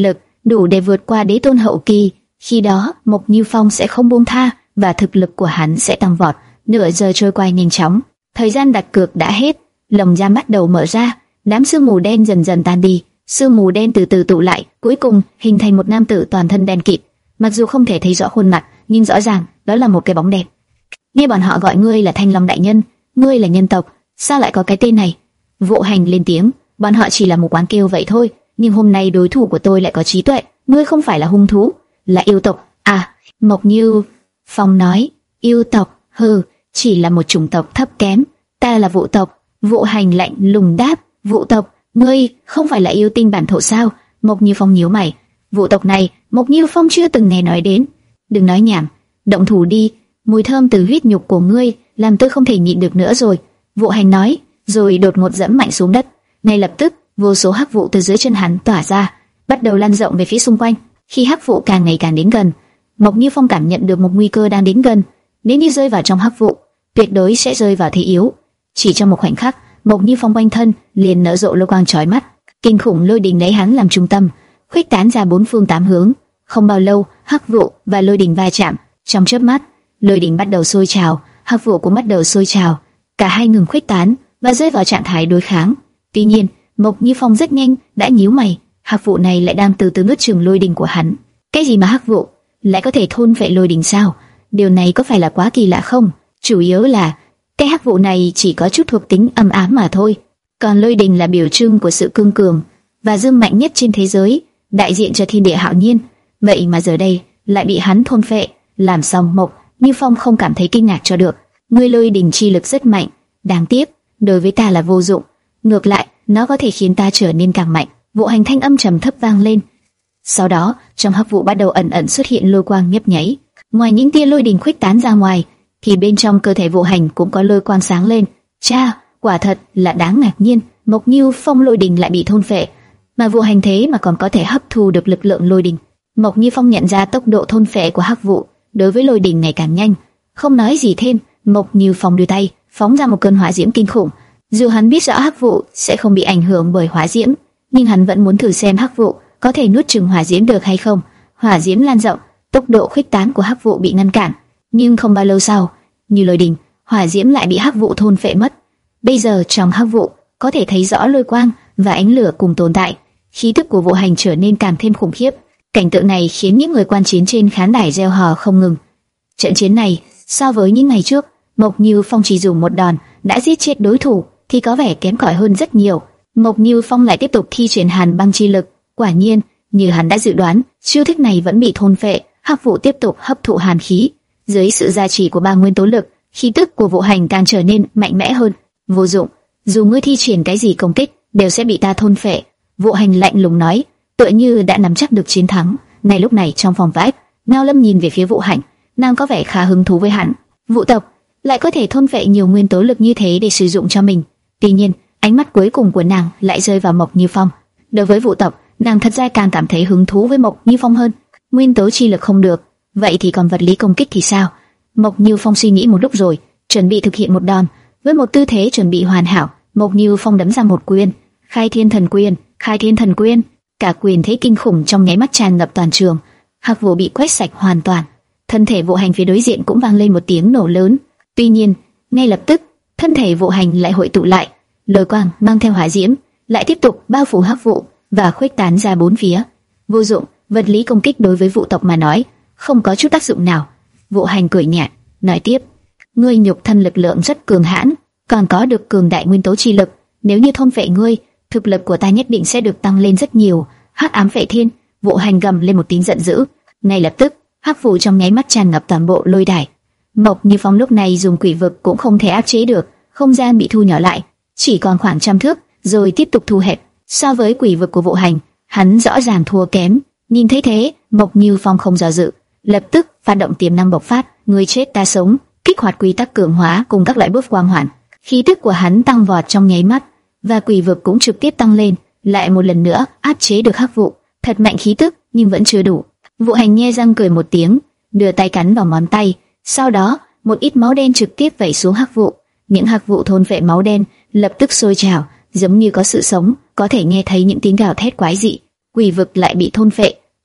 đủ để vượt qua đế tôn hậu kỳ. Khi đó, Mộc Như Phong sẽ không buông tha và thực lực của hắn sẽ tăng vọt. Nửa giờ trôi qua nhanh chóng, thời gian đặt cược đã hết, lồng giam bắt đầu mở ra, đám sương mù đen dần dần tan đi, sương mù đen từ từ tụ lại, cuối cùng hình thành một nam tử toàn thân đen kịt. Mặc dù không thể thấy rõ khuôn mặt, nhưng rõ ràng đó là một cái bóng đen. Nghe bọn họ gọi ngươi là Thanh Long đại nhân, ngươi là nhân tộc, sao lại có cái tên này? Vô Hành lên tiếng, bọn họ chỉ là một quán kêu vậy thôi, nhưng hôm nay đối thủ của tôi lại có trí tuệ, ngươi không phải là hung thú, là yêu tộc. À, Mộc Như Phong nói, yêu tộc, hừ, chỉ là một chủng tộc thấp kém, ta là Vũ tộc. Vô Hành lạnh lùng đáp, Vũ tộc, ngươi không phải là yêu tinh bản thổ sao? Mộc Như Phong nhíu mày, Vũ tộc này, Mộc Như Phong chưa từng nghe nói đến. Đừng nói nhảm, động thủ đi, mùi thơm từ huyết nhục của ngươi làm tôi không thể nhịn được nữa rồi. Vô Hành nói, rồi đột ngột dẫm mạnh xuống đất. Ngay lập tức, vô số hắc vụ từ dưới chân hắn tỏa ra, bắt đầu lan rộng về phía xung quanh. Khi hắc vụ càng ngày càng đến gần, Mộc Như Phong cảm nhận được một nguy cơ đang đến gần. Nếu như rơi vào trong hắc vụ, tuyệt đối sẽ rơi vào thế yếu. Chỉ trong một khoảnh khắc, Mộc Như Phong quanh thân liền nở rộ lôi quang chói mắt, kinh khủng lôi đình lấy hắn làm trung tâm, khuếch tán ra bốn phương tám hướng. Không bao lâu, hắc vụ và lôi đình va chạm, trong chớp mắt, lôi đình bắt đầu sôi trào, hắc vụ cũng bắt đầu sôi trào, cả hai ngừng khuếch tán và rơi vào trạng thái đối kháng. Tuy nhiên, Mộc Như Phong rất nhanh đã nhíu mày, hắc vụ này lại đang từ từ nuốt chửng lôi đình của hắn. Cái gì mà hắc vụ lại có thể thôn phệ lôi đình sao? Điều này có phải là quá kỳ lạ không? Chủ yếu là cái hắc vụ này chỉ có chút thuộc tính âm ám mà thôi, còn lôi đình là biểu trưng của sự cương cường và dương mạnh nhất trên thế giới, đại diện cho thiên địa hạo nhiên. Vậy mà giờ đây lại bị hắn thôn phệ, làm xong Mộc Như Phong không cảm thấy kinh ngạc cho được. Ngươi lôi đình chi lực rất mạnh, đáng tiếc đối với ta là vô dụng, ngược lại nó có thể khiến ta trở nên càng mạnh. Vô Hành thanh âm trầm thấp vang lên. Sau đó trong hắc vụ bắt đầu ẩn ẩn xuất hiện lôi quang nhấp nháy. Ngoài những tia lôi đình khuếch tán ra ngoài, thì bên trong cơ thể Vô Hành cũng có lôi quang sáng lên. Cha, quả thật là đáng ngạc nhiên, Mộc Như Phong lôi đình lại bị thôn phệ, mà Vô Hành thế mà còn có thể hấp thu được lực lượng lôi đình. Mộc Như Phong nhận ra tốc độ thôn phệ của hắc vụ đối với lôi đình ngày càng nhanh, không nói gì thêm, Mộc Như Phong đưa tay phóng ra một cơn hỏa diễm kinh khủng. Dù hắn biết rõ hắc vụ sẽ không bị ảnh hưởng bởi hỏa diễm, nhưng hắn vẫn muốn thử xem hắc vụ có thể nuốt chửng hỏa diễm được hay không. Hỏa diễm lan rộng, tốc độ khuếch tán của hắc vụ bị ngăn cản, nhưng không bao lâu sau, như lôi đình, hỏa diễm lại bị hắc vụ thôn phệ mất. Bây giờ trong hắc vụ có thể thấy rõ lôi quang và ánh lửa cùng tồn tại. Khí tức của Vô Hành trở nên càng thêm khủng khiếp. Cảnh tượng này khiến những người quan chiến trên khán đài reo hò không ngừng. Trận chiến này so với những ngày trước, Mộc Như Phong chỉ dùng một đòn đã giết chết đối thủ thì có vẻ kém cỏi hơn rất nhiều. Mộc Như Phong lại tiếp tục thi triển Hàn Băng chi lực. Quả nhiên, như hắn đã dự đoán, chiêu thức này vẫn bị thôn phệ. Hắc vụ tiếp tục hấp thụ hàn khí. Dưới sự gia trì của ba nguyên tố lực, khí tức của Vô Hành càng trở nên mạnh mẽ hơn. Vô dụng, dù ngươi thi triển cái gì công kích, đều sẽ bị ta thôn phệ. Vô Hành lạnh lùng nói, tựa như đã nắm chắc được chiến thắng. Ngay lúc này trong phòng vải, Ngao Lâm nhìn về phía Vô Hành, nàng có vẻ khá hứng thú với hắn. Vũ tộc lại có thể thôn phệ nhiều nguyên tố lực như thế để sử dụng cho mình. Tuy nhiên, ánh mắt cuối cùng của nàng lại rơi vào Mộc Như Phong. Đối với Vũ tộc, nàng thật ra càng cảm thấy hứng thú với Mộc Như Phong hơn. Nguyên tố chi lực không được, vậy thì còn vật lý công kích thì sao? Mộc Như Phong suy nghĩ một lúc rồi, chuẩn bị thực hiện một đòn. Với một tư thế chuẩn bị hoàn hảo, Mộc Như Phong đấm ra một quyền, Khai Thiên Thần Quyền, Khai Thiên Thần Quyền. Cả quyền thế kinh khủng trong nháy mắt tràn ngập toàn trường, hắc vụ bị quét sạch hoàn toàn. Thân thể Vô Hành phía đối diện cũng vang lên một tiếng nổ lớn. Tuy nhiên, ngay lập tức, thân thể Vô Hành lại hội tụ lại, lôi quang mang theo hỏa diễm lại tiếp tục bao phủ hắc vụ và khuếch tán ra bốn phía. Vô dụng, vật lý công kích đối với Vũ tộc mà nói không có chút tác dụng nào. Vô Hành cười nhạt, nói tiếp: ngươi nhục thân lực lượng rất cường hãn, còn có được cường đại nguyên tố chi lực. Nếu như thôn phệ ngươi, thực lực của ta nhất định sẽ được tăng lên rất nhiều. Hắc ám phệ thiên. Vô Hành gầm lên một tiếng giận dữ. Ngay lập tức, hắc vụ trong nháy mắt tràn ngập toàn bộ lôi đài. Mộc Như Phong lúc này dùng quỷ vực cũng không thể áp chế được, không gian bị thu nhỏ lại, chỉ còn khoảng trăm thước, rồi tiếp tục thu hẹp. So với quỷ vực của Vô Hành, hắn rõ ràng thua kém. Nhìn thấy thế, Mộc Như Phong không do dự, lập tức phát động tiềm năng bộc phát, người chết ta sống, kích hoạt quy tắc cường hóa cùng các loại buff quang hoàn. Khí tức của hắn tăng vọt trong nháy mắt, và quỷ vực cũng trực tiếp tăng lên, lại một lần nữa áp chế được hắc vụ. Thật mạnh khí tức, nhưng vẫn chưa đủ. Vô Hành nhe răng cười một tiếng, đưa tay cắn vào ngón tay, sau đó một ít máu đen trực tiếp vẩy xuống hắc vụ. Những hắc vụ thôn phệ máu đen lập tức sôi trào, giống như có sự sống, có thể nghe thấy những tiếng gào thét quái dị. Quỷ vực lại bị thôn phệ,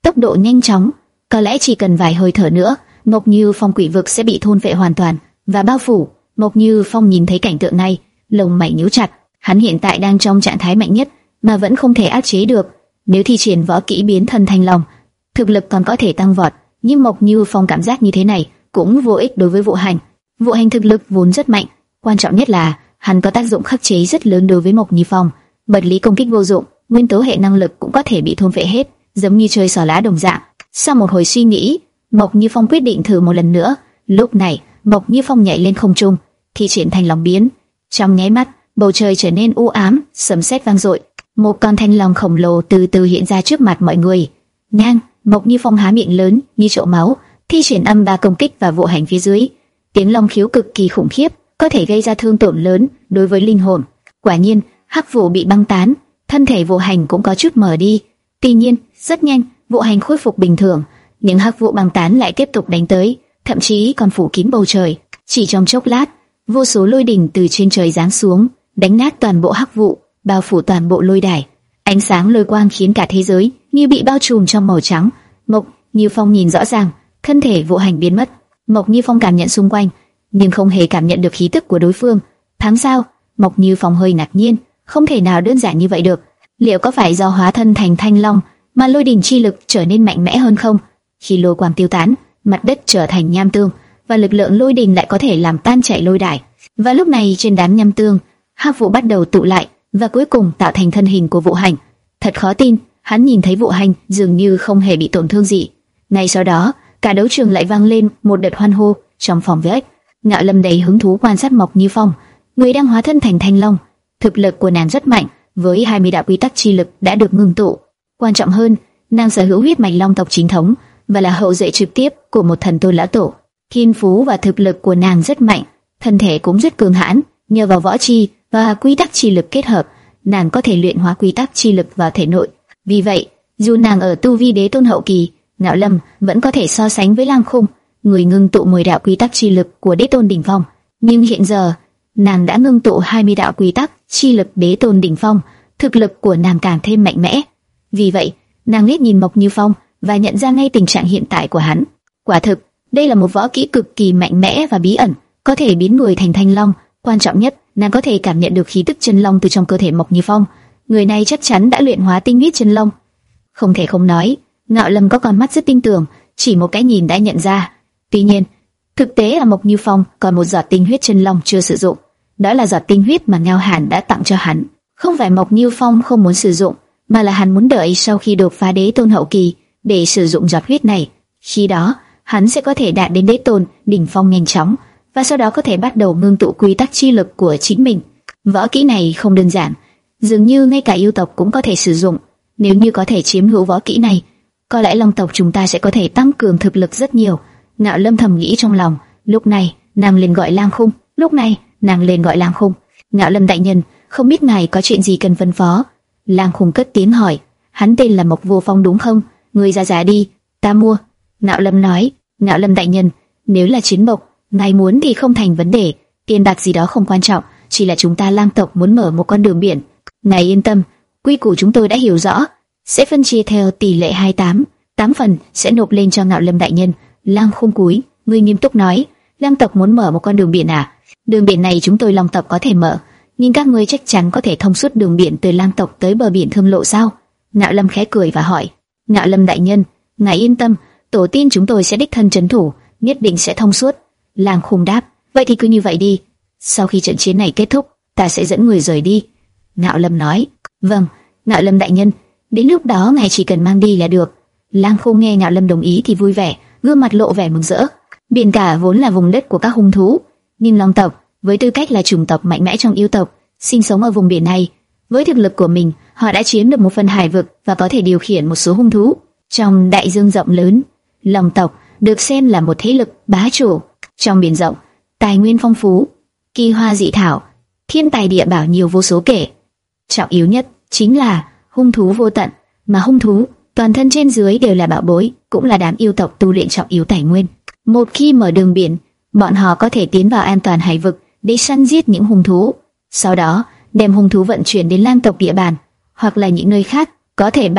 tốc độ nhanh chóng, có lẽ chỉ cần vài hơi thở nữa, Mộc Như Phong quỷ vực sẽ bị thôn phệ hoàn toàn và bao phủ. Mộc Như Phong nhìn thấy cảnh tượng này, lông mày nhíu chặt. Hắn hiện tại đang trong trạng thái mạnh nhất mà vẫn không thể áp chế được. Nếu thi triển võ kỹ biến thân thanh long, thực lực còn có thể tăng vọt, nhưng Mộc Như Phong cảm giác như thế này cũng vô ích đối với Vũ Hành. Vũ Hành thực lực vốn rất mạnh, quan trọng nhất là hắn có tác dụng khắc chế rất lớn đối với Mộc Như Phong. Vật lý công kích vô dụng, nguyên tố hệ năng lực cũng có thể bị thôn phệ hết, giống như chơi xỏ lá đồng dạng. Sau một hồi suy nghĩ, Mộc Như Phong quyết định thử một lần nữa. Lúc này, Mộc Như Phong nhảy lên không trung, thi triển thanh long biến. Trong nháy mắt, bầu trời trở nên u ám, sấm sét vang dội. Một con thanh long khổng lồ từ từ hiện ra trước mặt mọi người. Ngang, Mộc Như Phong há miệng lớn như chậu máu, thi triển âm ba công kích vào Vũ Hành phía dưới. Tiếng long khiếu cực kỳ khủng khiếp, có thể gây ra thương tổn lớn đối với linh hồn. Quả nhiên, hắc vụ bị băng tán, thân thể Vũ Hành cũng có chút mờ đi. Tuy nhiên, rất nhanh, Vũ Hành khôi phục bình thường, nhưng hắc vụ băng tán lại tiếp tục đánh tới, thậm chí còn phủ kín bầu trời. Chỉ trong chốc lát, vô số lôi đỉnh từ trên trời giáng xuống, đánh nát toàn bộ hắc vụ, bao phủ toàn bộ lôi đài. Ánh sáng lôi quang khiến cả thế giới như bị bao trùm trong màu trắng. Mộc Như Phong nhìn rõ ràng, thân thể Vũ Hành biến mất. Mộc Như Phong cảm nhận xung quanh, nhưng không hề cảm nhận được khí tức của đối phương. Tháng sau, Mộc Như Phong hơi ngạc nhiên, không thể nào đơn giản như vậy được. Liệu có phải do hóa thân thành thanh long mà lôi đỉnh chi lực trở nên mạnh mẽ hơn không? Khi lôi quang tiêu tán, mặt đất trở thành nham tương, và lực lượng lôi đỉnh lại có thể làm tan chảy lôi đài. Và lúc này trên đám nham tương, hắc vụ bắt đầu tụ lại và cuối cùng tạo thành thân hình của Vũ Hành. Thật khó tin, hắn nhìn thấy Vũ Hành dường như không hề bị tổn thương gì. Ngay sau đó, cả đấu trường lại vang lên một đợt hoan hô. Trong phòng với ếch, Ngạo Lâm đầy hứng thú quan sát Mộc Như Phong, người đang hóa thân thành thanh long. Thực lực của nàng rất mạnh, với hai mươi đạo quy tắc chi lực đã được ngưng tụ. Quan trọng hơn, nàng sở hữu huyết mạch long tộc chính thống và là hậu duệ trực tiếp của một thần tôn lão tổ. Thiên phú và thực lực của nàng rất mạnh, thân thể cũng rất cường hãn. Nhờ vào võ chi và quy tắc chi lực kết hợp, nàng có thể luyện hóa quy tắc chi lực vào thể nội. Vì vậy, dù nàng ở tu vi đế tôn hậu kỳ, Ngạo Lâm vẫn có thể so sánh với Lang Khung, người ngưng tụ mười đạo quy tắc chi lực của đế tôn đỉnh phong. Nhưng hiện giờ, nàng đã ngưng tụ hai mươi đạo quy tắc chi lực đế tôn đỉnh phong, thực lực của nàng càng thêm mạnh mẽ. Vì vậy, nàng liếc nhìn Mộc Như Phong và nhận ra ngay tình trạng hiện tại của hắn. Quả thực, đây là một võ kỹ cực kỳ mạnh mẽ và bí ẩn, có thể biến người thành thanh long. Quan trọng nhất, nàng có thể cảm nhận được khí tức chân long từ trong cơ thể Mộc Như Phong. Người này chắc chắn đã luyện hóa tinh huyết chân long. Không thể không nói, Ngạo Lâm có con mắt rất tinh tường, chỉ một cái nhìn đã nhận ra. Tuy nhiên, thực tế là Mộc Như Phong còn một giọt tinh huyết chân long chưa sử dụng. Đó là giọt tinh huyết mà Ngao Hàn đã tặng cho hắn. Không phải Mộc Như Phong không muốn sử dụng, mà là hắn muốn đợi sau khi đột phá đế tôn hậu kỳ để sử dụng giọt huyết này. Khi đó, hắn sẽ có thể đạt đến đế tôn đỉnh phong nhanh chóng, và sau đó có thể bắt đầu ngưng tụ quy tắc chi lực của chính mình. Võ kỹ này không đơn giản, dường như ngay cả yêu tộc cũng có thể sử dụng. Nếu như có thể chiếm hữu võ kỹ này, có lẽ long tộc chúng ta sẽ có thể tăng cường thực lực rất nhiều. Ngạo Lâm thầm nghĩ trong lòng. Lúc này, nàng liền gọi Lang Khung. Lúc này, nàng liền gọi Lang Khung. Ngạo Lâm đại nhân, không biết ngài có chuyện gì cần phân phó? Lang Khung cất tiếng hỏi. Hắn tên là Mộc Vô Phong đúng không? Người ra giá đi, ta mua. Ngạo Lâm nói. Ngạo Lâm đại nhân, nếu là chiến mộc, ngài muốn thì không thành vấn đề, tiền bạc gì đó không quan trọng, chỉ là chúng ta Lang tộc muốn mở một con đường biển. Ngài yên tâm, quy củ chúng tôi đã hiểu rõ, sẽ phân chia theo tỷ lệ hai tám, tám phần sẽ nộp lên cho Ngạo Lâm đại nhân. Lang Khung cúi, người nghiêm túc nói, Lang tộc muốn mở một con đường biển à? Đường biển này chúng tôi Long tộc có thể mở, nhưng các ngươi chắc chắn có thể thông suốt đường biển từ Lang tộc tới bờ biển Thương Lộ sao? Ngạo Lâm khẽ cười và hỏi. Ngạo Lâm đại nhân, ngài yên tâm, tổ tiên chúng tôi sẽ đích thân trấn thủ, nhất định sẽ thông suốt. Lang Khung đáp. Vậy thì cứ như vậy đi. Sau khi trận chiến này kết thúc, ta sẽ dẫn người rời đi. Ngạo Lâm nói. Vâng, Ngạo Lâm đại nhân, đến lúc đó ngài chỉ cần mang đi là được. Lang Khung nghe Ngạo Lâm đồng ý thì vui vẻ, gương mặt lộ vẻ mừng rỡ. Biển cả vốn là vùng đất của các hung thú, nhưng Long tộc với tư cách là chủng tộc mạnh mẽ trong yêu tộc, sinh sống ở vùng biển này, với thực lực của mình, họ đã chiếm được một phần hải vực và có thể điều khiển một số hung thú. Trong đại dương rộng lớn, Long tộc được xem là một thế lực bá chủ. Trong biển rộng, tài nguyên phong phú, kỳ hoa dị thảo, thiên tài địa bảo nhiều vô số kể. Trọng yếu nhất chính là hung thú vô tận, mà hung thú toàn thân trên dưới đều là bảo bối, cũng là đám yêu tộc tu luyện trọng yếu tài nguyên. Một khi mở đường biển, bọn họ có thể tiến vào an toàn hải vực để săn giết những hung thú, sau đó đem hung thú vận chuyển đến Lang tộc địa bàn hoặc là những nơi khác, có thể bán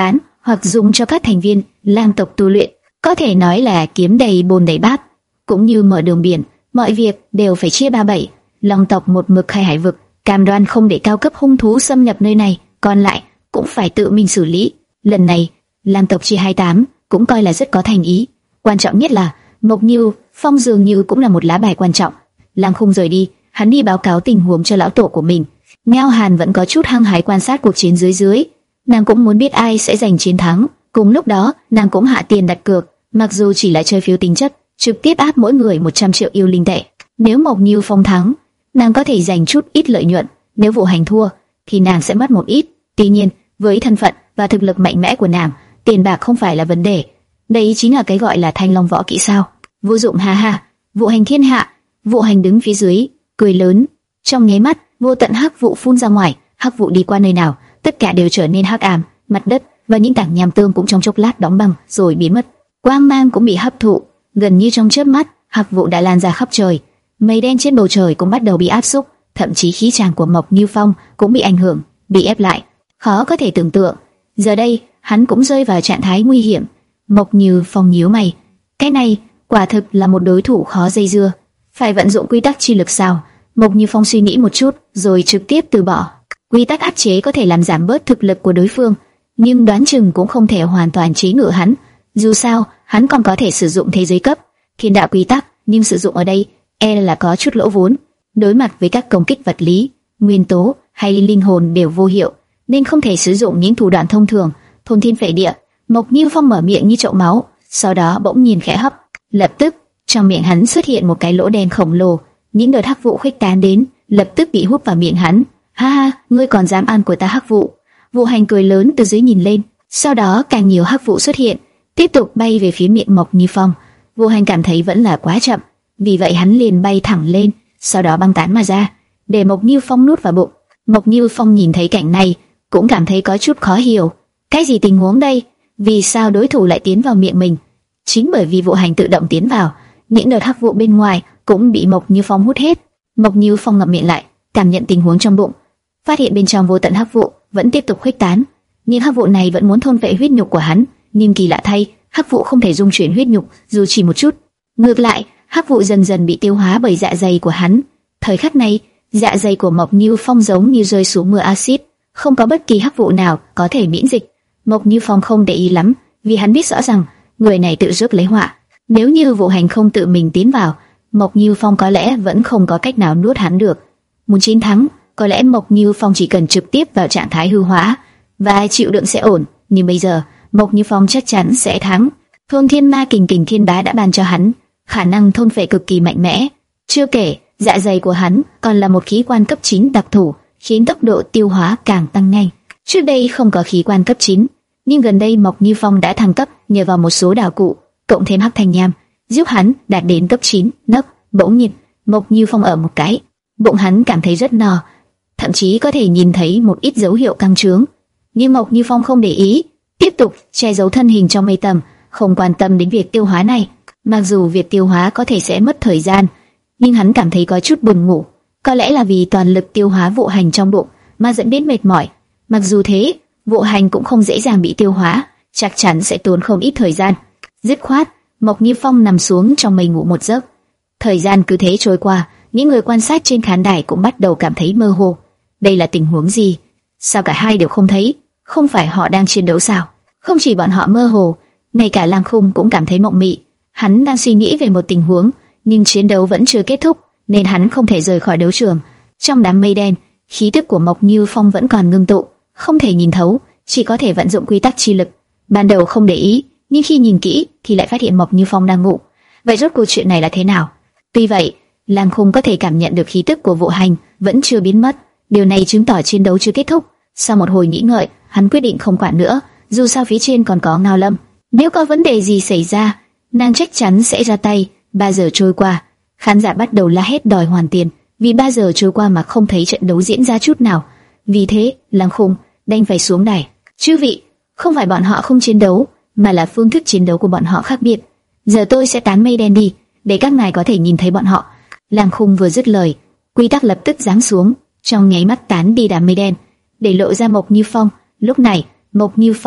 hoặc dùng cho các thành viên lang tộc tu luyện. Có thể nói là kiếm đầy bồn đầy bát, cũng như mở đường biển, mọi việc đều phải chia ba bảy. Long tộc một mực khai hải vực, cam đoan không để cao cấp hung thú xâm nhập nơi này, còn lại cũng phải tự mình xử lý. Lần này, lang tộc chia hai tám cũng coi là rất có thành ý. Quan trọng nhất là Mộc Như Phong dường như cũng là một lá bài quan trọng. Lang Khung rời đi, hắn đi báo cáo tình huống cho lão tổ của mình. Ngao Hàn vẫn có chút hăng hái quan sát cuộc chiến dưới dưới, nàng cũng muốn biết ai sẽ giành chiến thắng. Cùng lúc đó, nàng cũng hạ tiền đặt cược, mặc dù chỉ là chơi phiếu tính chất, trực tiếp áp mỗi người một trăm triệu yêu linh tệ. Nếu Mộc Như Phong thắng, nàng có thể giành chút ít lợi nhuận; nếu Vũ Hành thua, thì nàng sẽ mất một ít. Tuy nhiên, với thân phận và thực lực mạnh mẽ của nàng, tiền bạc không phải là vấn đề. Đây chính là cái gọi là thanh long võ kỹ sao? Vô dụng, ha ha. Vũ Hành thiên hạ. Vũ Hành đứng phía dưới, cười lớn. Trong nháy mắt, vô tận hắc vụ phun ra ngoài. Hắc vụ đi qua nơi nào, tất cả đều trở nên hắc ám. Mặt đất và những tảng nham tương cũng trong chốc lát đóng băng rồi biến mất. Quang mang cũng bị hấp thụ, gần như trong chớp mắt, hắc vụ đã lan ra khắp trời. Mây đen trên bầu trời cũng bắt đầu bị áp xúc, thậm chí khí tràng của Mộc Như Phong cũng bị ảnh hưởng, bị ép lại. Khó có thể tưởng tượng, giờ đây hắn cũng rơi vào trạng thái nguy hiểm. Mộc Như Phong nhíu mày, cái này quả thực là một đối thủ khó dây dưa. Phải vận dụng quy tắc chi lực sao? Mộc Như Phong suy nghĩ một chút, rồi trực tiếp từ bỏ. Quy tắc áp chế có thể làm giảm bớt thực lực của đối phương, nhưng đoán chừng cũng không thể hoàn toàn chế ngự hắn. Dù sao, hắn còn có thể sử dụng thế giới cấp thiên đạo quy tắc, nhưng sử dụng ở đây e là có chút lỗ vốn. Đối mặt với các công kích vật lý, nguyên tố hay linh hồn đều vô hiệu, nên không thể sử dụng những thủ đoạn thông thường. Thôn thiên phệ địa. Mộc Như Phong mở miệng như chậu máu, sau đó bỗng nhiên khẽ hấp, lập tức trong miệng hắn xuất hiện một cái lỗ đen khổng lồ. Những đợt hắc vụ khuếch tán đến, lập tức bị hút vào miệng hắn. Ha ha, ngươi còn dám ăn của ta hắc vụ? Vũ Hành cười lớn từ dưới nhìn lên, sau đó càng nhiều hắc vụ xuất hiện, tiếp tục bay về phía miệng Mộc Như Phong. Vũ Hành cảm thấy vẫn là quá chậm, vì vậy hắn liền bay thẳng lên, sau đó băng tán mà ra, để Mộc Như Phong nuốt vào bụng. Mộc Như Phong nhìn thấy cảnh này, cũng cảm thấy có chút khó hiểu. Cái gì tình huống đây? Vì sao đối thủ lại tiến vào miệng mình? Chính bởi vì Vũ Hành tự động tiến vào, những đợt hắc vụ bên ngoài cũng bị Mộc Như Phong hút hết. Mộc Như Phong ngậm miệng lại, cảm nhận tình huống trong bụng, phát hiện bên trong vô tận hắc vụ vẫn tiếp tục khuếch tán. Những hắc vụ này vẫn muốn thôn phệ huyết nhục của hắn, nhưng kỳ lạ thay, hắc vụ không thể dung chuyển huyết nhục dù chỉ một chút. Ngược lại, hắc vụ dần dần bị tiêu hóa bởi dạ dày của hắn. Thời khắc này, dạ dày của Mộc Như Phong giống như rơi xuống mưa axit, không có bất kỳ hắc vụ nào có thể miễn dịch. Mộc Như Phong không để ý lắm, vì hắn biết rõ rằng người này tự rước lấy họa. Nếu như Vũ Hành không tự mình tiến vào, Mộc Như Phong có lẽ vẫn không có cách nào nuốt hắn được. Muốn chiến thắng, có lẽ Mộc Như Phong chỉ cần trực tiếp vào trạng thái hư hóa và chịu đựng sẽ ổn. Nhưng bây giờ, Mộc Như Phong chắc chắn sẽ thắng. Thôn Thiên Ma Kình Kình Thiên Bá đã ban cho hắn khả năng thôn phệ cực kỳ mạnh mẽ. Chưa kể, dạ dày của hắn còn là một khí quan cấp chín đặc thù, khiến tốc độ tiêu hóa càng tăng nhanh. Trước đây không có khí quan cấp chín, nhưng gần đây Mộc Như Phong đã thăng cấp nhờ vào một số đạo cụ, cộng thêm hắc thanh nham, giúp hắn đạt đến cấp chín nấc. Bỗng nhiên, Mộc Như Phong ở một cái, bụng hắn cảm thấy rất no, thậm chí có thể nhìn thấy một ít dấu hiệu căng trướng. Nhưng Mộc Như Phong không để ý, tiếp tục che giấu thân hình trong mây tầm, không quan tâm đến việc tiêu hóa này. Mặc dù việc tiêu hóa có thể sẽ mất thời gian, nhưng hắn cảm thấy có chút buồn ngủ. Có lẽ là vì toàn lực tiêu hóa Vũ Hành trong bụng mà dẫn đến mệt mỏi. Mặc dù thế, Vũ Hành cũng không dễ dàng bị tiêu hóa, chắc chắn sẽ tốn không ít thời gian. Dứt khoát, Mộc Như Phong nằm xuống trong mây ngủ một giấc. Thời gian cứ thế trôi qua, những người quan sát trên khán đài cũng bắt đầu cảm thấy mơ hồ. Đây là tình huống gì? Sao cả hai đều không thấy? Không phải họ đang chiến đấu sao? Không chỉ bọn họ mơ hồ, ngay cả Lang Khung cũng cảm thấy mộng mị. Hắn đang suy nghĩ về một tình huống, nhưng chiến đấu vẫn chưa kết thúc, nên hắn không thể rời khỏi đấu trường. Trong đám mây đen, khí tức của Mộc Như Phong vẫn còn ngưng tụ, không thể nhìn thấu, chỉ có thể vận dụng quy tắc chi lực. Ban đầu không để ý, nhưng khi nhìn kỹ thì lại phát hiện Mộc Như Phong đang ngủ. Vậy rốt cuộc chuyện này là thế nào? Tuy vậy, Lang Khung có thể cảm nhận được khí tức của Vũ Hành vẫn chưa biến mất, điều này chứng tỏ chiến đấu chưa kết thúc. Sau một hồi nghĩ ngợi, hắn quyết định không quản nữa, dù sao phía trên còn có Ngao Lâm, nếu có vấn đề gì xảy ra, nàng chắc chắn sẽ ra tay. Ba giờ trôi qua, khán giả bắt đầu la hét đòi hoàn tiền, vì ba giờ trôi qua mà không thấy trận đấu diễn ra chút nào. Vì thế, Lang Khung đành phải xuống đài. Chư vị, không phải bọn họ không chiến đấu, mà là phương thức chiến đấu của bọn họ khác biệt. Giờ tôi sẽ tán mây đen đi, để các ngài có thể nhìn thấy bọn họ. Lang Khung vừa dứt lời, quy tắc lập tức giáng xuống, trong nháy mắt tán đi đám mây đen, để lộ ra Mộc Như Phong. Lúc này, Mộc Như Phong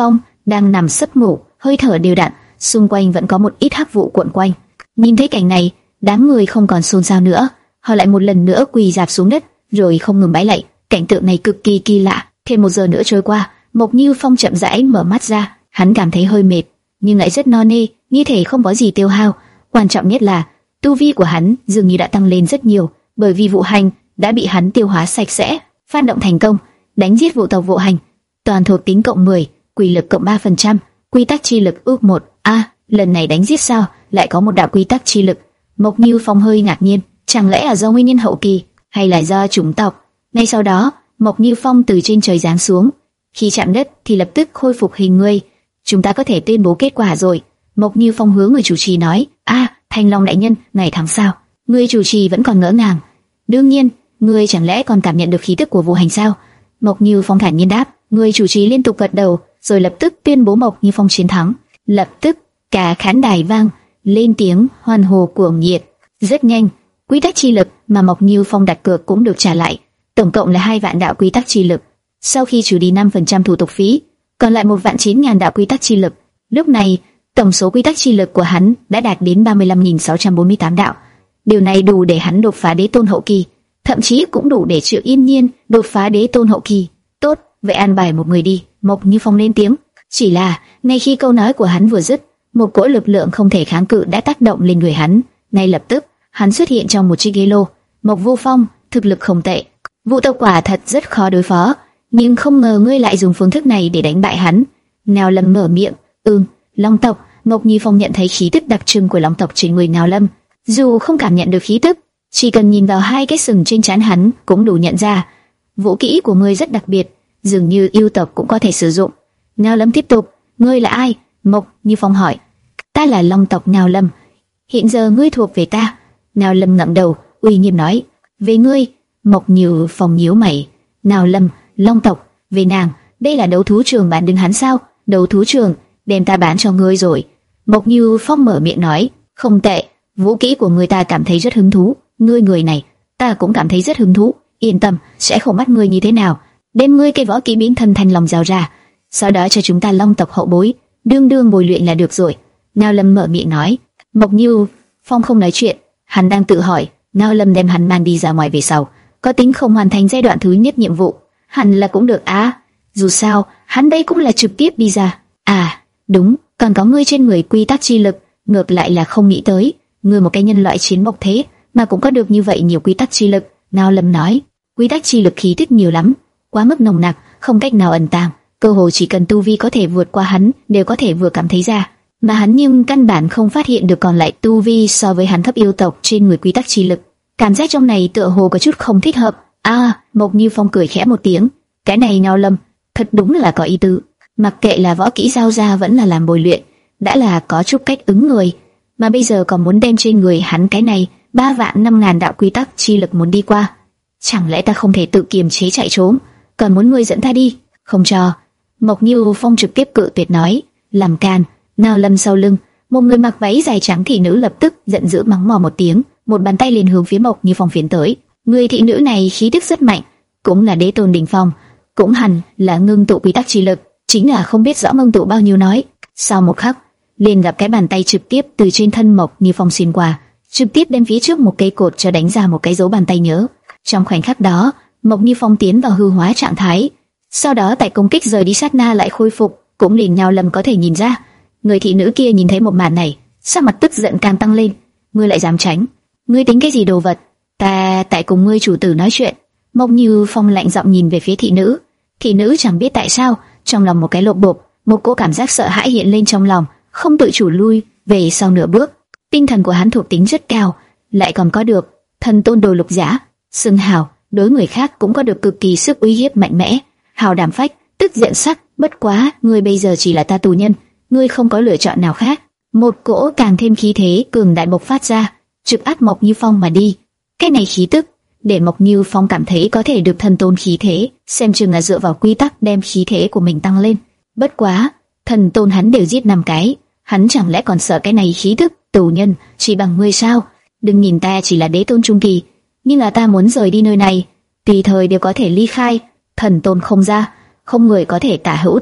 đang nằm sấp ngủ, hơi thở đều đặn, xung quanh vẫn có một ít hắc vụ cuộn quanh. Nhìn thấy cảnh này, đám người không còn xôn xao nữa, họ lại một lần nữa quỳ rạp xuống đất, rồi không ngừng bái lạy. Cảnh tượng này cực kỳ kỳ lạ. Thêm một giờ nữa trôi qua, Mộc Như Phong chậm rãi mở mắt ra, hắn cảm thấy hơi mệt, nhưng lại rất no nê, như thể không có gì tiêu hao. Quan trọng nhất là tu vi của hắn dường như đã tăng lên rất nhiều, bởi vì Vũ Hành đã bị hắn tiêu hóa sạch sẽ. Phát động thành công, đánh giết vụ tộc Vũ Hành, toàn thuộc tính cộng mười, quỷ lực cộng ba phần trăm, quy tắc chi lực ước một. A, à, lần này đánh giết sao lại có một đạo quy tắc chi lực? Mộc Như Phong hơi ngạc nhiên, chẳng lẽ là do nguyên nhân hậu kỳ, hay là do chủng tộc? Ngay sau đó, Mộc Như Phong từ trên trời giáng xuống, khi chạm đất thì lập tức khôi phục hình người. Chúng ta có thể tuyên bố kết quả rồi. Mộc Như Phong hướng người chủ trì nói. A, à, Thanh Long đại nhân, ngày tháng sao? Người chủ trì vẫn còn ngỡ ngàng. Đương nhiên, ngươi chẳng lẽ còn cảm nhận được khí tức của Vũ Hành sao? Mộc Như Phong thản nhiên đáp. Người chủ trì liên tục gật đầu, rồi lập tức tuyên bố Mộc Như Phong chiến thắng. Lập tức, cả khán đài vang lên tiếng hoan hô cuồng nhiệt. Rất nhanh, quy tắc chi lực mà Mộc Như Phong đặt cược cũng được trả lại, tổng cộng là hai vạn đạo quy tắc chi lực. Sau khi trừ đi năm phần trăm thủ tục phí, còn lại một vạn chín ngàn đạo quy tắc chi lực. Lúc này, tổng số quy tắc chi lực của hắn đã đạt đến ba mươi lăm nghìn sáu trăm bốn mươi tám đạo. Điều này đủ để hắn đột phá đế tôn hậu kỳ, thậm chí cũng đủ để Triệu Yên Nhiên đột phá đế tôn hậu kỳ. Tốt, vậy an bài một người đi. Mộc Như Phong lên tiếng. Chỉ là, ngay khi câu nói của hắn vừa dứt, một cỗ lực lượng không thể kháng cự đã tác động lên người hắn. Ngay lập tức, hắn xuất hiện trong một chiếc ghế lô. Mộc Vô Phong, thực lực không tệ, vụ tộc quả thật rất khó đối phó, nhưng không ngờ ngươi lại dùng phương thức này để đánh bại hắn. Ngao Lâm mở miệng. Ừm, Long tộc. Mộc Như Phong nhận thấy khí tức đặc trưng của Long tộc trên người Ngao Lâm, dù không cảm nhận được khí tức, chỉ cần nhìn vào hai cái sừng trên trán hắn cũng đủ nhận ra. Vũ kỹ của ngươi rất đặc biệt, dường như yêu tộc cũng có thể sử dụng. Ngao Lâm tiếp tục. Ngươi là ai? Mộc Như Phong hỏi. Ta là Long tộc Ngao Lâm. Hiện giờ ngươi thuộc về ta. Ngao Lâm ngẩng đầu, uy nghiêm nói. Về ngươi. Mộc Như Phong nhíu mày. Ngao Lâm, Long tộc, về nàng, đây là đấu thú trường bán đứng hắn sao? Đấu thú trường, đem ta bán cho ngươi rồi. Mộc Như Phong mở miệng nói. Không tệ, vũ kỹ của ngươi ta cảm thấy rất hứng thú. Ngươi người này, ta cũng cảm thấy rất hứng thú. Yên tâm, sẽ không bắt ngươi như thế nào. Đem ngươi cây võ kỹ biến thân thành lòng rào ra, sau đó cho chúng ta Long tộc hậu bối đương đương bồi luyện là được rồi. Ngao Lâm mở miệng nói. Mộc Như Phong không nói chuyện, hắn đang tự hỏi, Ngao Lâm đem hắn mang đi ra ngoài về sau, có tính không hoàn thành giai đoạn thứ nhất nhiệm vụ, hẳn là cũng được á. À, dù sao, hắn đây cũng là trực tiếp đi ra. À, đúng, còn có ngươi trên người quy tắc chi lực, ngược lại là không nghĩ tới, ngươi một cái nhân loại chiến bộc thế mà cũng có được như vậy nhiều quy tắc chi lực. Ngao Lâm nói. Quy tắc chi lực khí tức nhiều lắm, quá mức nồng nặc, không cách nào ẩn tàng, cơ hồ chỉ cần tu vi có thể vượt qua hắn đều có thể vừa cảm thấy ra, mà hắn nhưng căn bản không phát hiện được còn lại tu vi so với hắn thấp yêu tộc trên người quy tắc chi lực. Cảm giác trong này tựa hồ có chút không thích hợp. À, Mộc Như Phong cười khẽ một tiếng. Cái này Ngao Lâm, thật đúng là có ý tứ. Mặc kệ là võ kỹ giao ra vẫn là làm bồi luyện, đã là có chút cách ứng người, mà bây giờ còn muốn đem trên người hắn cái này ba vạn năm ngàn đạo quy tắc chi lực muốn đi qua. Chẳng lẽ ta không thể tự kiềm chế chạy trốn, còn muốn ngươi dẫn ta đi? Không cho. Mộc Như Phong trực tiếp cự tuyệt nói. Làm can. Ngao Lâm sau lưng, một người mặc váy dài trắng thị nữ lập tức giận dữ mắng mỏ một tiếng, một bàn tay liền hướng phía Mộc Như Phong phiến tới. Người thị nữ này khí tức rất mạnh, cũng là đế tôn đỉnh phong, cũng hẳn là ngưng tụ quy tắc chi lực, chính là không biết rõ ngưng tụ bao nhiêu nói. Sau một khắc, liền gặp cái bàn tay trực tiếp từ trên thân Mộc Như Phong xuyên qua, trực tiếp đem phía trước một cây cột cho đánh ra một cái dấu bàn tay nhớ. Trong khoảnh khắc đó, Mộc Như Phong tiến vào hư hóa trạng thái, sau đó tại công kích rời đi sát na lại khôi phục, cũng liền Ngao Lâm có thể nhìn ra. Người thị nữ kia nhìn thấy một màn này, sắc mặt tức giận càng tăng lên. Ngươi lại dám tránh? Ngươi tính cái gì đồ vật? Ta tại cùng ngươi chủ tử nói chuyện. Mộc Như Phong lạnh giọng nhìn về phía thị nữ. Thị nữ chẳng biết tại sao, trong lòng một cái lộp bộp, một cỗ cảm giác sợ hãi hiện lên trong lòng, không tự chủ lui về sau nửa bước. Tinh thần của hắn thuộc tính rất cao, lại còn có được thần tôn đồ lục giả, xưng hào, đối người khác cũng có được cực kỳ sức uy hiếp mạnh mẽ. Hào đảm phách, tức giận sắc, bất quá, ngươi bây giờ chỉ là ta tù nhân, ngươi không có lựa chọn nào khác. Một cỗ càng thêm khí thế cường đại bộc phát ra, trực áp Mộc Như Phong mà đi. Cái này khí tức, để Mộc Như Phong cảm thấy có thể được thần tôn khí thế, xem chừng là dựa vào quy tắc đem khí thế của mình tăng lên. Bất quá, thần tôn hắn đều giết năm cái, hắn chẳng lẽ còn sợ cái này khí tức tù nhân chỉ bằng ngươi sao? Đừng nhìn ta chỉ là đế tôn trung kỳ, nhưng là ta muốn rời đi nơi này, tùy thời đều có thể ly khai. Thần tôn không ra, không người có thể tả hữu ta.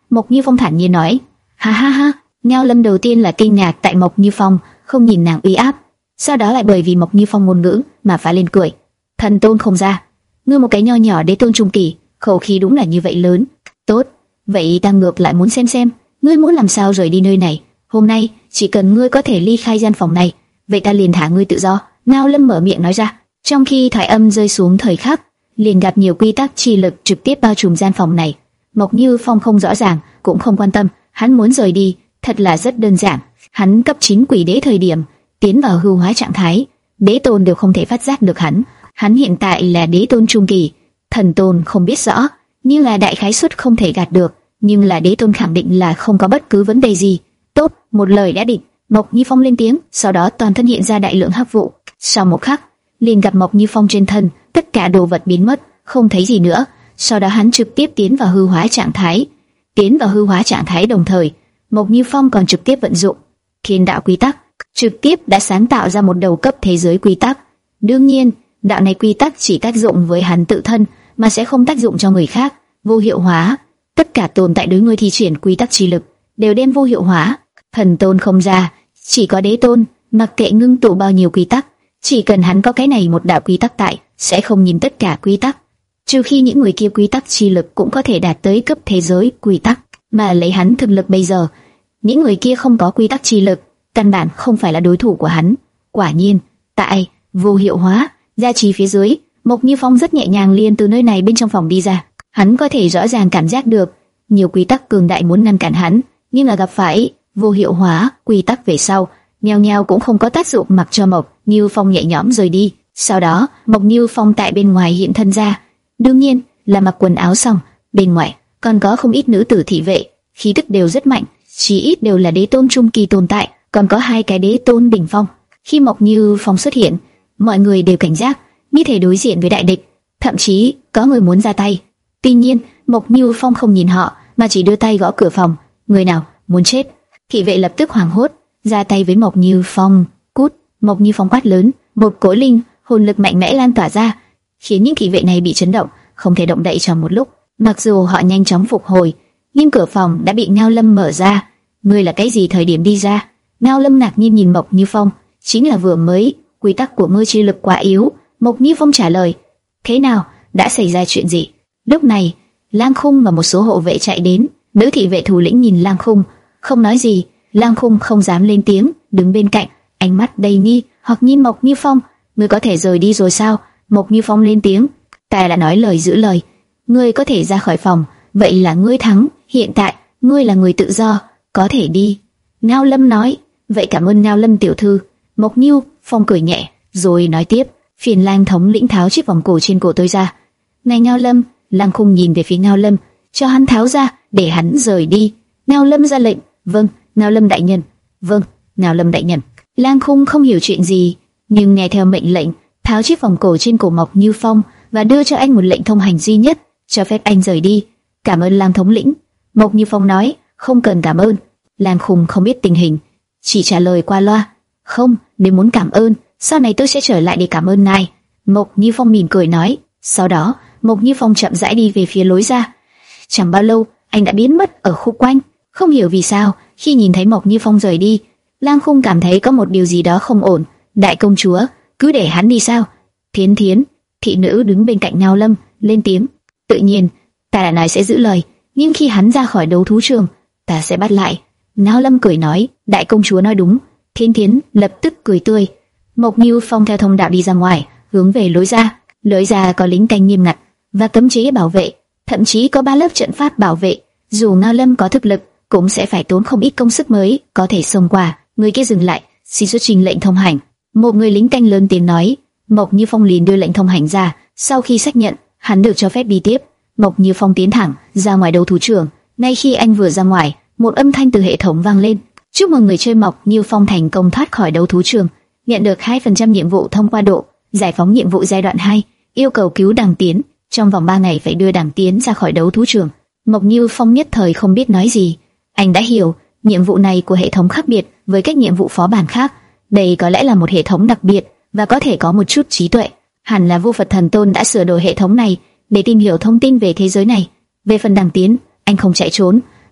Mộc Như Phong thản nhiên nói. Ha ha ha. Ngao Lâm đầu tiên là kinh ngạc tại Mộc Như Phong không nhìn nàng uy áp, sau đó lại bởi vì Mộc Như Phong ngôn ngữ mà phá lên cười. Thần tôn không ra, ngươi một cái nho nhỏ đế tôn trung kỳ, khẩu khí đúng là như vậy lớn. Tốt, vậy ta ngược lại muốn xem xem, ngươi muốn làm sao rời đi nơi này. Hôm nay chỉ cần ngươi có thể ly khai gian phòng này, vậy ta liền thả ngươi tự do. Ngao Lâm mở miệng nói ra. Trong khi thoại âm rơi xuống thời khắc, liền gặp nhiều quy tắc chi lực trực tiếp bao trùm gian phòng này. Mộc Như Phong không rõ ràng, cũng không quan tâm, hắn muốn rời đi, thật là rất đơn giản. Hắn cấp chín quỷ đế thời điểm tiến vào hư hóa trạng thái, đế tôn đều không thể phát giác được hắn. Hắn hiện tại là đế tôn trung kỳ, thần tôn không biết rõ, nhưng là đại khái suất không thể gạt được, nhưng là đế tôn khẳng định là không có bất cứ vấn đề gì. Tốt, một lời đã định. Mộc Như Phong lên tiếng, sau đó toàn thân hiện ra đại lượng hắc vụ. Sau một khắc, liền gặp Mộc Như Phong trên thân tất cả đồ vật biến mất, không thấy gì nữa. Sau đó hắn trực tiếp tiến vào hư hóa trạng thái. Tiến vào hư hóa trạng thái đồng thời, Mộc Như Phong còn trực tiếp vận dụng Thiên đạo quy tắc, trực tiếp đã sáng tạo ra một đầu cấp thế giới quy tắc. Đương nhiên, đạo này quy tắc chỉ tác dụng với hắn tự thân, mà sẽ không tác dụng cho người khác. Vô hiệu hóa, tất cả tồn tại đối ngươi thi triển quy tắc chi lực đều đem vô hiệu hóa. Thần tôn không ra, chỉ có đế tôn, mặc kệ ngưng tụ bao nhiêu quy tắc, chỉ cần hắn có cái này một đạo quy tắc tại, sẽ không nhìn tất cả quy tắc. Trừ khi những người kia quy tắc chi lực cũng có thể đạt tới cấp thế giới quy tắc, mà lấy hắn thực lực bây giờ, những người kia không có quy tắc chi lực, căn bản không phải là đối thủ của hắn. Quả nhiên, tại vô hiệu hóa gia trì phía dưới, Mộc Như Phong rất nhẹ nhàng liền từ nơi này bên trong phòng đi ra. Hắn có thể rõ ràng cảm giác được nhiều quy tắc cường đại muốn ngăn cản hắn, nhưng là gặp phải vô hiệu hóa quy tắc về sau, nhao nhao cũng không có tác dụng, mặc cho Mộc Như Phong nhẹ nhõm rời đi. Sau đó, Mộc Như Phong tại bên ngoài hiện thân ra, đương nhiên là mặc quần áo xong, bên ngoài còn có không ít nữ tử thị vệ, khí tức đều rất mạnh, chỉ ít đều là đế tôn trung kỳ tồn tại, còn có hai cái đế tôn đỉnh phong. Khi Mộc Như Phong xuất hiện, mọi người đều cảnh giác, như thể đối diện với đại địch, thậm chí có người muốn ra tay. Tuy nhiên, Mộc Như Phong không nhìn họ, mà chỉ đưa tay gõ cửa phòng. Người nào muốn chết? Thị vệ lập tức hoảng hốt, ra tay với Mộc Như Phong. Cút! Mộc Như Phong quát lớn, một cỗ linh hồn lực mạnh mẽ lan tỏa ra, khiến những thị vệ này bị chấn động, không thể động đậy trong một lúc. Mặc dù họ nhanh chóng phục hồi, nhưng cửa phòng đã bị Ngao Lâm mở ra. Ngươi là cái gì thời điểm đi ra? Ngao Lâm ngạc nhiên nhìn Mộc Như Phong. Chính là vừa mới, quy tắc của ngươi chi lực quá yếu. Mộc Như Phong trả lời. Thế nào? Đã xảy ra chuyện gì? Lúc này, Lang Khung và một số hộ vệ chạy đến. Nữ thị vệ thủ lĩnh nhìn Lang Khung, không nói gì. Lang Khung không dám lên tiếng, đứng bên cạnh, ánh mắt đầy nghi hoặc nhìn Mộc Như Phong. Ngươi có thể rời đi rồi sao? Mộc Như Phong lên tiếng. Ta đã nói lời giữ lời. Ngươi có thể ra khỏi phòng, vậy là ngươi thắng. Hiện tại, ngươi là người tự do, có thể đi. Ngao Lâm nói. Vậy cảm ơn Ngao Lâm tiểu thư. Mộc Như Phong cười nhẹ, rồi nói tiếp. Phiền Lang thống lĩnh tháo chiếc vòng cổ trên cổ tôi ra. Này Ngao Lâm. Lang Khung nhìn về phía Ngao Lâm, cho hắn tháo ra, để hắn rời đi. Ngao Lâm ra lệnh. Vâng, Ngao Lâm đại nhân. Vâng, Ngao Lâm đại nhân. Lang Khung không hiểu chuyện gì, nhưng nghe theo mệnh lệnh, tháo chiếc vòng cổ trên cổ Mộc Như Phong và đưa cho anh một lệnh thông hành duy nhất, cho phép anh rời đi. Cảm ơn Lang thống lĩnh. Mộc Như Phong nói. Không cần cảm ơn. Lang Khung không biết tình hình, chỉ trả lời qua loa. Không, nếu muốn cảm ơn, sau này tôi sẽ trở lại để cảm ơn ngài. Mộc Như Phong mỉm cười nói. Sau đó, Mộc Như Phong chậm rãi đi về phía lối ra. Chẳng bao lâu, anh đã biến mất ở khu quanh. Không hiểu vì sao, khi nhìn thấy Mộc Như Phong rời đi, Lang Khung cảm thấy có một điều gì đó không ổn. Đại công chúa, cứ để hắn đi sao? Thiến Thiến, thị nữ đứng bên cạnh Ngao Lâm, lên tiếng. Tự nhiên, ta đã nói sẽ giữ lời, nhưng khi hắn ra khỏi đấu thú trường, ta sẽ bắt lại. Ngao Lâm cười nói. Đại công chúa nói đúng. Thiến Thiến lập tức cười tươi. Mộc Như Phong theo thông đạo đi ra ngoài, hướng về lối ra. Lối ra có lính canh nghiêm ngặt và cấm chế bảo vệ, thậm chí có ba lớp trận pháp bảo vệ. Dù Ngao Lâm có thực lực, cũng sẽ phải tốn không ít công sức mới có thể xông qua. Người kia dừng lại, xin xuất trình lệnh thông hành. Một người lính canh lớn tiếng nói. Mộc Như Phong liền đưa lệnh thông hành ra. Sau khi xác nhận, hắn được cho phép đi tiếp. Mộc Như Phong tiến thẳng ra ngoài đấu thú trường. Ngay khi anh vừa ra ngoài, một âm thanh từ hệ thống vang lên. Chúc mừng người chơi Mộc Như Phong thành công thoát khỏi đấu thú trường, nhận được hai phần trăm nhiệm vụ thông qua độ. Giải phóng nhiệm vụ giai đoạn hai, yêu cầu cứu Đằng Tiến, trong vòng ba ngày phải đưa Đằng Tiến ra khỏi đấu thú trường. Mộc Như Phong nhất thời không biết nói gì. Anh đã hiểu, nhiệm vụ này của hệ thống khác biệt với các nhiệm vụ phó bản khác. Đây có lẽ là một hệ thống đặc biệt và có thể có một chút trí tuệ. Hẳn là Vô Phật Thần Tôn đã sửa đổi hệ thống này để tìm hiểu thông tin về thế giới này. Về phần Đằng Tiến, anh không chạy trốn,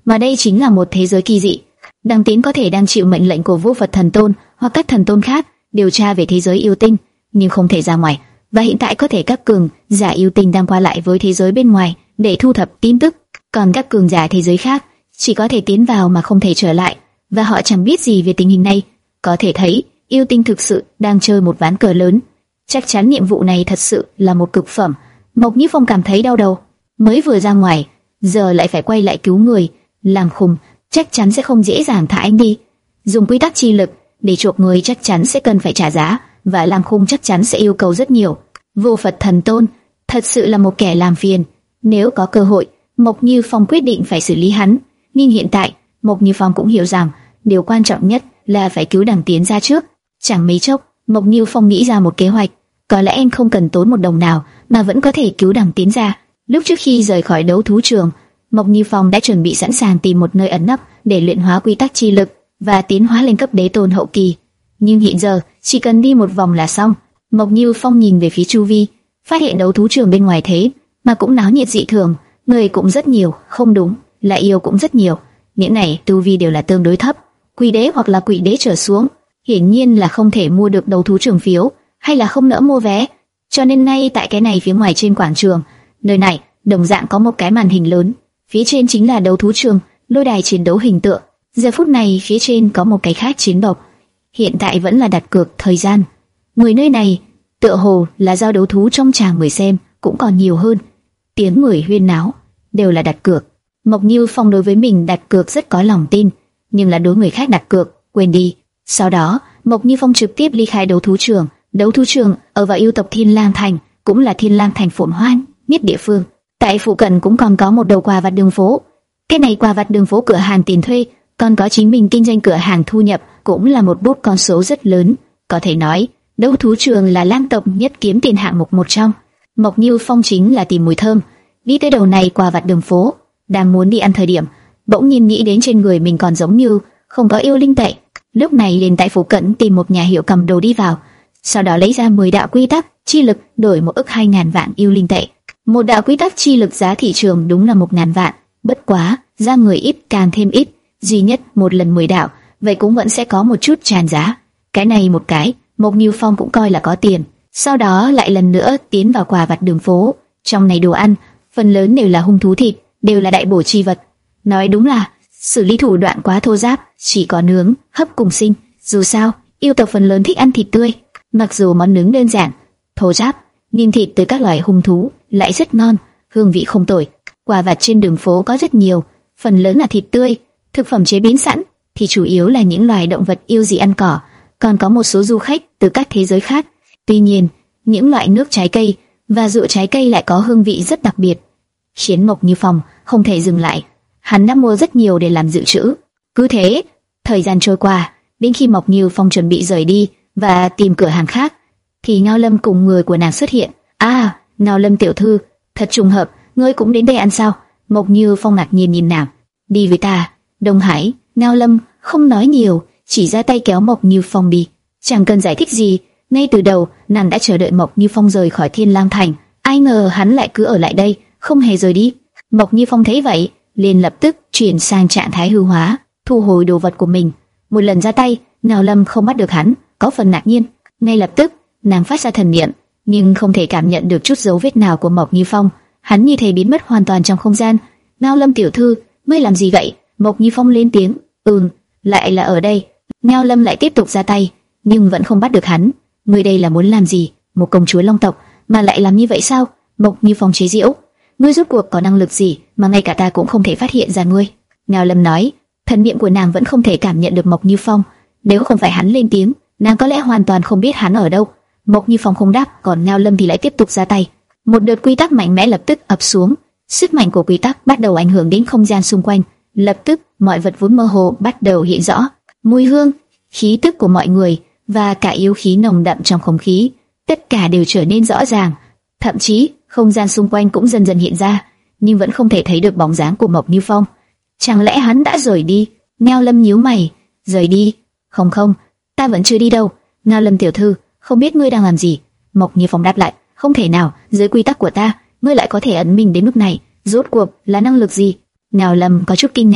mà đây chính là một thế giới kỳ dị. Đằng Tiến có thể đang chịu mệnh lệnh của Vô Phật Thần Tôn hoặc các thần tôn khác điều tra về thế giới yêu tinh, nhưng không thể ra ngoài. Và hiện tại có thể các cường giả yêu tinh đang qua lại với thế giới bên ngoài để thu thập tin tức, còn các cường giả thế giới khác chỉ có thể tiến vào mà không thể trở lại, và họ chẳng biết gì về tình hình này. Có thể thấy yêu tinh thực sự đang chơi một ván cờ lớn. Chắc chắn nhiệm vụ này thật sự là một cực phẩm. Mộc Như Phong cảm thấy đau đầu, mới vừa ra ngoài, giờ lại phải quay lại cứu người, làm khùng, chắc chắn sẽ không dễ dàng thả anh đi. Dùng quy tắc chi lực để chuộc người chắc chắn sẽ cần phải trả giá, và làm khùng chắc chắn sẽ yêu cầu rất nhiều. Vô Phật Thần Tôn thật sự là một kẻ làm phiền. Nếu có cơ hội, Mộc Như Phong quyết định phải xử lý hắn. Nhưng hiện tại, Mộc Như Phong cũng hiểu rằng điều quan trọng nhất là phải cứu Đằng Tiến ra trước. Chẳng mấy chốc, Mộc Như Phong nghĩ ra một kế hoạch. Có lẽ em không cần tốn một đồng nào mà vẫn có thể cứu Đằng Tiến ra. Lúc trước khi rời khỏi đấu thú trường, Mộc Như Phong đã chuẩn bị sẵn sàng tìm một nơi ẩn nấp để luyện hóa quy tắc chi lực và tiến hóa lên cấp đế tôn hậu kỳ. Nhưng hiện giờ chỉ cần đi một vòng là xong. Mộc Như Phong nhìn về phía chu vi, phát hiện đấu thú trường bên ngoài thế mà cũng náo nhiệt dị thường, người cũng rất nhiều, không đúng, là yêu cũng rất nhiều. Những này tu vi đều là tương đối thấp, quỷ đế hoặc là quỷ đế trở xuống, hiển nhiên là không thể mua được đấu thú trường phiếu, hay là không nỡ mua vé. Cho nên nay tại cái này phía ngoài trên quảng trường, nơi này đồng dạng có một cái màn hình lớn, phía trên chính là đấu thú trường, lôi đài chiến đấu hình tượng. Giờ phút này phía trên có một cái khác chiến bộc, hiện tại vẫn là đặt cược thời gian. Người nơi này tựa hồ là do đấu thú trong tràng người xem cũng còn nhiều hơn. Tiếng người huyên náo đều là đặt cược. Mộc Như Phong đối với mình đặt cược rất có lòng tin, nhưng là đối người khác đặt cược quên đi. Sau đó Mộc Như Phong trực tiếp ly khai đấu thú trường. Đấu thú trường ở vào yêu tộc Thiên Lang Thành, cũng là Thiên Lang Thành phồn hoa nhất địa phương. Tại phụ cận cũng còn có một đầu quà vặt đường phố. Cái này quà vặt đường phố cửa hàng tiền thuê, còn có chính mình kinh doanh cửa hàng thu nhập, cũng là một bút con số rất lớn. Có thể nói đấu thú trường là lang tộc nhất kiếm tiền hạng mục một trong. Mộc Như Phong chính là tìm mùi thơm, đi tới đầu này quà vặt đường phố, đang muốn đi ăn thời điểm, bỗng nhiên nghĩ đến trên người mình còn giống như không có yêu linh tệ. Lúc này liền tại phụ cận tìm một nhà hiệu cầm đồ đi vào, sau đó lấy ra mười đạo quy tắc chi lực đổi một ức hai ngàn vạn yêu linh tệ. Một đạo quy tắc chi lực giá thị trường đúng là một ngàn vạn, bất quá ra người ít càng thêm ít, duy nhất một lần mười đạo, vậy cũng vẫn sẽ có một chút tràn giá. Cái này một cái, Mộc Như Phong cũng coi là có tiền. Sau đó lại lần nữa tiến vào quà vặt đường phố, trong này đồ ăn phần lớn đều là hung thú thịt, đều là đại bổ chi vật. Nói đúng là xử lý thủ đoạn quá thô ráp, chỉ có nướng, hấp cùng sinh. Dù sao, yêu tộc phần lớn thích ăn thịt tươi, mặc dù món nướng đơn giản, thô ráp, nhưng thịt từ các loài hung thú lại rất ngon, hương vị không tồi. Quà vặt trên đường phố có rất nhiều, phần lớn là thịt tươi, thực phẩm chế biến sẵn thì chủ yếu là những loài động vật yêu dị ăn cỏ, còn có một số du khách từ các thế giới khác. Tuy nhiên, những loại nước trái cây và rượu trái cây lại có hương vị rất đặc biệt, khiến Mộc Như Phong không thể dừng lại. Hắn đã mua rất nhiều để làm dự trữ. Cứ thế, thời gian trôi qua, đến khi Mộc Như Phong chuẩn bị rời đi và tìm cửa hàng khác, thì Ngao Lâm cùng người của nàng xuất hiện. À, Ngao Lâm tiểu thư, thật trùng hợp, ngươi cũng đến đây ăn sao? Mộc Như Phong ngạc nhiên nhìn nàng. Đi với ta. Đông Hải. Ngao Lâm không nói nhiều, chỉ ra tay kéo Mộc Như Phong đi. Chẳng cần giải thích gì, ngay từ đầu nàng đã chờ đợi Mộc Như Phong rời khỏi Thiên Lang Thành. Ai ngờ hắn lại cứ ở lại đây, không hề rời đi. Mộc Như Phong thấy vậy, liền lập tức chuyển sang trạng thái hư hóa, thu hồi đồ vật của mình. Một lần ra tay, Ngao Lâm không bắt được hắn, có phần ngạc nhiên. Ngay lập tức, nàng phát ra thần niệm, nhưng không thể cảm nhận được chút dấu vết nào của Mộc Như Phong. Hắn như thể biến mất hoàn toàn trong không gian. Ngao Lâm tiểu thư, ngươi làm gì vậy? Mộc Như Phong lên tiếng. Ừm, lại là ở đây. Ngao Lâm lại tiếp tục ra tay, nhưng vẫn không bắt được hắn. Ngươi đây là muốn làm gì? Một công chúa Long tộc mà lại làm như vậy sao? Mộc Như Phong chế giễu. Ngươi rốt cuộc có năng lực gì mà ngay cả ta cũng không thể phát hiện ra ngươi? Ngao Lâm nói. Thần niệm của nàng vẫn không thể cảm nhận được Mộc Như Phong. Nếu không phải hắn lên tiếng, nàng có lẽ hoàn toàn không biết hắn ở đâu. Mộc Như Phong không đáp, còn Ngao Lâm thì lại tiếp tục ra tay. Một đợt quy tắc mạnh mẽ lập tức ập xuống. Sức mạnh của quy tắc bắt đầu ảnh hưởng đến không gian xung quanh. Lập tức, mọi vật vốn mơ hồ bắt đầu hiện rõ. Mùi hương, khí tức của mọi người và cả yêu khí nồng đậm trong không khí, tất cả đều trở nên rõ ràng. Thậm chí, không gian xung quanh cũng dần dần hiện ra, nhưng vẫn không thể thấy được bóng dáng của Mộc Như Phong. Chẳng lẽ hắn đã rời đi? Ngao Lâm nhíu mày. Rời đi? Không không, ta vẫn chưa đi đâu. Ngao Lâm tiểu thư, không biết ngươi đang làm gì? Mộc Như Phong đáp lại. Không thể nào, dưới quy tắc của ta, ngươi lại có thể ẩn mình đến mức này. Rốt cuộc là năng lực gì? Ngao Lâm có chút kinh ngạc.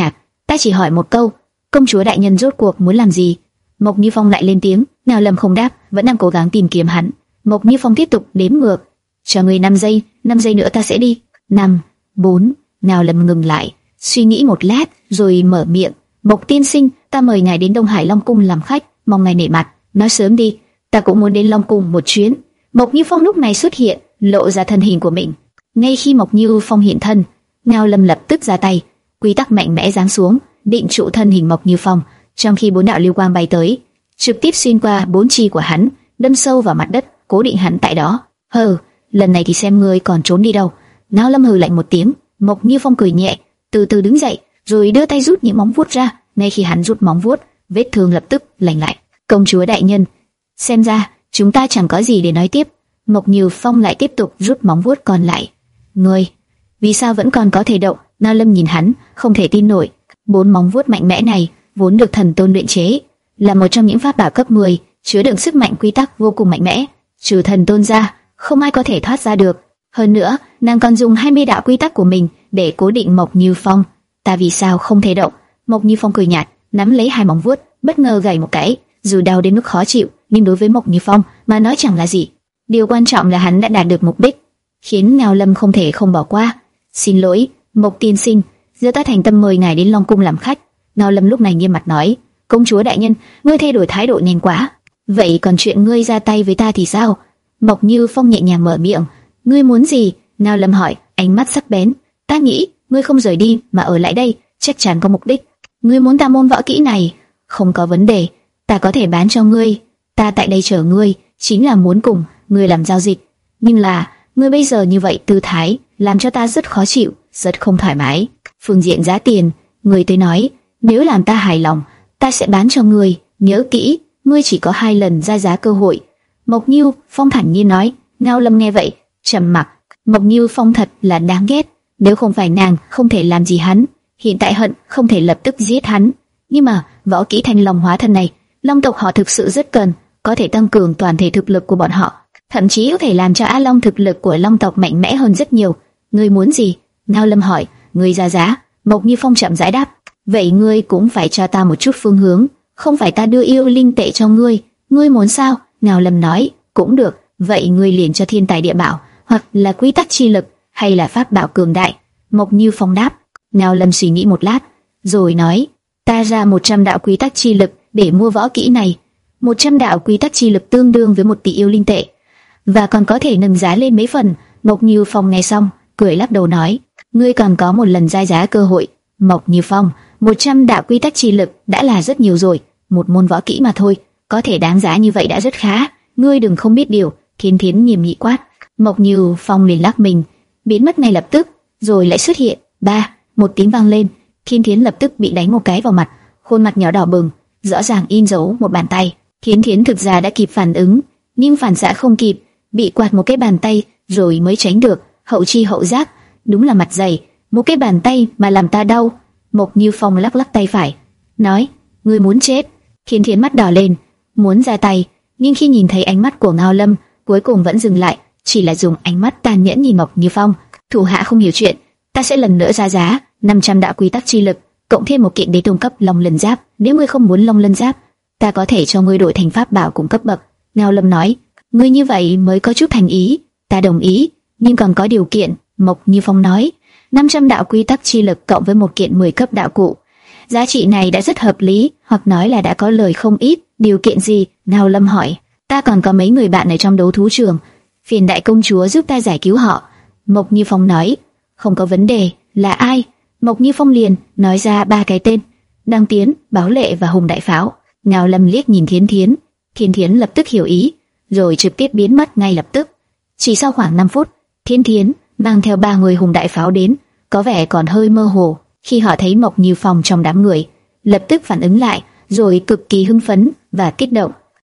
Ta chỉ hỏi một câu, công chúa đại nhân rốt cuộc muốn làm gì? Mộc Như Phong lại lên tiếng. Ngao Lâm không đáp, vẫn đang cố gắng tìm kiếm hắn. Mộc Như Phong tiếp tục đếm ngược. Cho ngươi năm giây, năm giây nữa ta sẽ đi. Năm, bốn. Ngao Lâm ngừng lại, suy nghĩ một lát, rồi mở miệng. Mộc tiên sinh, ta mời ngài đến Đông Hải Long Cung làm khách, mong ngài nể mặt. Nói sớm đi, ta cũng muốn đến Long Cung một chuyến. Mộc Như Phong lúc này xuất hiện, lộ ra thân hình của mình. Ngay khi Mộc Như Phong hiện thân, Ngao Lâm lập tức ra tay, quy tắc mạnh mẽ giáng xuống, định trụ thân hình Mộc Như Phong, trong khi bốn đạo lưu quang bay tới, trực tiếp xuyên qua bốn chi của hắn, đâm sâu vào mặt đất, cố định hắn tại đó. Hừ, lần này thì xem ngươi còn trốn đi đâu. Ngao Lâm hừ lạnh một tiếng. Mộc Như Phong cười nhẹ, từ từ đứng dậy, rồi đưa tay rút những móng vuốt ra. Ngay khi hắn rút móng vuốt, vết thương lập tức lành lại. Công chúa đại nhân, xem ra chúng ta chẳng có gì để nói tiếp. Mộc Như Phong lại tiếp tục rút móng vuốt còn lại. Ngươi, vì sao vẫn còn có thể động? Ngao Lâm nhìn hắn, không thể tin nổi. Bốn móng vuốt mạnh mẽ này vốn được thần tôn luyện chế, là một trong những pháp bảo cấp mười, chứa đựng sức mạnh quy tắc vô cùng mạnh mẽ. Trừ thần tôn ra, không ai có thể thoát ra được. Hơn nữa, nàng còn dùng hai mươi đạo quy tắc của mình để cố định Mộc Như Phong. Ta vì sao không thể động? Mộc Như Phong cười nhạt, nắm lấy hai móng vuốt, bất ngờ gảy một cái. Dù đau đến mức khó chịu, nhưng đối với Mộc Như Phong mà nói chẳng là gì. Điều quan trọng là hắn đã đạt được mục đích, khiến Ngao Lâm không thể không bỏ qua. Xin lỗi, Mộc tiên sinh, giờ ta thành tâm mời ngài đến Long Cung làm khách. Ngao Lâm lúc này nghiêm mặt nói. Công chúa đại nhân, ngươi thay đổi thái độ nhanh quá. Vậy còn chuyện ngươi ra tay với ta thì sao? Mộc Như Phong nhẹ nhàng mở miệng. Ngươi muốn gì? Ngao Lâm hỏi, ánh mắt sắc bén. Ta nghĩ ngươi không rời đi mà ở lại đây, chắc chắn có mục đích. Ngươi muốn ta môn võ kỹ này? Không có vấn đề, ta có thể bán cho ngươi. Ta tại đây chờ ngươi, chính là muốn cùng ngươi làm giao dịch. Nhưng là ngươi bây giờ như vậy tư thái, làm cho ta rất khó chịu, rất không thoải mái. Phương diện giá tiền, ngươi tới nói, nếu làm ta hài lòng, ta sẽ bán cho ngươi. Nhớ kỹ, ngươi chỉ có hai lần ra giá cơ hội. Mộc Như Phong thản nhiên nói. Ngao Lâm nghe vậy, trầm mặc. Mộc Như Phong thật là đáng ghét. Nếu không phải nàng không thể làm gì hắn, hiện tại hận không thể lập tức giết hắn. Nhưng mà võ kỹ Thanh Long hóa thân này, Long tộc họ thực sự rất cần, có thể tăng cường toàn thể thực lực của bọn họ, thậm chí có thể làm cho Á Long thực lực của Long tộc mạnh mẽ hơn rất nhiều. Ngươi muốn gì? Ngao Lâm hỏi. Ngươi ra giá. Mộc Như Phong chậm rãi đáp. Vậy ngươi cũng phải cho ta một chút phương hướng, không phải ta đưa yêu linh tệ cho ngươi. Ngươi muốn sao? Ngao Lâm nói. Cũng được, vậy ngươi liền cho thiên tài địa bảo, hoặc là quy tắc chi lực, hay là pháp bảo cường đại. Mộc Như Phong đáp. Ngao Lâm suy nghĩ một lát, rồi nói. Ta ra một trăm đạo quy tắc chi lực để mua võ kỹ này. Một trăm đạo quy tắc chi lực tương đương với một tỷ yêu linh tệ, và còn có thể nâng giá lên mấy phần. Mộc Như Phong nghe xong, cười lắc đầu nói. Ngươi còn có một lần giai giá cơ hội. Mộc Như Phong, một trăm đạo quy tắc chi lực đã là rất nhiều rồi, một môn võ kỹ mà thôi, có thể đáng giá như vậy đã rất khá. Ngươi đừng không biết điều. Thiên Thiến nghiêm nghị quát. Mộc Như Phong liền lắc mình, biến mất ngay lập tức, rồi lại xuất hiện. Ba, một tiếng vang lên, Thiên Thiến lập tức bị đánh một cái vào mặt, khuôn mặt nhỏ đỏ bừng, rõ ràng in dấu một bàn tay. Thiên Thiến thực ra đã kịp phản ứng, nhưng phản xạ không kịp, bị quạt một cái bàn tay rồi mới tránh được. Hậu chi hậu giác, đúng là mặt dày, một cái bàn tay mà làm ta đau. Mộc Như Phong lắc lắc tay phải, nói. Ngươi muốn chết? Thiên Thiến mắt đỏ lên, muốn ra tay, nhưng khi nhìn thấy ánh mắt của Ngao Lâm, cuối cùng vẫn dừng lại, chỉ là dùng ánh mắt tàn nhẫn nhìn Mộc Như Phong. Thủ hạ không hiểu chuyện, ta sẽ lần nữa ra giá năm trăm đạo quy tắc chi lực, cộng thêm một kiện đế tôn cấp long lân giáp. Nếu ngươi không muốn long lân giáp, ta có thể cho ngươi đổi thành pháp bảo cùng cấp bậc. Ngao Lâm nói. Ngươi như vậy mới có chút thành ý. Ta đồng ý, nhưng còn có điều kiện. Mộc Như Phong nói. năm trăm đạo quy tắc chi lực cộng với một kiện mười cấp đạo cụ, giá trị này đã rất hợp lý, hoặc nói là đã có lời không ít. Điều kiện gì? Ngao Lâm hỏi. Ta còn có mấy người bạn ở trong đấu thú trường, phiền đại công chúa giúp ta giải cứu họ. Mộc Như Phong nói. Không có vấn đề. Là ai? Mộc Như Phong liền nói ra ba cái tên: Đăng Tiến, Báo Lệ và Hùng Đại Pháo. Ngao Lâm liếc nhìn Thiên Thiến, Thiên Thiến lập tức hiểu ý, rồi trực tiếp biến mất ngay lập tức. Chỉ sau khoảng năm phút, Thiên Thiến mang theo ba người Hùng Đại Pháo đến, có vẻ còn hơi mơ hồ. Khi họ thấy Mộc Như Phong trong đám người, lập tức phản ứng lại, rồi cực kỳ hưng phấn và kích động.